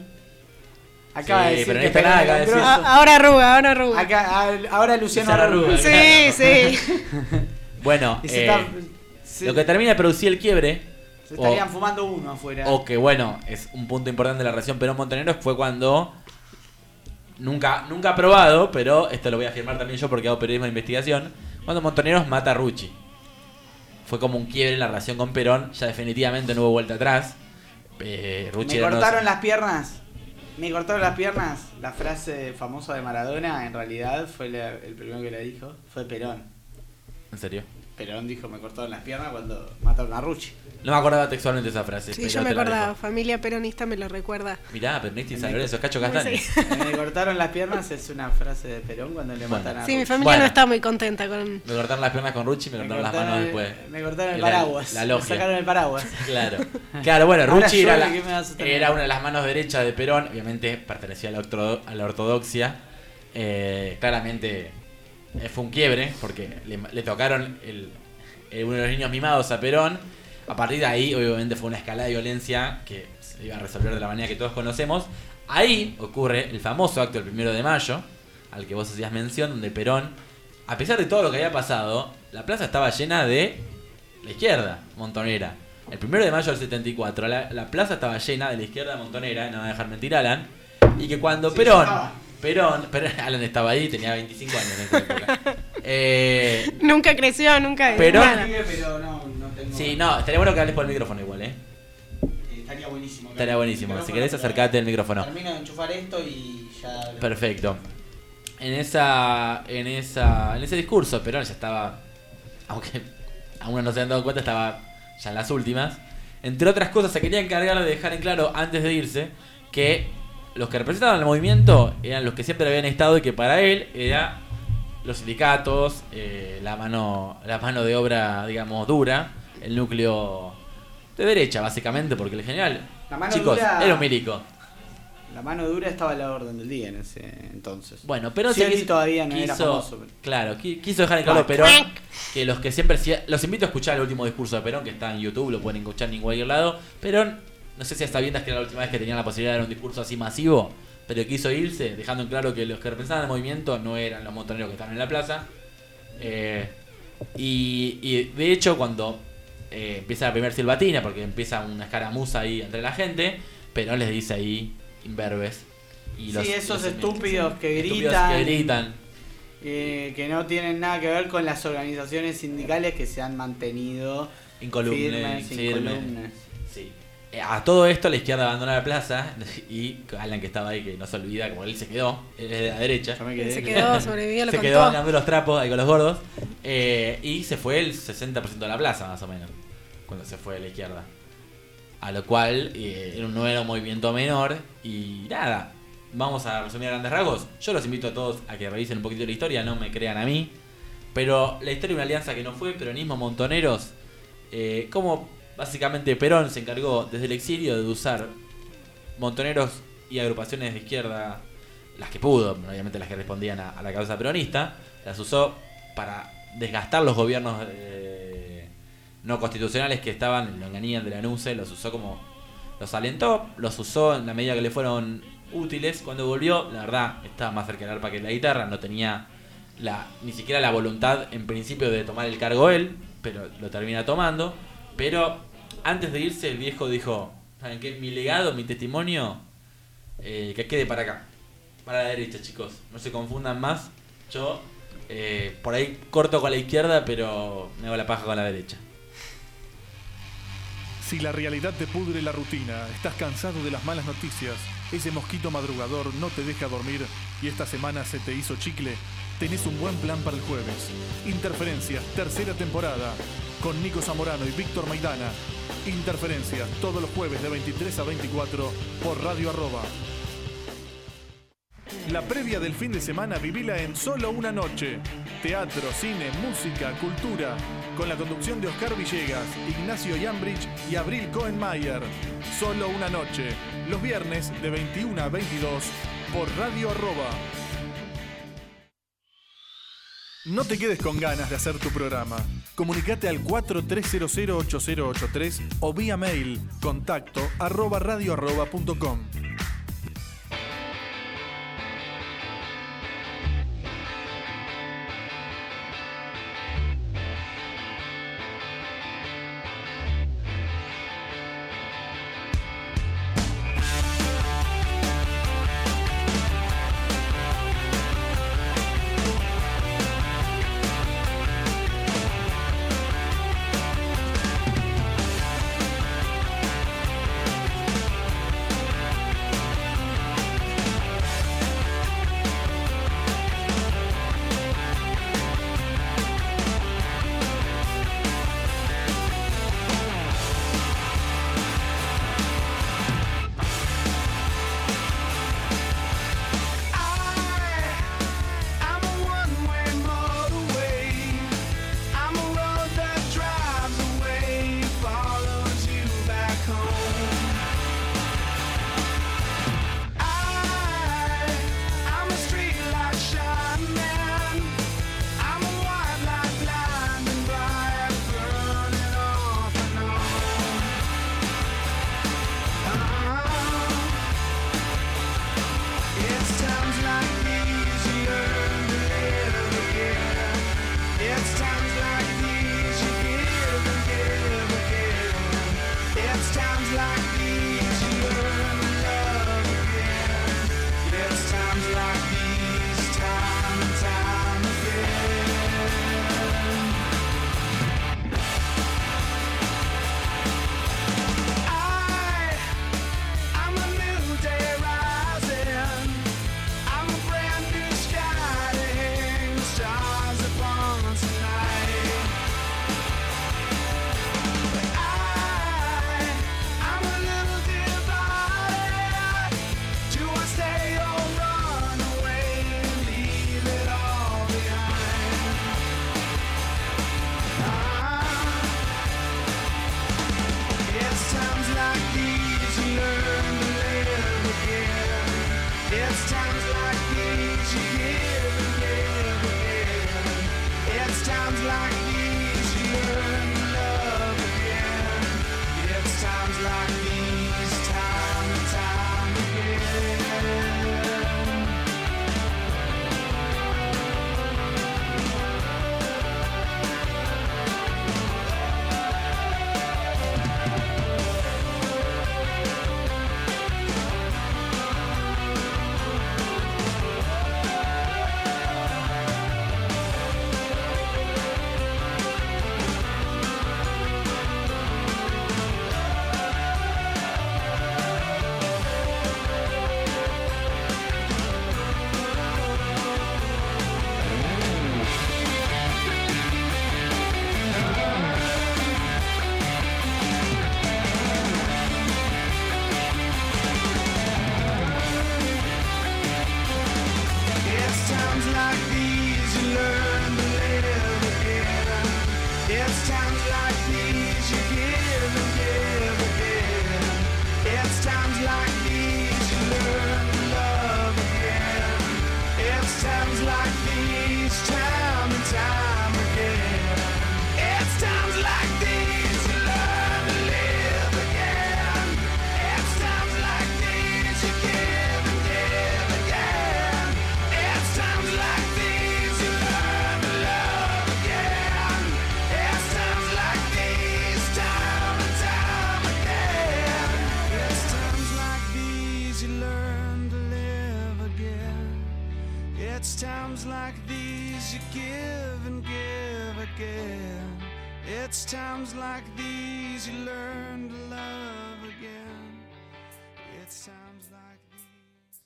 Acaba de decir que Perón ahora arruga. Ahora Luciano arruga. Sí. Bueno, Y se lo que termina de producir el quiebre, se estarían fumando uno afuera. o que bueno, es un punto importante de la relación Perón-Montoneros, fue cuando, nunca aprobado, pero esto lo voy a afirmar también yo porque hago periodismo de investigación, cuando Montoneros mata a Rucci. Fue como un quiebre en la relación con Perón, ya definitivamente no hubo vuelta atrás. Rucci Me era cortaron las piernas. Me cortaron las piernas. La frase famosa de Maradona, en realidad, fue el primero que la dijo. Fue Perón. ¿En serio? Perón dijo, me cortaron las piernas cuando mataron a Rucci. No me acordaba textualmente esa frase. Sí, pero yo me te la acordaba. dejo. Familia peronista me lo recuerda. Mirá, Peronista y San Lorenzo, es Cacho Castaña. Sí. Me cortaron las piernas es una frase de Perón cuando le matan a Sí, Rucci. mi familia Bueno. no está muy contenta con... Me cortaron las piernas con Rucci, me cortaron las manos después. Me cortaron el Era paraguas. la Me logia. sacaron el paraguas. Claro, bueno, Ahora Rucci yo, era, ¿qué me vas a tener? era una de las manos derechas de Perón, obviamente pertenecía a la ortodoxia. Claramente fue un quiebre, porque le tocaron uno de los niños mimados a Perón. A partir de ahí, obviamente, fue una escalada de violencia que se iba a resolver de la manera que todos conocemos. Ahí ocurre el famoso acto del 1 de mayo, al que vos hacías mención, donde Perón, a pesar de todo lo que había pasado, la plaza estaba llena de la izquierda montonera. El 1 de mayo del 74, la plaza estaba llena de la izquierda montonera, no va a dejar mentir Alan, y que cuando Sí, Perón, Alan estaba ahí, tenía 25 años en esa época. Nunca creció, nunca... Perón- nada. Pero no tengo... Sí, no, estaría bueno que hables por el micrófono igual, Estaría buenísimo. Estaría buenísimo. Si querés acercate al micrófono. Termino de enchufar esto y ya... Perfecto. En ese discurso, Perón ya estaba, aunque aún no se han dado cuenta, estaba ya en las últimas. Entre otras cosas, se quería encargar de dejar en claro antes de irse que los que representaban el movimiento eran los que siempre habían estado y que para él era los sindicatos, la mano de obra, digamos, dura, el núcleo de derecha, básicamente, porque el general, La mano chicos, dura- era un milico. La mano dura estaba a la orden del día en ese entonces. Bueno, pero Scioli todavía no era famoso. Pero... Claro, quiso dejar en claro Perón que los que siempre... Los invito a escuchar el último discurso de Perón, que está en YouTube, lo pueden escuchar en cualquier lado. Perón, no sé si hasta viendo que era la última vez que tenían la posibilidad de dar un discurso así masivo, pero quiso irse, dejando en claro que los que representaban el movimiento no eran los montoneros que estaban en la plaza. Y de hecho, cuando empieza la primera silbatina, porque empieza una escaramuza ahí entre la gente, Perón les dice ahí... imberbes y sí, esos estúpidos que gritan, que no tienen nada que ver con las organizaciones sindicales que se han mantenido incólumes. incólumes. Sí. A todo esto la izquierda abandona la plaza y Alan, que estaba ahí, que no se olvida, como él se quedó, él es de la derecha, Se quedó, sobrevivió, lo se contó. quedó ganando los trapos ahí con los gordos, y se fue el 60% de la plaza más o menos cuando se fue de la izquierda. A lo cual no era un movimiento menor. Y nada, vamos a resumir a grandes rasgos. Yo los invito a todos a que revisen un poquito la historia, no me crean a mí. Pero la historia de una alianza que no fue peronismo montoneros, como básicamente Perón se encargó desde el exilio de usar montoneros y agrupaciones de izquierda, las que pudo, obviamente las que respondían a la causa peronista, las usó para desgastar los gobiernos no constitucionales que estaban en Longanía, de la NUCE, los usó como... los alentó, los usó en la medida que le fueron útiles. Cuando volvió, la verdad, estaba más cerca del arpa que de la guitarra, no tenía ni siquiera la voluntad en principio de tomar el cargo él, pero lo termina tomando. Pero antes de irse, el viejo dijo, ¿saben qué? Mi legado, mi testimonio, que quede para acá, para la derecha, chicos, no se confundan más. Yo por ahí corto con la izquierda, pero me hago la paja con la derecha. Si la realidad te pudre la rutina, estás cansado de las malas noticias, ese mosquito madrugador no te deja dormir y esta semana se te hizo chicle, tenés un buen plan para el jueves. Interferencias, tercera temporada, con Nico Zamorano y Víctor Maidana. Interferencias, todos los jueves de 23 a 24 por Radio Arroba. La previa del fin de semana vivila en Solo una Noche. Teatro, cine, música, cultura. Con la conducción de Oscar Villegas, Ignacio Yambrich y Abril Cohenmayer. Solo una Noche. Los viernes de 21 a 22 por Radio Arroba. No te quedes con ganas de hacer tu programa. Comunicate al 43008083 o vía mail contacto@radioarroba.com. It's times like these you give and give again. It's times like these you learn to love again. It's times like these, time and time again. I'm a new day rising. I'm a brand new sky to hang the stars upon tonight. I'm a little divided. Do I stay or run away and leave it all behind? It's times like these you learn to live again. It's times like these you give and give again. It's times like these you learn to love again. It's times like these, time and time again. It's times like these you learn to live again. It's times like these you give and give again. It's times like these you learn to love again. It's times like these, time and time again. It's times like these you learn to live again. It's times like these you give and give again. It's times like these you learn to love again. It's times like these, time and time again. It's times like these you learn to live again. It's times like these you give and give again. It's times like these you learn to love again. It's times like these.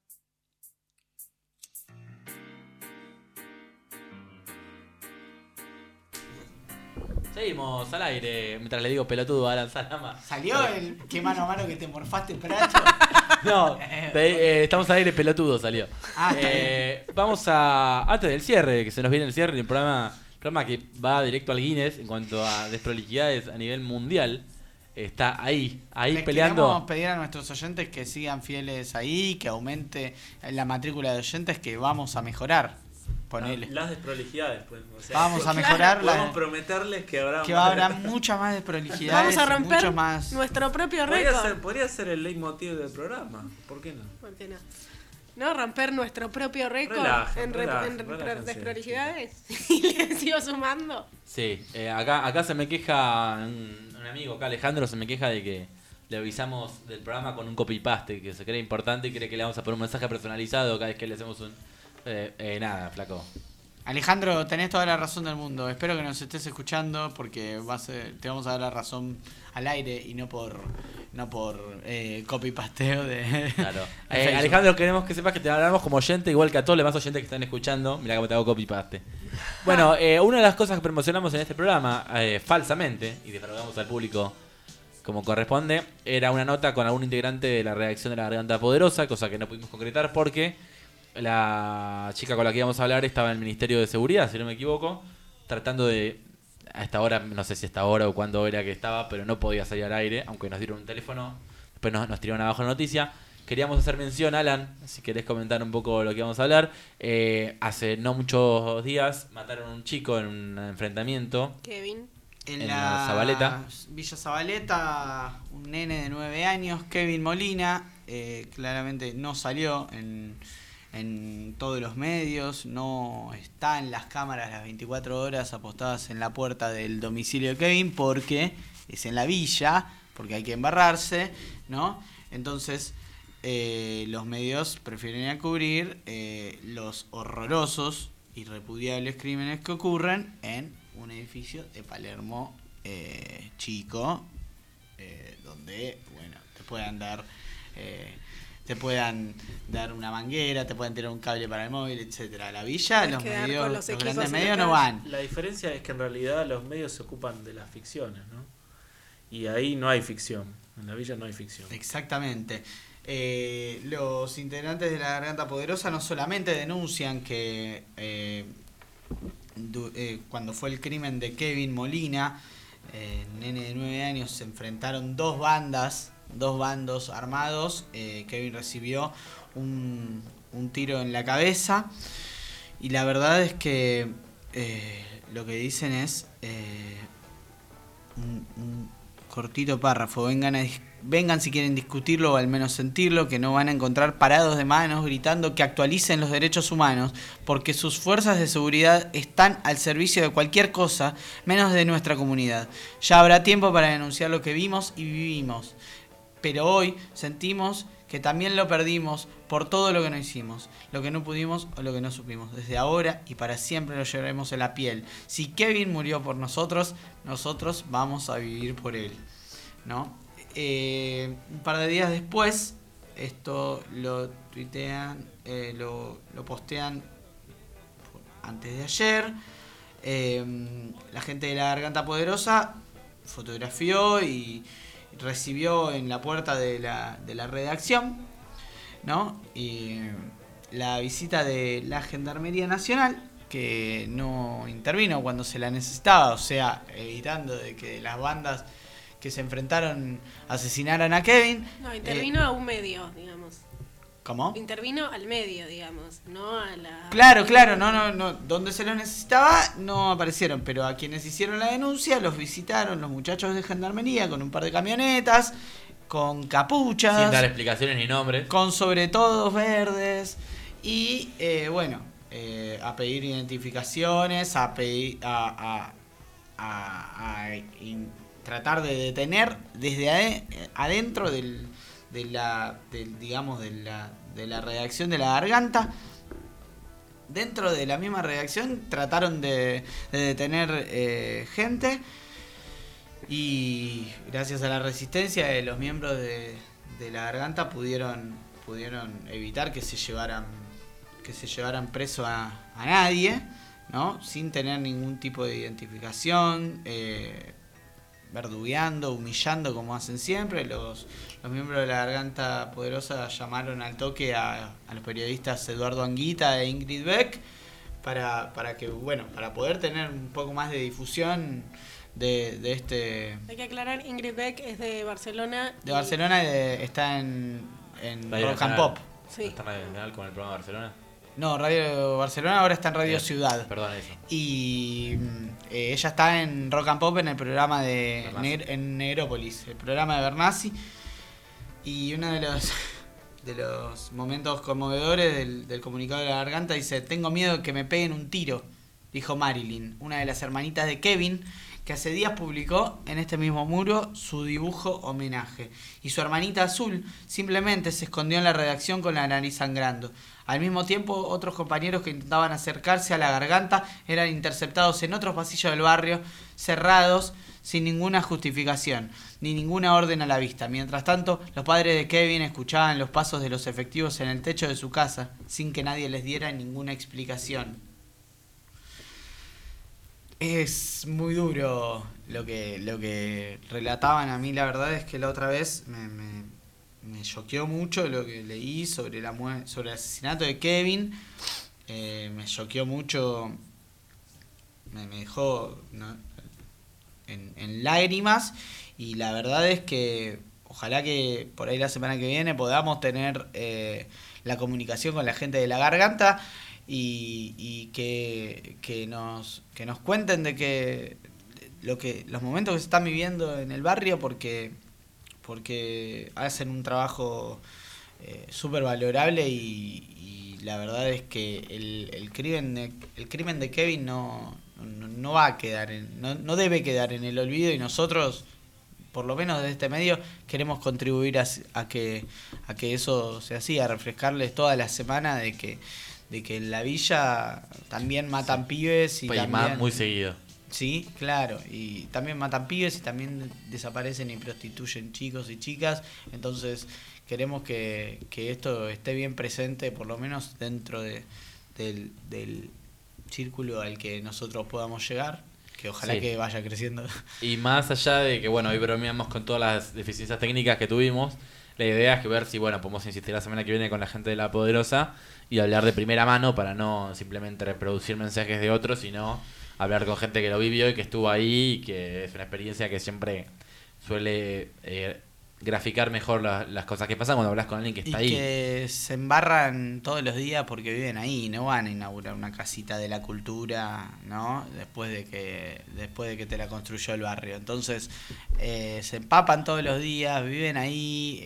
Seguimos al aire mientras le digo pelotudo a Alan Salama. ¿Salió el qué mano a mano que te morfaste, Pracho? No, estamos al aire pelotudo salió. Vamos a, antes del cierre, que se nos viene el cierre del programa que va directo al Guinness en cuanto a desprolijidades a nivel mundial. Está ahí Les peleando. queremos pedir a nuestros oyentes que sigan fieles ahí, que aumente la matrícula de oyentes, que vamos a mejorar. Ponele. Las desprolijidades, pues. O sea, Vamos a mejorar podemos prometerles que habrá mucha más desprolijidades. Vamos a romper mucho más. nuestro propio récord. Podría ser el leitmotiv del programa. ¿Por qué no? ¿Por qué no? No romper nuestro propio récord en desprolijidades. Y le sigo sumando. Sí, acá se me queja un amigo, acá Alejandro, se me queja de que le avisamos del programa con un copy-paste, que se cree importante y cree que le vamos a poner un mensaje personalizado cada vez que le hacemos un... nada, flaco. Alejandro, tenés toda la razón del mundo. Espero que nos estés escuchando porque te vamos a dar la razón al aire y no por copy-pasteo de... Claro. Alejandro, queremos que sepas que te hablamos como oyente, igual que a todos los demás oyentes que están escuchando. Mirá cómo te hago copy-paste. Bueno, una de las cosas que promocionamos en este programa, falsamente, y defraudamos al público como corresponde, era una nota con algún integrante de la redacción de La Garganta Poderosa, cosa que no pudimos concretar porque la chica con la que íbamos a hablar estaba en el Ministerio de Seguridad, si no me equivoco, tratando de... A esta hora, no sé si a esta hora o cuándo era que estaba, pero no podía salir al aire, aunque nos dieron un teléfono, después nos tiraron abajo la noticia. Queríamos hacer mención, Alan, si querés comentar un poco lo que vamos a hablar. Hace no muchos días mataron a un chico en un enfrentamiento. Kevin. En la Zabaleta. Villa Zabaleta, un nene de 9 años, Kevin Molina, claramente no salió en en todos los medios, no está en las cámaras las 24 horas apostadas en la puerta del domicilio de Kevin porque es en la villa, porque hay que embarrarse, ¿no? Entonces los medios prefieren ir a cubrir los horrorosos y repudiables crímenes que ocurren en un edificio de Palermo chico, donde, bueno, te puedan dar una manguera, te pueden tirar un cable para el móvil, etcétera. La villa, los grandes medios no van. La diferencia es que en realidad los medios se ocupan de las ficciones, ¿no? Y ahí no hay ficción. En la villa no hay ficción. Exactamente. Los integrantes de la Garganta Poderosa no solamente denuncian que cuando fue el crimen de Kevin Molina, nene de 9 años, se enfrentaron dos bandos armados. Kevin recibió un tiro en la cabeza y la verdad es que lo que dicen es un cortito párrafo: vengan si quieren discutirlo o al menos sentirlo, que no van a encontrar parados de manos gritando que actualicen los derechos humanos, porque sus fuerzas de seguridad están al servicio de cualquier cosa menos de nuestra comunidad. Ya habrá tiempo para denunciar lo que vimos y vivimos, pero hoy sentimos que también lo perdimos por todo lo que no hicimos, lo que no pudimos o lo que no supimos. Desde ahora y para siempre lo llevaremos en la piel. Si Kevin murió por nosotros, nosotros vamos a vivir por él, ¿no? Un par de días después, esto lo tuitean, lo postean antes de ayer. La gente de la Garganta Poderosa fotografió y recibió en la puerta de la redacción, ¿no? Y la visita de la Gendarmería Nacional, que no intervino cuando se la necesitaba, o sea, evitando de que las bandas que se enfrentaron asesinaran a Kevin. No, intervino a un medio, digamos. ¿Cómo? Intervino al medio, digamos, no a la... Claro, no. Donde se lo necesitaba no aparecieron, pero a quienes hicieron la denuncia los visitaron los muchachos de Gendarmería con un par de camionetas, con capuchas. Sin dar explicaciones ni nombres. Con sobretodos verdes. Y, a pedir identificaciones, tratar de detener desde adentro de la redacción de la Garganta. Dentro de la misma redacción trataron de detener gente, y gracias a la resistencia de los miembros de la Garganta pudieron evitar que se llevaran preso a nadie, ¿no? Sin tener ningún tipo de identificación, verdugueando, humillando como hacen siempre. Los miembros de la Garganta Poderosa llamaron al toque a los periodistas Eduardo Anguita e Ingrid Beck para poder tener un poco más de difusión de este... Hay que aclarar, Ingrid Beck es de Barcelona. De Barcelona, está en Radio Rock and Nacional. Pop. Sí. ¿Está en Radio Nacional con el programa Barcelona? No, Radio Barcelona ahora está en Radio Ciudad. Perdón, eso. Y ella está en Rock and Pop en el programa de en Negrópolis, el programa de Bernasi. Y uno de los momentos conmovedores del comunicado de la Garganta dice: tengo miedo de que me peguen un tiro, dijo Marilyn, una de las hermanitas de Kevin, que hace días publicó en este mismo muro su dibujo homenaje. Y su hermanita Azul simplemente se escondió en la redacción con la nariz sangrando. Al mismo tiempo, otros compañeros que intentaban acercarse a la Garganta eran interceptados en otros pasillos del barrio, cerrados, sin ninguna justificación, ni ninguna orden a la vista. Mientras tanto, los padres de Kevin escuchaban los pasos de los efectivos en el techo de su casa, sin que nadie les diera ninguna explicación. Es muy duro lo que relataban. A mí la verdad es que la otra vez me choqueó mucho lo que leí sobre el asesinato de Kevin. Me choqueó mucho, me dejó, ¿no?, en lágrimas, y la verdad es que ojalá que por ahí la semana que viene podamos tener la comunicación con la gente de la Garganta y que nos cuenten de que los momentos que se están viviendo en el barrio, porque hacen un trabajo súper valorable y la verdad es que el crimen de Kevin no va a quedar no debe quedar en el olvido, y nosotros, por lo menos desde este medio, queremos contribuir a que eso sea así, a refrescarles toda la semana de que en la villa también matan pibes y también, muy seguido. Sí, claro, y también matan pibes y también desaparecen y prostituyen chicos y chicas. Entonces queremos que esto esté bien presente, por lo menos dentro del círculo al que nosotros podamos llegar, que ojalá Sí. que vaya creciendo. Y más allá de que, bueno, hoy bromeamos con todas las deficiencias técnicas que tuvimos, la idea es que ver si, bueno, podemos insistir la semana que viene con la gente de La Poderosa y hablar de primera mano para no simplemente reproducir mensajes de otros, sino hablar con gente que lo vivió y que estuvo ahí, y que es una experiencia que siempre suele graficar mejor las cosas que pasan cuando hablas con alguien que está y ahí. que se embarran todos los días porque viven ahí, no van a inaugurar una casita de la cultura, ¿no? Después de que te la construyó el barrio. Entonces se empapan todos los días, viven ahí,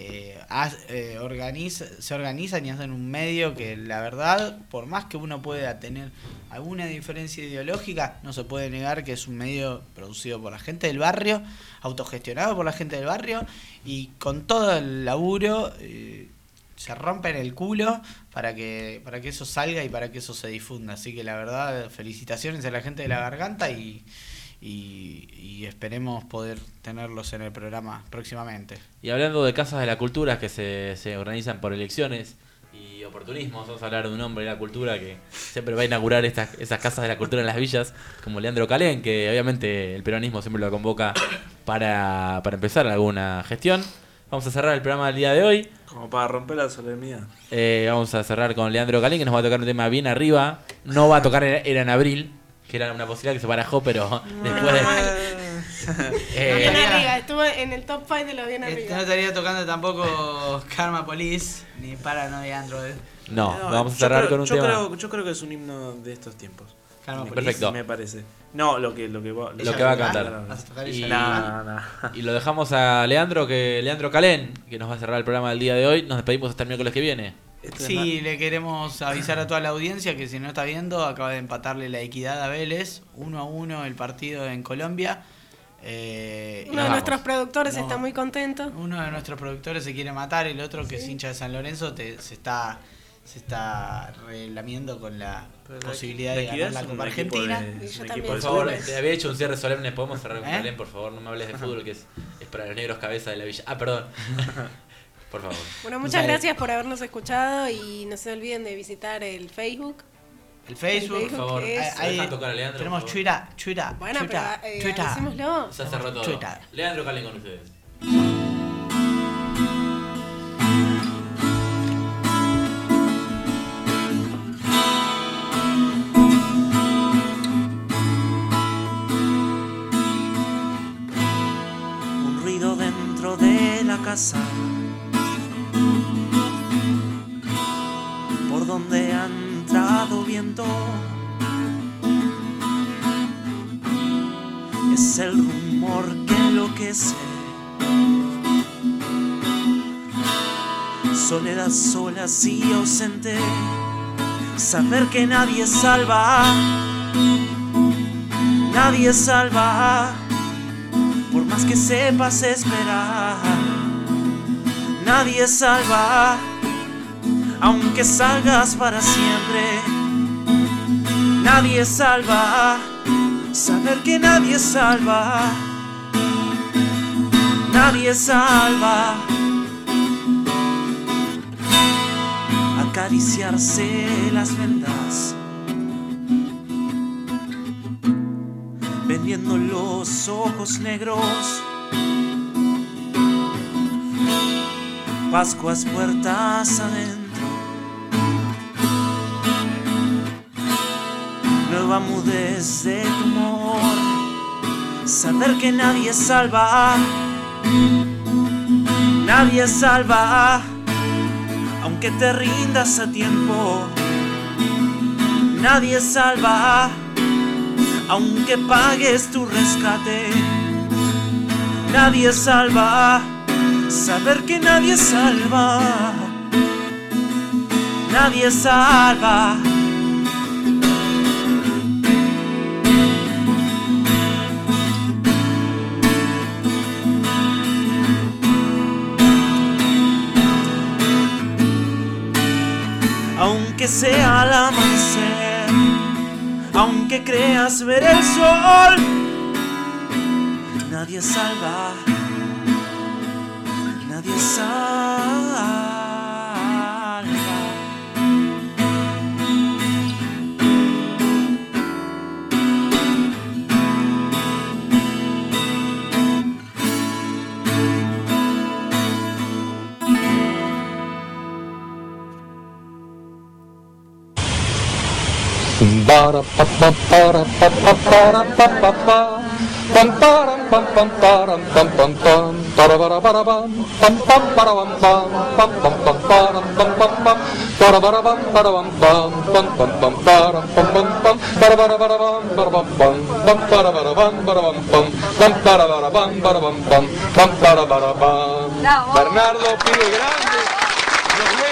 se organizan y hacen un medio que, la verdad, por más que uno pueda tener alguna diferencia ideológica, no se puede negar que es un medio producido por la gente del barrio, autogestionado por la gente del barrio, y con todo el laburo se rompen el culo para que eso salga y para que eso se difunda. Así que la verdad, felicitaciones a la gente de La Garganta y esperemos poder tenerlos en el programa próximamente. Y hablando de casas de la cultura que se organizan por elecciones y oportunismos, vamos a hablar de un hombre de la cultura que siempre va a inaugurar esas casas de la cultura en las villas, como Leandro Calén, que obviamente el peronismo siempre lo convoca para empezar alguna gestión. Vamos a cerrar el programa del día de hoy. Como para romper la solemnidad. Vamos a cerrar con Leandro Calén, que nos va a tocar un tema bien arriba. No va a tocar era en abril, que era una posibilidad que se barajó, pero después de... Bien arriba, estuvo en el top 5 de los bien arriba. No estaría tocando tampoco Karma Police ni Paranoia Android. No, vamos a cerrar con un tema. Yo creo que es un himno de estos tiempos. Karma Police. Perfecto. Me parece. No, lo que va a cantar. ¿Vas a tocar Y, ella? y lo dejamos a Leandro Calén, que nos va a cerrar el programa del día de hoy. Nos despedimos hasta el miércoles que viene. Sí, le queremos avisar a toda la audiencia que si no está viendo, acaba de empatarle La Equidad a Vélez, 1-1 el partido en Colombia. Uno de nuestros productores está muy contento. Uno de nuestros productores se quiere matar, el otro, que es hincha de San Lorenzo, se está relamiendo con la posibilidad de ganar la Copa Argentina. Por favor, te había hecho un cierre solemne. ¿Podemos cerrar con Calén, por favor? No me hables de fútbol, que es para los negros cabeza de la villa. Ah, perdón. Por favor. Bueno, muchas gracias por habernos escuchado y no se olviden de visitar el Facebook. El Facebook, por favor. Ahí Deja tocar a Leandro. tenemos Twitter. Bueno, pero decímoslo. Se cerró todo. Twitter. Leandro Calén con ustedes. Un ruido dentro de la casa, por donde ha entrado viento, es el rumor que enloquece. Soledad sola, así ausente, saber que nadie salva, nadie salva, por más que sepas esperar, nadie salva, aunque salgas para siempre, nadie salva, saber que nadie salva, nadie salva, acariciarse las vendas, vendiendo los ojos negros, Pascuas puertas adentro, nueva mudez de tumor, saber que nadie salva, nadie salva, aunque te rindas a tiempo, nadie salva, aunque pagues tu rescate, nadie salva, saber que nadie salva, nadie salva. Aunque sea al amanecer, aunque creas ver el sol, nadie salva, nadie salva. Para pa pa para pa pa para pa pa pa pam param pam pam param pam pam pam para para para pam pam pam para pam pam pam pam pam param pam pam pam para para pam para pam pam pam pam pam para pam pam pam para para pam para pam pam pam para pam para pam pam pam para pam para pam pam pam para pam. Bernardo, pibe grande.